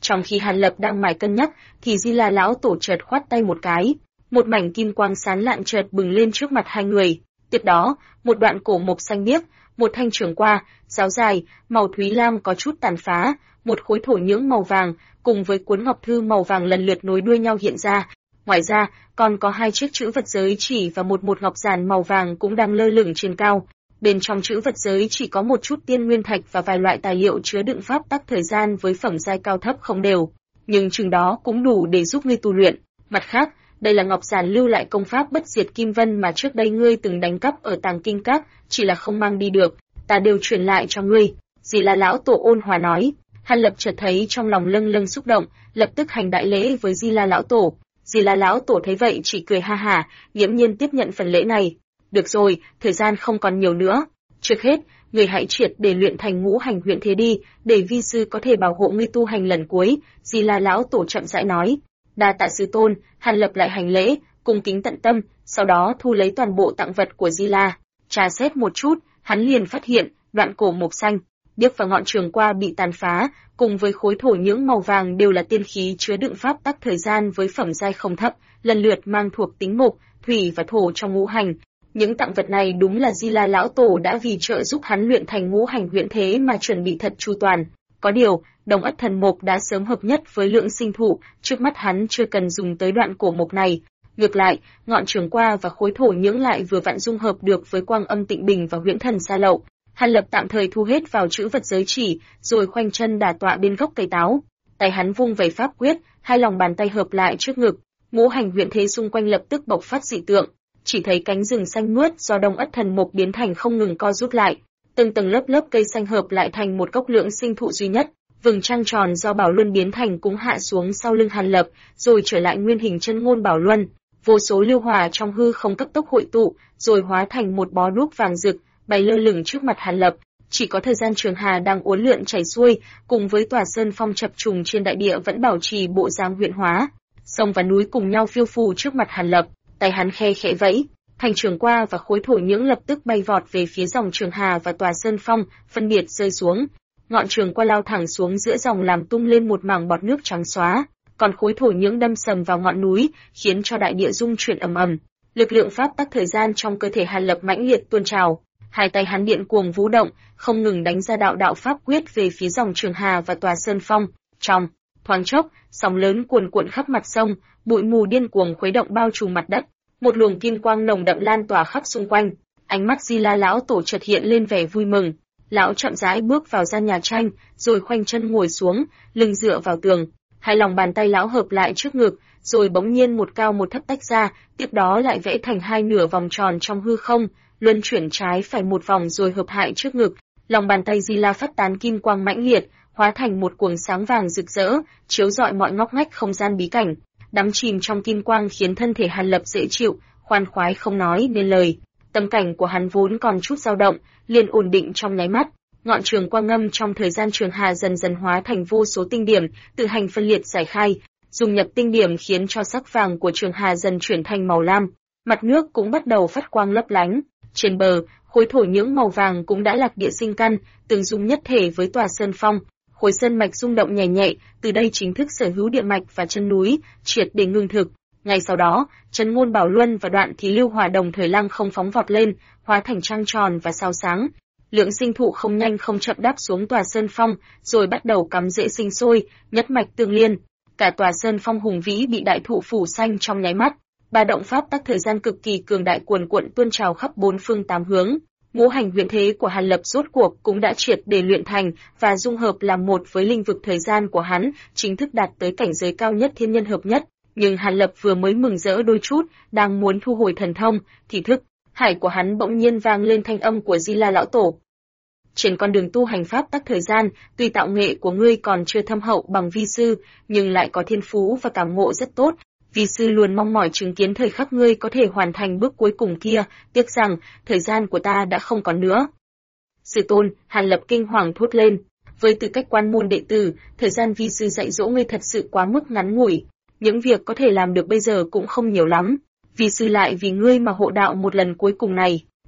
A: Trong khi Hàn Lập đang mải cân nhắc, thì Di La lão tổ chợt khoát tay một cái, một mảnh kim quang sáng lạn chợt bừng lên trước mặt hai người. Tiếp đó, một đoạn cổ mộc xanh biếc, một thanh trường qua, giáo dài, màu thúy lam có chút tàn phá, một khối thổ nhưỡng màu vàng, cùng với cuốn ngọc thư màu vàng lần lượt nối đuôi nhau hiện ra. Ngoài ra, còn có hai chiếc chữ vật giới chỉ và một ngọc giản màu vàng cũng đang lơ lửng trên cao. Bên trong chữ vật giới chỉ có một chút tiên nguyên thạch và vài loại tài liệu chứa đựng pháp tắc thời gian với phẩm giai cao thấp không đều, nhưng chừng đó cũng đủ để giúp ngươi tu luyện. Mặt khác, đây là ngọc giản lưu lại công pháp bất diệt kim vân mà trước đây ngươi từng đánh cắp ở Tàng Kinh Các, chỉ là không mang đi được, ta đều truyền lại cho ngươi. Di La lão tổ ôn hòa nói. Hàn Lập chợt thấy trong lòng lâng lâng xúc động, lập tức hành đại lễ với Di La lão tổ. Di La lão tổ thấy vậy chỉ cười ha hả, nghiễm nhiên tiếp nhận phần lễ này. Được rồi, thời gian không còn nhiều nữa. Trước hết, người hãy triệt để luyện thành ngũ hành huyễn thế đi, để vi sư có thể bảo hộ ngươi tu hành lần cuối. Di La lão tổ chậm rãi nói. Đa tạ sư tôn. Hàn Lập lại hành lễ, cung kính tận tâm, sau đó thu lấy toàn bộ tặng vật của Di La. Tra xét một chút, hắn liền phát hiện đoạn cổ mộc xanh, điếc và ngọn trường qua bị tàn phá, cùng với khối thổ nhưỡng màu vàng đều là tiên khí chứa đựng pháp tắc thời gian với phẩm giai không thấp, lần lượt mang thuộc tính mộc, thủy và thổ trong ngũ hành. Những tặng vật này đúng là Di La lão tổ đã vì trợ giúp hắn luyện thành ngũ hành huyễn thế mà chuẩn bị thật chu toàn. Có điều, Đồng Ất Thần Mộc đã sớm hợp nhất với Lượng Sinh Thụ, trước mắt hắn chưa cần dùng tới đoạn cổ mộc này. Ngược lại, ngọn trường qua và khối thổ nhưỡng lại vừa vặn dung hợp được với Quang Âm Tịnh Bình và Huyễn Thần Sa Lậu. Hàn Lập tạm thời thu hết vào chữ vật giới chỉ, rồi khoanh chân đả tọa bên gốc cây táo. Tay hắn vung vẩy pháp quyết, hai lòng bàn tay hợp lại trước ngực, ngũ hành huyễn thế xung quanh lập tức bộc phát dị tượng. Chỉ thấy cánh rừng xanh mướt do Đông Ất Thần Mộc biến thành không ngừng co rút lại, từng tầng lớp lớp cây xanh hợp lại thành một gốc Lượng Sinh Thụ duy nhất. Vầng trăng tròn do Bảo Luân biến thành cũng hạ xuống sau lưng Hàn Lập, rồi trở lại nguyên hình chân ngôn Bảo Luân. Vô số lưu hỏa trong hư không cấp tốc hội tụ, rồi hóa thành một bó đuốc vàng rực, bay lơ lửng trước mặt Hàn Lập. Chỉ có thời gian Trường Hà đang uốn lượn chảy xuôi, cùng với tòa sơn phong chập trùng trên đại địa vẫn bảo trì bộ dáng huyễn hóa. Sông và núi cùng nhau phiêu phù trước mặt Hàn Lập, tay hắn khe khẽ vẫy, thành trường qua và khối thổ nhưỡng lập tức bay vọt về phía dòng Trường Hà và tòa sơn phong, phân biệt rơi xuống. Ngọn trường qua lao thẳng xuống giữa dòng làm tung lên một mảng bọt nước trắng xóa, còn khối thổ nhưỡng đâm sầm vào ngọn núi, khiến cho đại địa rung chuyển ầm ầm. Lực lượng pháp tắc thời gian trong cơ thể Hàn Lập mãnh liệt tuôn trào, hai tay hắn điện cuồng vũ động, không ngừng đánh ra đạo đạo pháp quyết về phía dòng Trường Hà và tòa sơn phong. Trong thoáng chốc, sóng lớn cuồn cuộn khắp mặt sông, bụi mù điên cuồng khuấy động bao trùm mặt đất, một luồng kim quang nồng đậm lan tỏa khắp xung quanh. Ánh mắt Di La lão tổ chợt hiện lên vẻ vui mừng. Lão chậm rãi bước vào gian nhà tranh, rồi khoanh chân ngồi xuống, lưng dựa vào tường. Hai lòng bàn tay lão hợp lại trước ngực, rồi bỗng nhiên một cao một thấp tách ra, tiếp đó lại vẽ thành hai nửa vòng tròn trong hư không, luân chuyển trái phải một vòng rồi hợp lại trước ngực. Lòng bàn tay Di La phát tán kim quang mãnh liệt, hóa thành một cuồng sáng vàng rực rỡ, chiếu rọi mọi ngóc ngách không gian bí cảnh. Đắm chìm trong kim quang khiến thân thể Hàn Lập dễ chịu, khoan khoái không nói nên lời. Tâm cảnh của hắn vốn còn chút dao động, liền ổn định trong nháy mắt. Ngọn trường quang ngâm trong thời gian Trường Hà dần dần hóa thành vô số tinh điểm, tự hành phân liệt giải khai, dung nhập tinh điểm khiến cho sắc vàng của Trường Hà dần chuyển thành màu lam. Mặt nước cũng bắt đầu phát quang lấp lánh. Trên bờ, khối thổ nhưỡng màu vàng cũng đã lạc địa sinh căn, tương dung nhất thể với tòa sơn phong. Khối sơn mạch rung động nhẹ nhẹ, từ đây chính thức sở hữu địa mạch và chân núi, triệt để ngưng thực. Ngay sau đó, chân ngôn Bảo Luân và đoạn thì lưu hỏa đồng thời lăng không phóng vọt lên, hóa thành trăng tròn và sao sáng. Lượng Sinh Thụ không nhanh không chậm đáp xuống tòa sơn phong, rồi bắt đầu cắm rễ sinh sôi, nhất mạch tương liên. Cả tòa sơn phong hùng vĩ bị đại thụ phủ xanh trong nháy mắt. Ba động pháp tắc thời gian cực kỳ cường đại cuồn cuộn tuôn trào khắp bốn phương tám hướng. Ngũ hành huyễn thế của Hàn Lập rốt cuộc cũng đã triệt để luyện thành và dung hợp làm một với linh vực thời gian của hắn, chính thức đạt tới cảnh giới cao nhất thiên nhân hợp nhất. Nhưng Hàn Lập vừa mới mừng rỡ đôi chút, đang muốn thu hồi thần thông, thì thức hải của hắn bỗng nhiên vang lên thanh âm của Di La lão tổ. Trên con đường tu hành pháp tắc thời gian, tuy tạo nghệ của ngươi còn chưa thâm hậu bằng vi sư, nhưng lại có thiên phú và cảm ngộ rất tốt. Vi sư luôn mong mỏi chứng kiến thời khắc ngươi có thể hoàn thành bước cuối cùng kia, tiếc rằng thời gian của ta đã không còn nữa. Sư tôn, Hàn Lập kinh hoàng thốt lên. Với tư cách quan môn đệ tử, thời gian vi sư dạy dỗ ngươi thật sự quá mức ngắn ngủi. Những việc có thể làm được bây giờ cũng không nhiều lắm. Vi sư lại vì ngươi mà hộ đạo một lần cuối cùng này.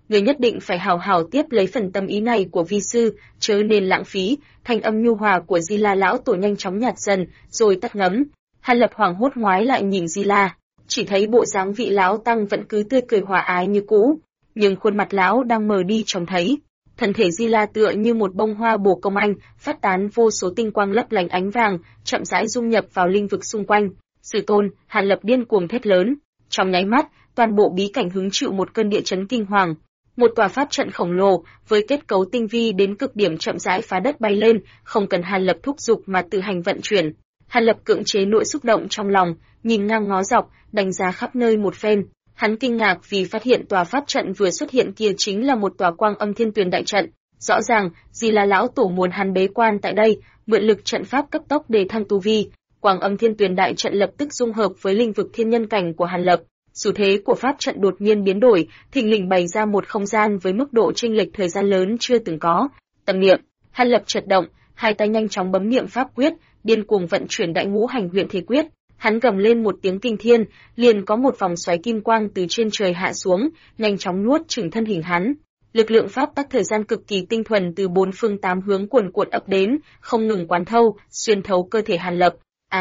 A: Ngươi nhất định phải hào hào tiếp lấy phần tâm ý này của vi sư, chớ nên lãng phí. Thanh âm nhu hòa của Di La lão tổ nhanh chóng nhạt dần, rồi tắt ngấm. Hàn Lập hoảng hốt ngoái lại nhìn Di La, chỉ thấy bộ dáng vị lão tăng vẫn cứ tươi cười hòa ái như cũ, nhưng khuôn mặt lão đang mờ đi trông thấy. Thân thể Di La tựa như một bông hoa bồ công anh, phát tán vô số tinh quang lấp lánh ánh vàng, chậm rãi dung nhập vào linh vực xung quanh. Sư tôn, Hàn Lập điên cuồng thét lớn. Trong nháy mắt, toàn bộ bí cảnh hứng chịu một cơn địa chấn kinh hoàng. Một tòa pháp trận khổng lồ với kết cấu tinh vi đến cực điểm chậm rãi phá đất bay lên, không cần Hàn Lập thúc giục mà tự hành vận chuyển. Hàn Lập cưỡng chế nỗi xúc động trong lòng, nhìn ngang ngó dọc, đánh giá khắp nơi một phen. Hắn kinh ngạc vì phát hiện tòa pháp trận vừa xuất hiện kia chính là một tòa Quang Âm Thiên Tuyền đại trận. Rõ ràng, Di La lão tổ muốn hắn bế quan tại đây, mượn lực trận pháp cấp tốc để thăng tu vi. Quang Âm Thiên Tuyền đại trận lập tức dung hợp với linh vực thiên nhân cảnh của Hàn Lập. Xu thế của pháp trận đột nhiên biến đổi, thình lình bày ra một không gian với mức độ chênh lệch thời gian lớn chưa từng có. Tâm niệm, Hàn Lập chợt động, hai tay nhanh chóng bấm niệm pháp quyết, điên cuồng vận chuyển Đại Ngũ Hành Huyền Thể Quyết. Hắn gầm lên một tiếng kinh thiên, liền có một vòng xoáy kim quang từ trên trời hạ xuống, nhanh chóng nuốt chửng thân hình hắn. Lực lượng pháp tắc thời gian cực kỳ tinh thuần từ bốn phương tám hướng cuồn cuộn ập đến, không ngừng quán thâu, xuyên thấu cơ thể Hàn Lập.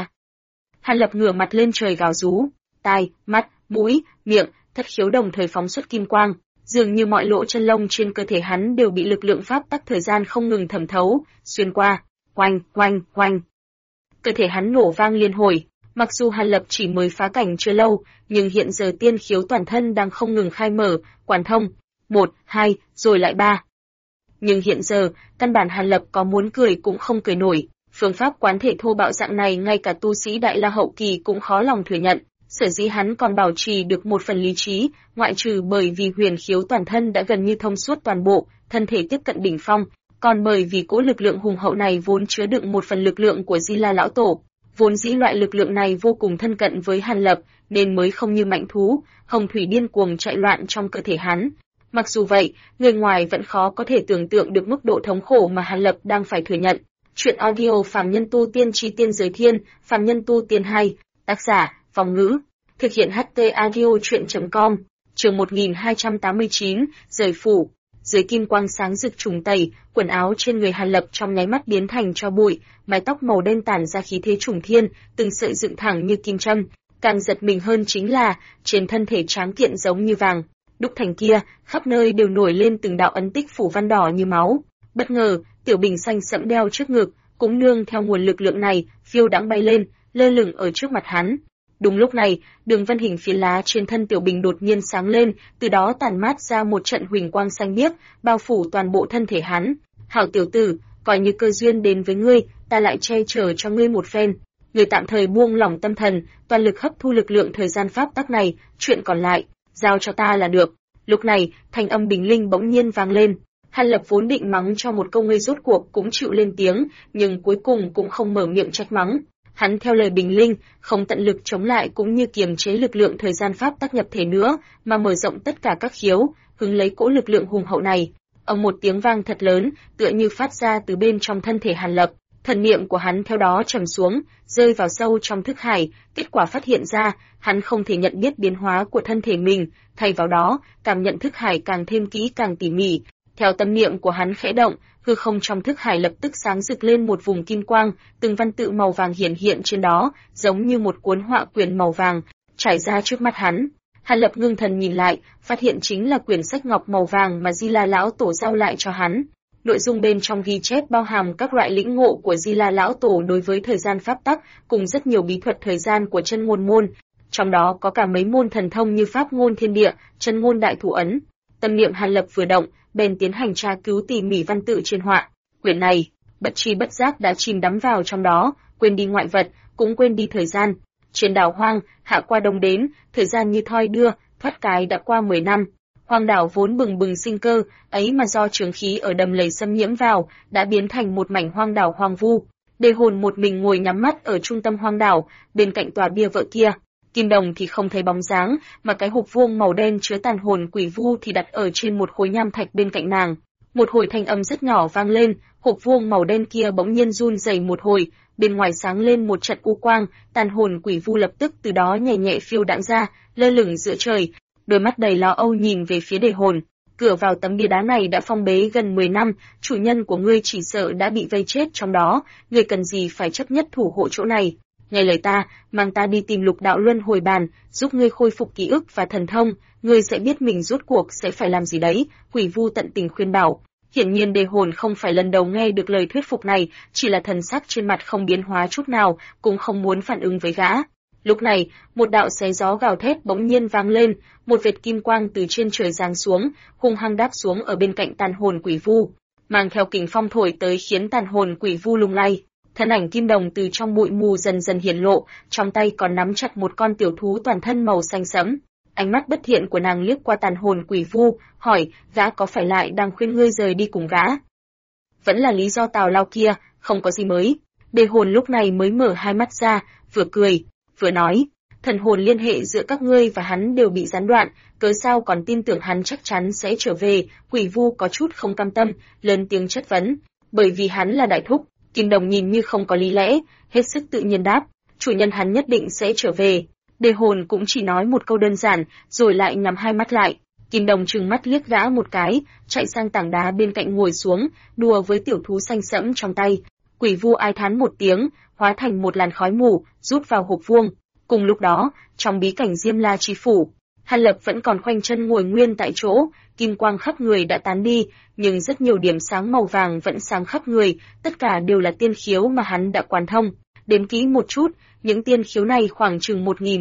A: Hàn Lập ngửa mặt lên trời gào rú, tai, mắt, mũi, miệng, thất khiếu đồng thời phóng xuất kim quang, dường như mọi lỗ chân lông trên cơ thể hắn đều bị lực lượng pháp tắc thời gian không ngừng thẩm thấu, xuyên qua, oanh, oanh, oanh. Cơ thể hắn nổ vang liên hồi. Mặc dù Hàn Lập chỉ mới phá cảnh chưa lâu, nhưng hiện giờ tiên khiếu toàn thân đang không ngừng khai mở, quán thông. 1, 2, rồi lại 3. Nhưng hiện giờ, căn bản Hàn Lập có muốn cười cũng không cười nổi. Phương pháp quán thể thô bạo dạng này ngay cả tu sĩ Đại La hậu kỳ cũng khó lòng thừa nhận. Sở dĩ hắn còn bảo trì được một phần lý trí, ngoại trừ bởi vì huyền khiếu toàn thân đã gần như thông suốt toàn bộ, thân thể tiếp cận đỉnh phong, còn bởi vì cỗ lực lượng hùng hậu này vốn chứa đựng một phần lực lượng của Di La lão tổ. Vốn dĩ loại lực lượng này vô cùng thân cận với Hàn Lập, nên mới không như mạnh thú, hồng thủy điên cuồng chạy loạn trong cơ thể hắn. Mặc dù vậy, người ngoài vẫn khó có thể tưởng tượng được mức độ thống khổ mà Hàn Lập đang phải thừa nhận. Chuyện audio Phàm Nhân Tu Tiên Chi Tiên Giới Thiên, Phàm Nhân Tu Tiên 2, tác giả, Vong Ngữ, thực hiện HT audio chuyện.com, chương 1289, rời phủ. Dưới kim quang sáng rực trùng tẩy, quần áo trên người Hàn Lập trong nháy mắt biến thành tro bụi, mái tóc màu đen tản ra khí thế trùng thiên, từng sợi dựng thẳng như kim châm. Càng giật mình hơn chính là, trên thân thể tráng kiện giống như vàng, đúc thành kia, khắp nơi đều nổi lên từng đạo ấn tích phủ văn đỏ như máu. Bất ngờ, tiểu bình xanh sẫm đeo trước ngực, cũng nương theo nguồn lực lượng này, phiêu đãng bay lên, lơ lửng ở trước mặt hắn. Đúng lúc này, đường vân hình phiến lá trên thân tiểu bình đột nhiên sáng lên, từ đó tản mát ra một trận huỳnh quang xanh biếc, bao phủ toàn bộ thân thể hắn. Hảo tiểu tử, coi như cơ duyên đến với ngươi, ta lại che chở cho ngươi một phen. Ngươi tạm thời buông lỏng tâm thần, toàn lực hấp thu lực lượng thời gian pháp tắc này, chuyện còn lại, giao cho ta là được. Lúc này, thanh âm bình linh bỗng nhiên vang lên. Hàn Lập vốn định mắng cho một câu ngươi rốt cuộc cũng chịu lên tiếng, nhưng cuối cùng cũng không mở miệng trách mắng. Hắn theo lời bình linh, không tận lực chống lại cũng như kiềm chế lực lượng thời gian pháp tắc nhập thể nữa, mà mở rộng tất cả các khiếu, hứng lấy cỗ lực lượng hùng hậu này. Ầm một tiếng vang thật lớn, tựa như phát ra từ bên trong thân thể Hàn Lập. Thần niệm của hắn theo đó trầm xuống, rơi vào sâu trong thức hải, kết quả phát hiện ra, hắn không thể nhận biết biến hóa của thân thể mình, thay vào đó, cảm nhận thức hải càng thêm kỹ càng tỉ mỉ. Theo tâm niệm của hắn khẽ động, hư không trong thức hải lập tức sáng rực lên một vùng kim quang, từng văn tự màu vàng hiển hiện trên đó, giống như một cuốn họa quyển màu vàng, trải ra trước mắt hắn. Hàn Lập ngưng thần nhìn lại, phát hiện chính là quyển sách ngọc màu vàng mà Di La lão tổ giao lại cho hắn. Nội dung bên trong ghi chép bao hàm các loại lĩnh ngộ của Di La lão tổ đối với thời gian pháp tắc, cùng rất nhiều bí thuật thời gian của chân ngôn môn. Trong đó có cả mấy môn thần thông như pháp ngôn thiên địa, chân ngôn đại thủ ấn. Tâm niệm Hàn Lập vừa động, bèn tiến hành tra cứu tỉ mỉ văn tự trên họa. Quyển này, bất tri bất giác đã chìm đắm vào trong đó, quên đi ngoại vật, cũng quên đi thời gian. Trên đảo hoang, hạ qua đông đến, thời gian như thoi đưa, thoát cái đã qua 10 năm. Hoang đảo vốn bừng bừng sinh cơ, ấy mà do trường khí ở đầm lầy xâm nhiễm vào, đã biến thành một mảnh hoang đảo hoang vu. Đề Hồn một mình ngồi nhắm mắt ở trung tâm hoang đảo, bên cạnh tòa bia vỡ kia. Kim Đồng thì không thấy bóng dáng, mà cái hộp vuông màu đen chứa tàn hồn quỷ vu thì đặt ở trên một khối nham thạch bên cạnh nàng. Một hồi thanh âm rất nhỏ vang lên, hộp vuông màu đen kia bỗng nhiên run rẩy một hồi, bên ngoài sáng lên một trận u quang, tàn hồn quỷ vu lập tức từ đó nhẹ nhẹ phiêu đãng ra, lơ lửng giữa trời, đôi mắt đầy lo âu nhìn về phía Đề Hồn. cửa vào tấm bia đá này đã phong bế gần 10 năm, chủ nhân của ngươi chỉ sợ đã bị vây chết trong đó, ngươi cần gì phải chấp nhất thủ hộ chỗ này. Nghe lời ta, mang ta đi tìm Lục Đạo Luân Hồi Bàn, giúp ngươi khôi phục ký ức và thần thông, ngươi sẽ biết mình rốt cuộc sẽ phải làm gì đấy, Quỷ Vu tận tình khuyên bảo. Hiển nhiên Đề Hồn không phải lần đầu nghe được lời thuyết phục này, chỉ là thần sắc trên mặt không biến hóa chút nào, cũng không muốn phản ứng với gã. Lúc này, một đạo xé gió gào thét bỗng nhiên vang lên, một vệt kim quang từ trên trời giáng xuống, hung hăng đáp xuống ở bên cạnh tàn hồn Quỷ Vu, mang theo kình phong thổi tới khiến tàn hồn Quỷ Vu lung lay. Thân ảnh Kim Đồng từ trong bụi mù dần dần hiển lộ, trong tay còn nắm chặt một con tiểu thú toàn thân màu xanh sẫm. Ánh mắt bất thiện của nàng liếc qua tàn hồn Quỷ Vu, hỏi, gã có phải lại đang khuyên ngươi rời đi cùng gã? Vẫn là lý do tào lao kia, không có gì mới. Đề Hồn lúc này mới mở hai mắt ra, vừa cười, vừa nói, thần hồn liên hệ giữa các ngươi và hắn đều bị gián đoạn, cớ sao còn tin tưởng hắn chắc chắn sẽ trở về? Quỷ Vu có chút không cam tâm, lớn tiếng chất vấn, bởi vì hắn là đại thúc. Kim Đồng nhìn như không có lý lẽ, hết sức tự nhiên đáp, chủ nhân hắn nhất định sẽ trở về. Đề Hồn cũng chỉ nói một câu đơn giản, rồi lại nhắm hai mắt lại. Kim Đồng trừng mắt liếc gã một cái, chạy sang tảng đá bên cạnh ngồi xuống, đùa với tiểu thú xanh sẫm trong tay. Quỷ Vu ai thán một tiếng, hóa thành một làn khói mù, rút vào hộp vuông. Cùng lúc đó, trong bí cảnh Diêm La Chi Phủ, Hàn Lập vẫn còn khoanh chân ngồi nguyên tại chỗ, kim quang khắp người đã tán đi, nhưng rất nhiều điểm sáng màu vàng vẫn sáng khắp người, tất cả đều là tiên khiếu mà hắn đã quán thông. Đếm kỹ một chút, những tiên khiếu này khoảng chừng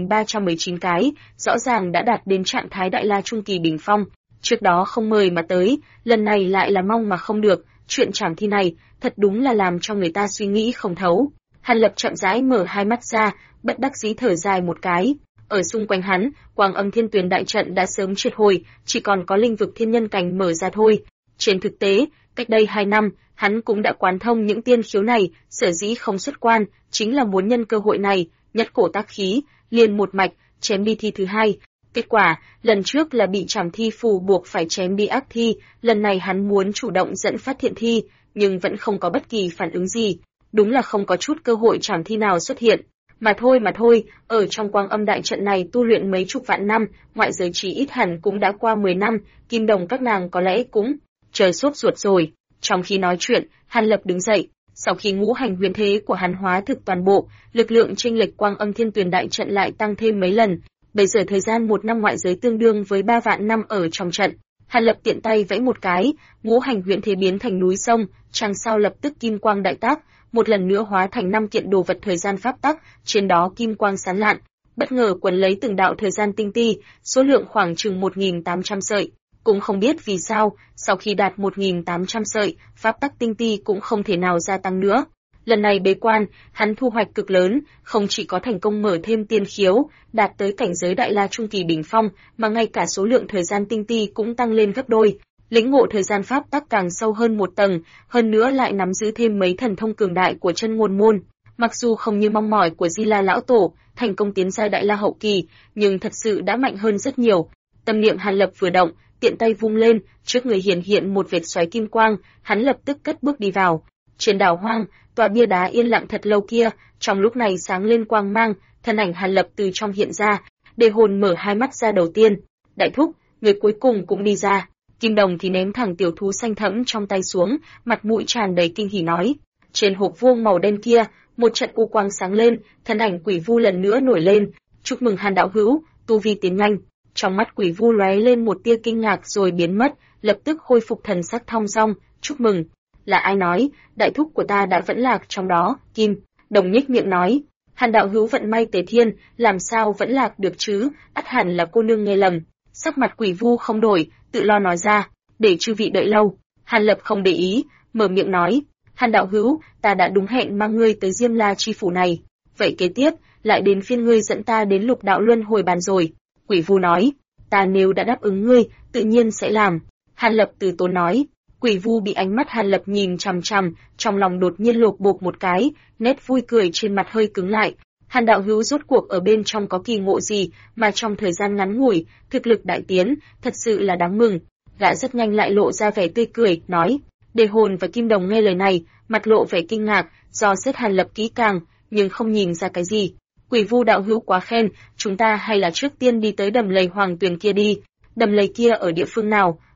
A: 1319 cái, rõ ràng đã đạt đến trạng thái Đại La Trung Kỳ đỉnh phong. Trước đó không mời mà tới, lần này lại là mong mà không được, chuyện trảm thi này, thật đúng là làm cho người ta suy nghĩ không thấu. Hàn Lập chậm rãi mở hai mắt ra, bất đắc dĩ thở dài một cái. Ở xung quanh hắn, Quang Âm Thiên Tuyền đại trận đã sớm triệt hồi, chỉ còn có linh vực thiên nhân cảnh mở ra thôi. Trên thực tế, cách đây 2 năm, hắn cũng đã quán thông những tiên khiếu này, sở dĩ không xuất quan, chính là muốn nhân cơ hội này, nhất cổ tác khí, liền một mạch, chém đi thi thứ hai. Kết quả, lần trước là bị trảm thi phù buộc phải chém đi ác thi, lần này hắn muốn chủ động dẫn phát thiện thi, nhưng vẫn không có bất kỳ phản ứng gì. Đúng là không có chút cơ hội trảm thi nào xuất hiện. Mà thôi, ở trong Quang Âm đại trận này tu luyện mấy chục vạn năm, ngoại giới chỉ ít hẳn cũng đã qua 10 năm, Kim Đồng các nàng có lẽ cũng trời sốt ruột rồi. Trong khi nói chuyện, Hàn Lập đứng dậy, sau khi ngũ hành huyền thế của hắn hóa thực toàn bộ, lực lượng chênh lệch Quang Âm Thiên Tuyền đại trận lại tăng thêm mấy lần, bây giờ thời gian 1 năm ngoại giới tương đương với 3 vạn năm ở trong trận. Hàn Lập tiện tay vẫy một cái, ngũ hành huyền thế biến thành núi sông, chàng sau lập tức kim quang đại tác, một lần nữa hóa thành 5 kiện đồ vật thời gian pháp tắc, trên đó kim quang sáng lạn, bất ngờ quấn lấy từng đạo thời gian tinh ti, số lượng khoảng chừng 1800 sợi. Cũng không biết vì sao, sau khi đạt 1800 sợi, pháp tắc tinh ti cũng không thể nào gia tăng nữa. Lần này bế quan, hắn thu hoạch cực lớn, không chỉ có thành công mở thêm tiên khiếu, đạt tới cảnh giới Đại La Trung Kỳ đỉnh phong, mà ngay cả số lượng thời gian tinh ti cũng tăng lên gấp đôi. Lĩnh ngộ thời gian pháp tắc càng sâu hơn một tầng, hơn nữa lại nắm giữ thêm mấy thần thông cường đại của chân ngôn môn. Mặc dù không như mong mỏi của Di La lão tổ, thành công tiến giai Đại La hậu kỳ, nhưng thật sự đã mạnh hơn rất nhiều. Tâm niệm Hàn Lập vừa động, tiện tay vung lên, trước người hiện một vệt xoáy kim quang, hắn lập tức cất bước đi vào. Trên đảo hoang, tòa bia đá yên lặng thật lâu kia, trong lúc này sáng lên quang mang, thân ảnh Hàn Lập từ trong hiện ra, Đề Hồn mở hai mắt ra đầu tiên. Đại thúc, người cuối cùng cũng đi ra. Kim Đồng thì ném thẳng tiểu thú xanh thẫm trong tay xuống, mặt mũi tràn đầy kinh hỉ nói. Trên hộp vuông màu đen kia, một trận u quang sáng lên, thân ảnh Quỷ Vu lần nữa nổi lên. Chúc mừng Hàn đạo hữu, tu vi tiến nhanh. Trong mắt Quỷ Vu lóe lên một tia kinh ngạc rồi biến mất, lập tức khôi phục thần sắc thong dong. Chúc mừng. Là ai nói, đại thúc của ta đã vẫn lạc trong đó? Kim Đồng nhếch miệng nói. Hàn đạo hữu vận may tế thiên, làm sao vẫn lạc được chứ? Ắt hẳn là cô nương nghe lầm. Sắc mặt Quỷ Vu không đổi, tự lo nói ra, để chư vị đợi lâu. Hàn Lập không để ý, mở miệng nói, Hàn đạo hữu, ta đã đúng hẹn mang ngươi tới Diêm La Chi Phủ này. Vậy kế tiếp, lại đến phiên ngươi dẫn ta đến Lục Đạo Luân Hồi Bàn rồi. Quỷ Vu nói, ta nếu đã đáp ứng ngươi, tự nhiên sẽ làm. Hàn Lập từ tốn nói. Quỷ Vu bị ánh mắt Hàn Lập nhìn chằm chằm, trong lòng đột nhiên lột bột một cái, nét vui cười trên mặt hơi cứng lại. Hàn đạo hữu rốt cuộc ở bên trong có kỳ ngộ gì mà trong thời gian ngắn ngủi, thực lực đại tiến, thật sự là đáng mừng. Gã rất nhanh lại lộ ra vẻ tươi cười, nói. Đề Hồn và Kim Đồng nghe lời này, mặt lộ vẻ kinh ngạc, do xét Hàn Lập kỹ càng, nhưng không nhìn ra cái gì. Quỷ Vu đạo hữu quá khen, chúng ta hay là trước tiên đi tới đầm lầy Hoàng Tuyền kia đi. Đầm lầy kia ở địa phương nào?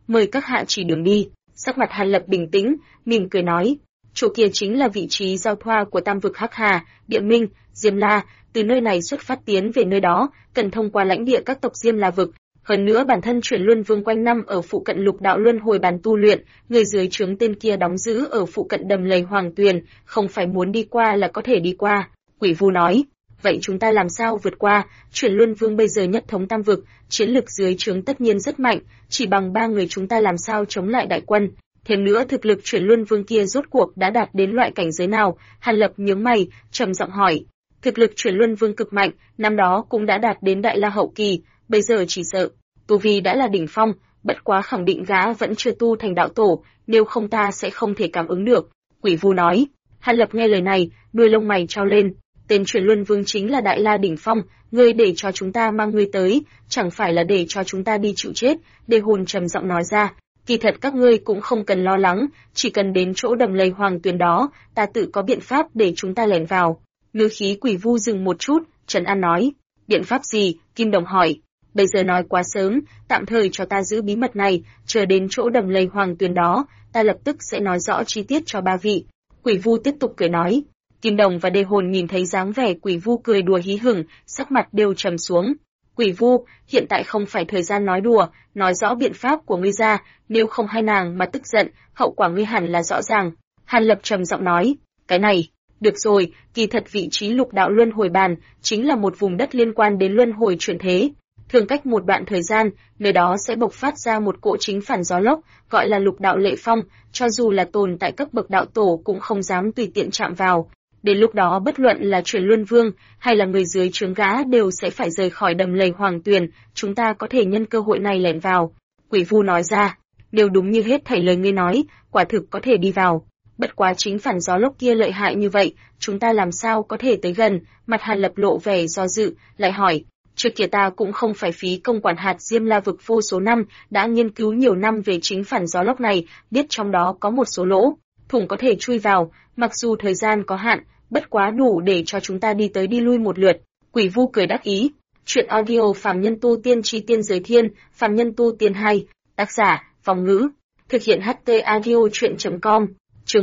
A: mời các hạ chỉ đường đi. Sắc mặt Hàn Lập bình tĩnh, mỉm cười nói, chỗ kia chính là vị trí giao thoa của tam vực Hắc Hà, Địa Minh, Diêm La, từ nơi này xuất phát tiến về nơi đó, cần thông qua lãnh địa các tộc Diêm La vực. Hơn nữa bản thân Chuyển Luân Vương quanh năm ở phụ cận Lục Đạo Luân Hồi Bàn tu luyện, người dưới trướng tên kia đóng giữ ở phụ cận đầm lầy Hoàng Tuyền, không phải muốn đi qua là có thể đi qua. Quỷ Vu nói, vậy chúng ta làm sao vượt qua? Chuyển Luân Vương bây giờ nhất thống tam vực, chiến lực dưới trướng tất nhiên rất mạnh, chỉ bằng 3 người chúng ta làm sao chống lại đại quân? Thêm nữa thực lực Chuyển Luân Vương kia rốt cuộc đã đạt đến loại cảnh giới nào? Hàn Lập nhướng mày, trầm giọng hỏi. Thực lực Chuyển Luân Vương cực mạnh, năm đó cũng đã đạt đến Đại La hậu kỳ, bây giờ chỉ sợ tu vi đã là đỉnh phong, bất quá khẳng định gã vẫn chưa tu thành đạo tổ, nếu không ta sẽ không thể cảm ứng được. Quỷ Vu nói. Hàn Lập nghe lời này, đuôi lông mày trao lên, tên Chuyển Luân Vương chính là Đại La đỉnh phong, ngươi để cho chúng ta mang ngươi tới, chẳng phải là để cho chúng ta đi chịu chết? Đề Hồn trầm giọng nói ra. Kỳ thật các ngươi cũng không cần lo lắng, chỉ cần đến chỗ đầm lầy Hoàng Tuyền đó, ta tự có biện pháp để chúng ta lẻn vào. Ngữ khí Quỷ Vu dừng một chút, trấn an nói. Biện pháp gì? Kim Đồng hỏi. Bây giờ nói quá sớm, tạm thời cho ta giữ bí mật này, chờ đến chỗ đầm lầy Hoàng Tuyền đó, ta lập tức sẽ nói rõ chi tiết cho 3 vị. Quỷ Vu tiếp tục cười nói. Kim Đồng và Đề Hồn nhìn thấy dáng vẻ Quỷ Vu cười đùa hí hửng, sắc mặt đều trầm xuống. Quỷ Vu, hiện tại không phải thời gian nói đùa, nói rõ biện pháp của ngươi ra, nếu không hai nàng mà tức giận, hậu quả ngươi hẳn là rõ ràng. Hàn Lập trầm giọng nói, cái này, được rồi, kỳ thật vị trí Lục Đạo Luân Hồi Bàn chính là một vùng đất liên quan đến luân hồi chuyển thế. Thường cách một đoạn thời gian, nơi đó sẽ bộc phát ra một cỗ chính phản gió lốc, gọi là Lục Đạo Lệ Phong, cho dù là tồn tại cấp bậc đạo tổ cũng không dám tùy tiện chạm vào. Đến lúc đó bất luận là Chuyển Luân Vương hay là người dưới trướng gã đều sẽ phải rời khỏi đầm lầy Hoàng Tuyền, chúng ta có thể nhân cơ hội này lẻn vào. Quỷ Vu nói ra, nếu đúng như hết thảy lời ngươi nói, quả thực có thể đi vào. Bất quá chính phản gió lốc kia lợi hại như vậy, chúng ta làm sao có thể tới gần? Mặt Hàn Lập lộ vẻ do dự, lại hỏi, trước kia ta cũng không phải phí công quản hạt Diêm La vực vô số năm, đã nghiên cứu nhiều năm về chính phản gió lốc này, biết trong đó có một số lỗ thủng có thể chui vào, mặc dù thời gian có hạn, bất quá đủ để cho chúng ta đi tới đi lui một lượt. Quỷ Vu cười đắc ý. Chuyện audio Phàm Nhân Tu Tiên Chi Tiên Giới Thiên, Phàm Nhân Tu Tiên 2, tác giả, Vong Ngữ, thực hiện HT audio chuyện.com, chương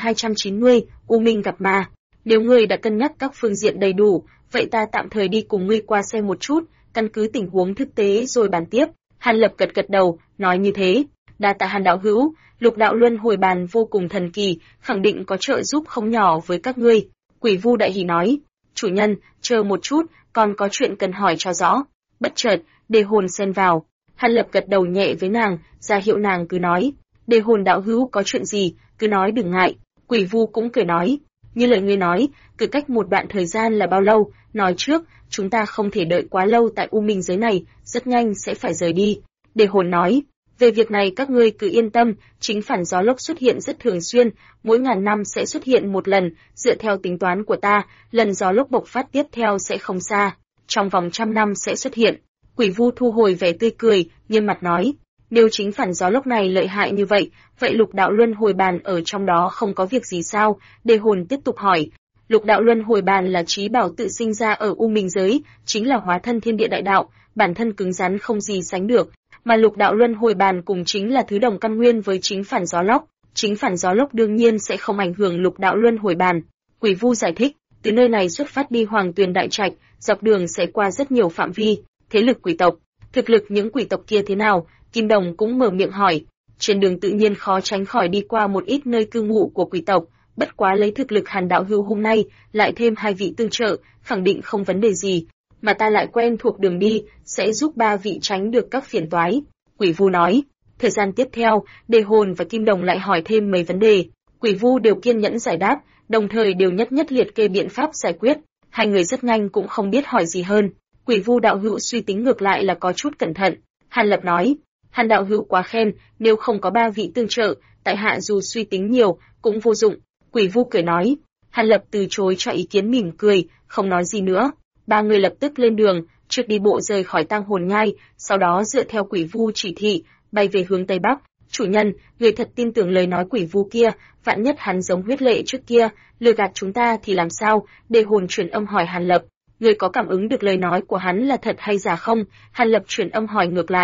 A: 1290, U Minh gặp ma. Nếu ngươi đã cân nhắc các phương diện đầy đủ, vậy ta tạm thời đi cùng ngươi qua xem một chút, căn cứ tình huống thực tế rồi bàn tiếp. Hàn Lập gật gật đầu, nói như thế. Đa tạ Hàn đạo hữu, Lục Đạo Luân Hồi Bàn vô cùng thần kỳ, khẳng định có trợ giúp không nhỏ với các ngươi. Quỷ Vu đại hỉ nói, chủ nhân, chờ một chút, còn có chuyện cần hỏi cho rõ. Bất chợt, Đề Hồn xen vào. Hàn Lập gật đầu nhẹ với nàng, ra hiệu nàng cứ nói. Đề Hồn đạo hữu có chuyện gì, cứ nói đừng ngại. Quỷ Vu cũng cười nói, như lời ngươi nói, cứ cách một đoạn thời gian là bao lâu, nói trước, chúng ta không thể đợi quá lâu tại U Minh giới này, rất nhanh sẽ phải rời đi. Đề Hồn nói, về việc này các ngươi cứ yên tâm, chính phản gió lốc xuất hiện rất thường xuyên, mỗi ngàn năm sẽ xuất hiện một lần, dựa theo tính toán của ta, lần gió lốc bộc phát tiếp theo sẽ không xa, trong vòng 100 năm sẽ xuất hiện. Quỷ Vu thu hồi vẻ tươi cười, nghiêm mặt nói, nếu chính phản gió lốc này lợi hại như vậy, vậy Lục Đạo Luân Hồi Bàn ở trong đó không có việc gì sao? Đề Hồn tiếp tục hỏi. Lục Đạo Luân Hồi Bàn là trí bảo tự sinh ra ở U Minh giới, chính là hóa thân thiên địa đại đạo, bản thân cứng rắn không gì sánh được, mà Lục Đạo Luân Hồi Bàn cùng chính là thứ đồng căn nguyên với chính phản gió lốc, chính phản gió lốc đương nhiên sẽ không ảnh hưởng Lục Đạo Luân Hồi Bàn. Quỷ Vu giải thích, từ nơi này xuất phát đi Hoàng Tuyền Đại Trạch, dọc đường sẽ qua rất nhiều phạm vi, thế lực quỷ tộc, thực lực những quỷ tộc kia thế nào? Kim Đồng cũng mở miệng hỏi. Trên đường tự nhiên khó tránh khỏi đi qua một ít nơi cư ngụ của quỷ tộc, bất quá lấy thực lực Hàn đạo hữu hôm nay, lại thêm 2 vị tương trợ, khẳng định không vấn đề gì, mà ta lại quen thuộc đường đi, sẽ giúp 3 vị tránh được các phiền toái. Quỷ Vu nói. Thời gian tiếp theo, Đề Hồn và Kim Đồng lại hỏi thêm mấy vấn đề, Quỷ Vu đều kiên nhẫn giải đáp, đồng thời đều nhất nhất liệt kê biện pháp giải quyết. Hai người rất nhanh cũng không biết hỏi gì hơn. Quỷ Vu đạo hữu suy tính ngược lại là có chút cẩn thận. Hàn Lập nói, Hàn đạo hữu quá khen, nếu không có 3 vị tương trợ, tại hạ dù suy tính nhiều, cũng vô dụng. Quỷ Vu cười nói. Hàn Lập từ chối cho ý kiến mỉm cười, không nói gì nữa. 3 người lập tức lên đường, trước đi bộ rời khỏi Tang Hồn Nhai, sau đó dựa theo Quỷ Vu chỉ thị, bay về hướng Tây Bắc. Chủ nhân, người thật tin tưởng lời nói Quỷ Vu kia, vạn nhất hắn giống huyết lệ trước kia, lừa gạt chúng ta thì làm sao? Đề Hồn truyền âm hỏi Hàn Lập. Người có cảm ứng được lời nói của hắn là thật hay giả không? Hàn Lập truyền âm hỏi ngược lại.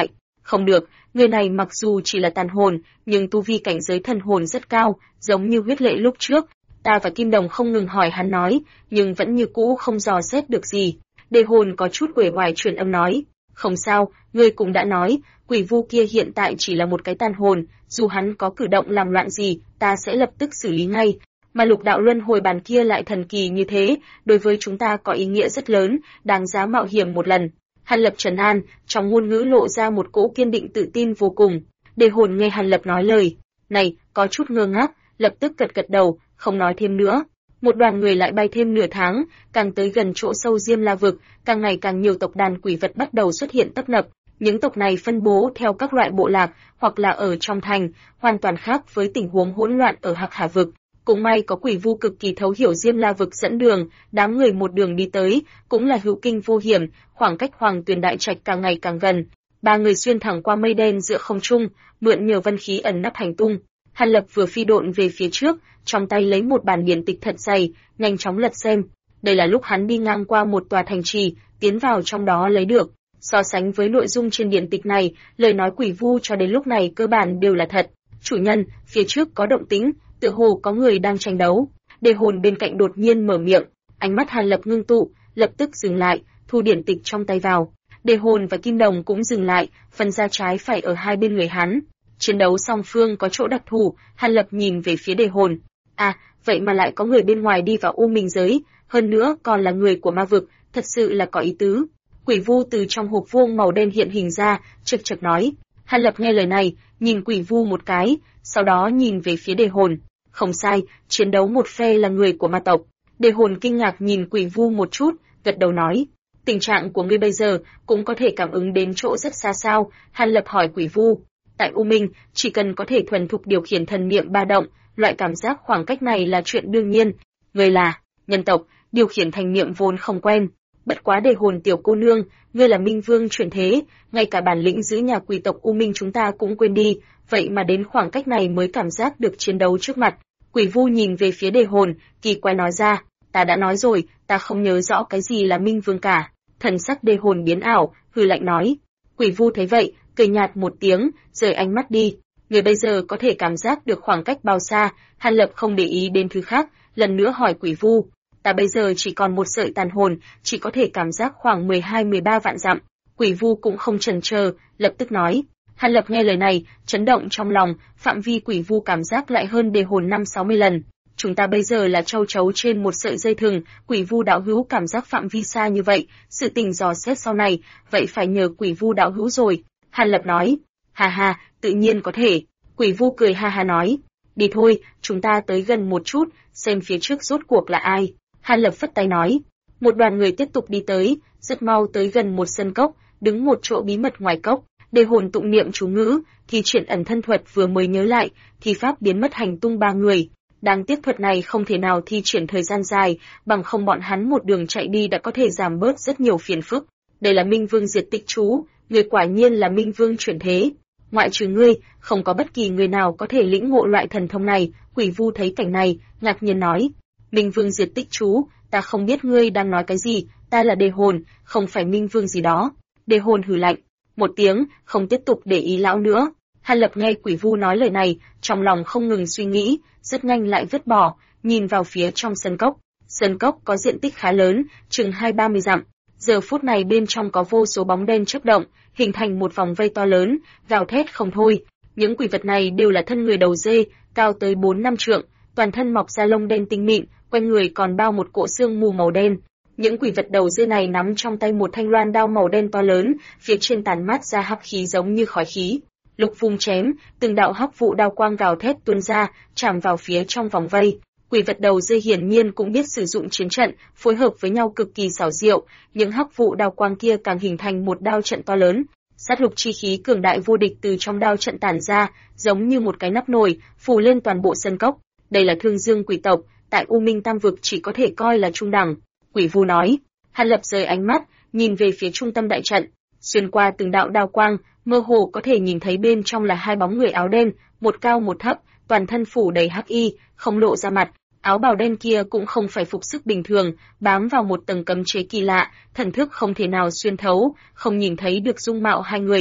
A: Không được, người này mặc dù chỉ là tàn hồn, nhưng tu vi cảnh giới thần hồn rất cao, giống như huyết lệ lúc trước. Ta và Kim Đồng không ngừng hỏi hắn nói, nhưng vẫn như cũ không dò xét được gì. Đề hồn có chút uể oải truyền âm nói, không sao, ngươi cũng đã nói, quỷ vu kia hiện tại chỉ là một cái tàn hồn, dù hắn có cử động làm loạn gì, ta sẽ lập tức xử lý ngay. Mà lục đạo luân hồi bàn kia lại thần kỳ như thế, đối với chúng ta có ý nghĩa rất lớn, đáng giá mạo hiểm một lần. Hàn Lập trấn an, trong ngôn ngữ lộ ra một cỗ kiên định tự tin vô cùng. Đề hồn nghe Hàn Lập nói lời này, có chút ngơ ngác, lập tức gật gật đầu, không nói thêm nữa. Một đoàn người lại bay thêm nửa tháng, càng tới gần chỗ sâu Diêm La vực, càng ngày càng nhiều tộc đàn quỷ vật bắt đầu xuất hiện tấp nập. Những tộc này phân bố theo các loại bộ lạc, hoặc là ở trong thành, hoàn toàn khác với tình huống hỗn loạn ở Hạc Hà vực. Cũng may có quỷ vu cực kỳ thấu hiểu Diêm La vực dẫn đường, đám người một đường đi tới, cũng là hữu kinh vô hiểm, khoảng cách Hoàng Tuyền Đại Trạch càng ngày càng gần. Ba người xuyên thẳng qua mây đen giữa không trung, mượn nhờ vân khí ẩn nấp hành tung. Hàn Lập vừa phi độn về phía trước, trong tay lấy một bản điển tịch thật dày, nhanh chóng lật xem. Đây là lúc hắn đi ngang qua một tòa thành trì, tiến vào trong đó lấy được. So sánh với nội dung trên điển tịch này, lời nói quỷ vu cho đến lúc này cơ bản đều là thật. Chủ nhân, phía trước có động tĩnh, tựa hồ có người đang tranh đấu. Đề hồn bên cạnh đột nhiên mở miệng, ánh mắt Hàn Lập ngưng tụ, lập tức dừng lại, thu điển tịch trong tay vào. Đề hồn và Kim Đồng cũng dừng lại, phân ra trái phải ở hai bên người hắn. Chiến đấu song phương có chỗ đặc thù, Hàn Lập nhìn về phía đề hồn. À, vậy mà lại có người bên ngoài đi vào U Minh giới, hơn nữa còn là người của ma vực, thật sự là có ý tứ. Quỷ vu từ trong hộp vuông màu đen hiện hình ra, chực chực nói. Hàn Lập nghe lời này, nhìn quỷ vu một cái, sau đó nhìn về phía đề hồn. Không sai, chiến đấu một phe là người của ma tộc. Đề hồn kinh ngạc nhìn quỷ vu một chút, gật đầu nói. Tình trạng của ngươi bây giờ cũng có thể cảm ứng đến chỗ rất xa sao? Hàn Lập hỏi quỷ vu. Tại U Minh, chỉ cần có thể thuần thục điều khiển thần niệm ba động, loại cảm giác khoảng cách này là chuyện đương nhiên. Ngươi là nhân tộc, điều khiển thành niệm vốn không quen. Bất quá đề hồn tiểu cô nương, ngươi là Minh Vương chuyển thế, ngay cả bản lĩnh giữ nhà quỷ tộc U Minh chúng ta cũng quên đi, vậy mà đến khoảng cách này mới cảm giác được chiến đấu trước mặt. Quỷ vu nhìn về phía đề hồn, kỳ quái nói ra, ta đã nói rồi, ta không nhớ rõ cái gì là Minh Vương cả. Thần sắc đề hồn biến ảo, hừ lạnh nói. Quỷ vu thấy vậy, cười nhạt một tiếng, rời ánh mắt đi. Người bây giờ có thể cảm giác được khoảng cách bao xa, Hàn Lập không để ý đến thứ khác, lần nữa hỏi quỷ vu. Ta bây giờ chỉ còn một sợi tàn hồn, chỉ có thể cảm giác khoảng 12-13 vạn dặm. Quỷ vu cũng không chần chờ, lập tức nói. Hàn Lập nghe lời này, chấn động trong lòng, phạm vi quỷ vu cảm giác lại hơn đề hồn 5-60 lần. Chúng ta bây giờ là châu chấu trên một sợi dây thừng, quỷ vu đạo hữu cảm giác phạm vi xa như vậy, sự tình dò xét sau này, vậy phải nhờ quỷ vu đạo hữu rồi. Hàn Lập nói, ha ha, tự nhiên có thể. Quỷ vu cười ha ha nói, đi thôi, chúng ta tới gần một chút, xem phía trước rốt cuộc là ai. Hàn Lập phất tay nói, một đoàn người tiếp tục đi tới, rất mau tới gần một sân cốc, đứng một chỗ bí mật ngoài cốc. Đề hồn tụng niệm chú ngữ, thì triển ẩn thân thuật vừa mới nhớ lại, thì pháp biến mất hành tung ba người. Đáng tiếc thuật này không thể nào thi triển thời gian dài, bằng không bọn hắn một đường chạy đi đã có thể giảm bớt rất nhiều phiền phức. Đây là Minh Vương diệt tịch chú, người quả nhiên là Minh Vương chuyển thế. Ngoại trừ ngươi, không có bất kỳ người nào có thể lĩnh ngộ loại thần thông này. Quỷ vu thấy cảnh này, ngạc nhiên nói. Minh Vương diệt tích chú, ta không biết ngươi đang nói cái gì, ta là đề hồn, không phải Minh Vương gì đó. Đề hồn hừ lạnh một tiếng, không tiếp tục để ý lão nữa. Hàn Lập nghe quỷ vu nói lời này, trong lòng không ngừng suy nghĩ, rất nhanh lại vứt bỏ, nhìn vào phía trong sân cốc. Sân cốc có diện tích khá lớn, chừng 20-30 dặm. Giờ phút này bên trong có vô số bóng đen chớp động, hình thành một vòng vây to lớn, gào thét không thôi. Những quỷ vật này đều là thân người đầu dê, cao tới 4-5 trượng, toàn thân mọc da lông đen tinh mịn, quanh người còn bao một cỗ xương mù màu đen. Những quỷ vật đầu dê này nắm trong tay một thanh loan đao màu đen to lớn, phía trên tản mát ra hắc khí giống như khói khí. Lục vung chém, từng đạo hắc vụ đao quang gào thét tuôn ra, chạm vào phía trong vòng vây. Quỷ vật đầu dê hiển nhiên cũng biết sử dụng chiến trận, phối hợp với nhau cực kỳ xảo diệu, những hắc vụ đao quang kia càng hình thành một đao trận to lớn. Sát lục chi khí cường đại vô địch từ trong đao trận tản ra, giống như một cái nắp nồi, phủ lên toàn bộ sân cốc. Đây là Thương Dương quỷ tộc, tại U Minh Tam vực chỉ có thể coi là trung đẳng. Quỷ vu nói. Hàn Lập rời ánh mắt, nhìn về phía trung tâm đại trận, xuyên qua từng đạo đao quang, mơ hồ có thể nhìn thấy bên trong là hai bóng người áo đen, một cao một thấp, toàn thân phủ đầy hắc y, không lộ ra mặt. Áo bào đen kia cũng không phải phục sức bình thường, bám vào một tầng cấm chế kỳ lạ, thần thức không thể nào xuyên thấu, không nhìn thấy được dung mạo hai người.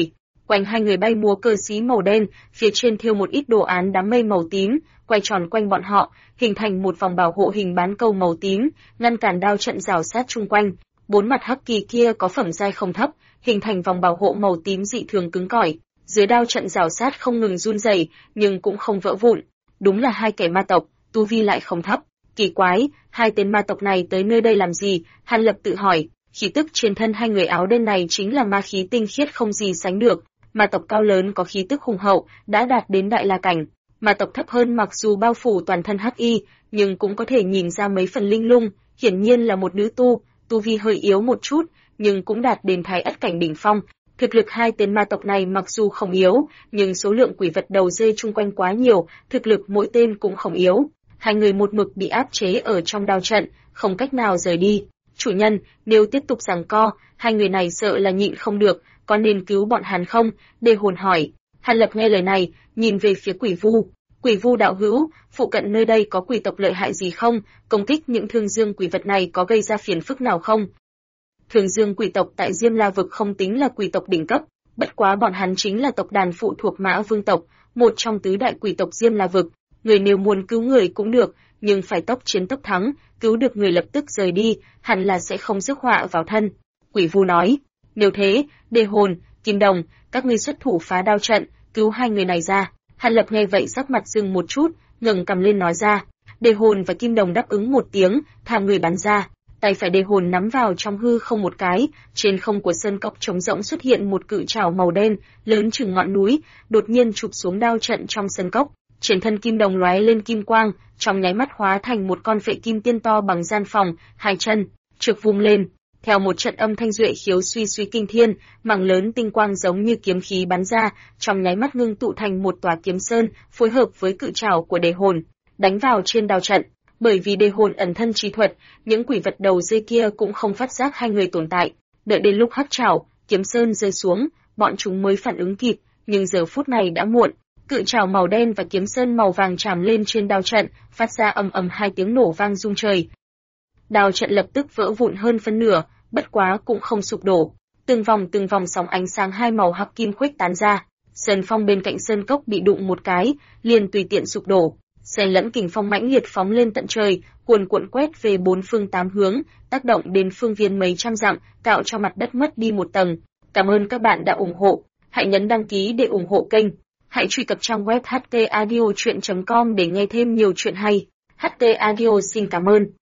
A: Quanh hai người bay múa cờ xí màu đen, phía trên thêu một ít đồ án đám mây màu tím, quay tròn quanh bọn họ, hình thành một vòng bảo hộ hình bán cầu màu tím, ngăn cản đao trận rào sát chung quanh. Bốn mặt hắc kỳ kia có phẩm giai không thấp, hình thành vòng bảo hộ màu tím dị thường cứng cỏi. Dưới đao trận rào sát không ngừng run rẩy, nhưng cũng không vỡ vụn. Đúng là hai kẻ ma tộc, tu vi lại không thấp. Kỳ quái, hai tên ma tộc này tới nơi đây làm gì? Hàn Lập tự hỏi. Khí tức trên thân hai người áo đen này chính là ma khí tinh khiết không gì sánh được. Ma tộc cao lớn có khí tức hùng hậu, đã đạt đến đại la cảnh. Ma tộc thấp hơn mặc dù bao phủ toàn thân hắc y, nhưng cũng có thể nhìn ra mấy phần linh lung, hiển nhiên là một nữ tu vi hơi yếu một chút, nhưng cũng đạt đến thái ất cảnh đỉnh phong. Thực lực hai tên ma tộc này mặc dù không yếu, nhưng số lượng quỷ vật đầu dê chung quanh quá nhiều, thực lực mỗi tên cũng không yếu. Hai người một mực bị áp chế ở trong đao trận, không cách nào rời đi. Chủ nhân, nếu tiếp tục giằng co, hai người này sợ là nhịn không được, có nên cứu bọn hắn không? Đề Hồn hỏi. Hàn Lập nghe lời này, nhìn về phía Quỷ Vu. Quỷ Vu đạo hữu, phụ cận nơi đây có quỷ tộc lợi hại gì không? Công kích những thương dương quỷ vật này có gây ra phiền phức nào không? Thương dương quỷ tộc tại Diêm La vực không tính là quỷ tộc đỉnh cấp, bất quá bọn hắn chính là tộc đàn phụ thuộc Mã Vương tộc, một trong tứ đại quỷ tộc Diêm La vực. Người nếu muốn cứu người cũng được, nhưng phải tốc chiến tốc thắng, cứu được người lập tức rời đi, hẳn là sẽ không rước họa vào thân. Quỷ Vu nói, nếu thế, Đề Hồn, Kim Đồng, các ngươi xuất thủ phá đao trận, cứu hai người này ra. Hàn Lập nghe vậy sắc mặt dừng một chút, ngẩng cằm lên nói ra. Đề Hồn và Kim Đồng đáp ứng một tiếng, thả người bắn ra. Tay phải Đề Hồn nắm vào trong hư không một cái, trên không của sơn cốc trống rỗng xuất hiện một cự trảo màu đen, lớn chừng ngọn núi, đột nhiên chụp xuống đao trận trong sơn cốc. Trên thân Kim Đồng lóe lên kim quang, trong nháy mắt hóa thành một con phệ kim tiên to bằng gian phòng, hai chân, trực vung lên. Theo một trận âm thanh duệ khiếu suy suy kinh thiên, mảng lớn tinh quang giống như kiếm khí bắn ra, trong nháy mắt ngưng tụ thành một tòa kiếm sơn, phối hợp với cự trảo của Đề Hồn, đánh vào trên đao trận. Bởi vì Đề Hồn ẩn thân chi thuật, những quỷ vật đầu dây kia cũng không phát giác hai người tồn tại. Đợi đến lúc hắc trảo, kiếm sơn rơi xuống, bọn chúng mới phản ứng kịp, nhưng giờ phút này đã muộn. Cự trảo màu đen và kiếm sơn màu vàng chạm lên trên đao trận, phát ra ầm ầm hai tiếng nổ vang rung trời. Đao trận lập tức vỡ vụn hơn phân nửa, bất quá cũng không sụp đổ. Từng vòng sóng ánh sáng hai màu hắc kim khuếch tán ra. Sơn phong bên cạnh sơn cốc bị đụng một cái, liền tùy tiện sụp đổ. Xen lẫn kình phong mãnh liệt phóng lên tận trời, cuồn cuộn quét về bốn phương tám hướng, tác động đến phương viên mấy trăm dặm, tạo cho mặt đất mất đi một tầng. Cảm ơn các bạn đã ủng hộ. Hãy nhấn đăng ký để ủng hộ kênh. Hãy truy cập trang web htaudio.com để nghe thêm nhiều chuyện hay. HT Audio xin cảm ơn.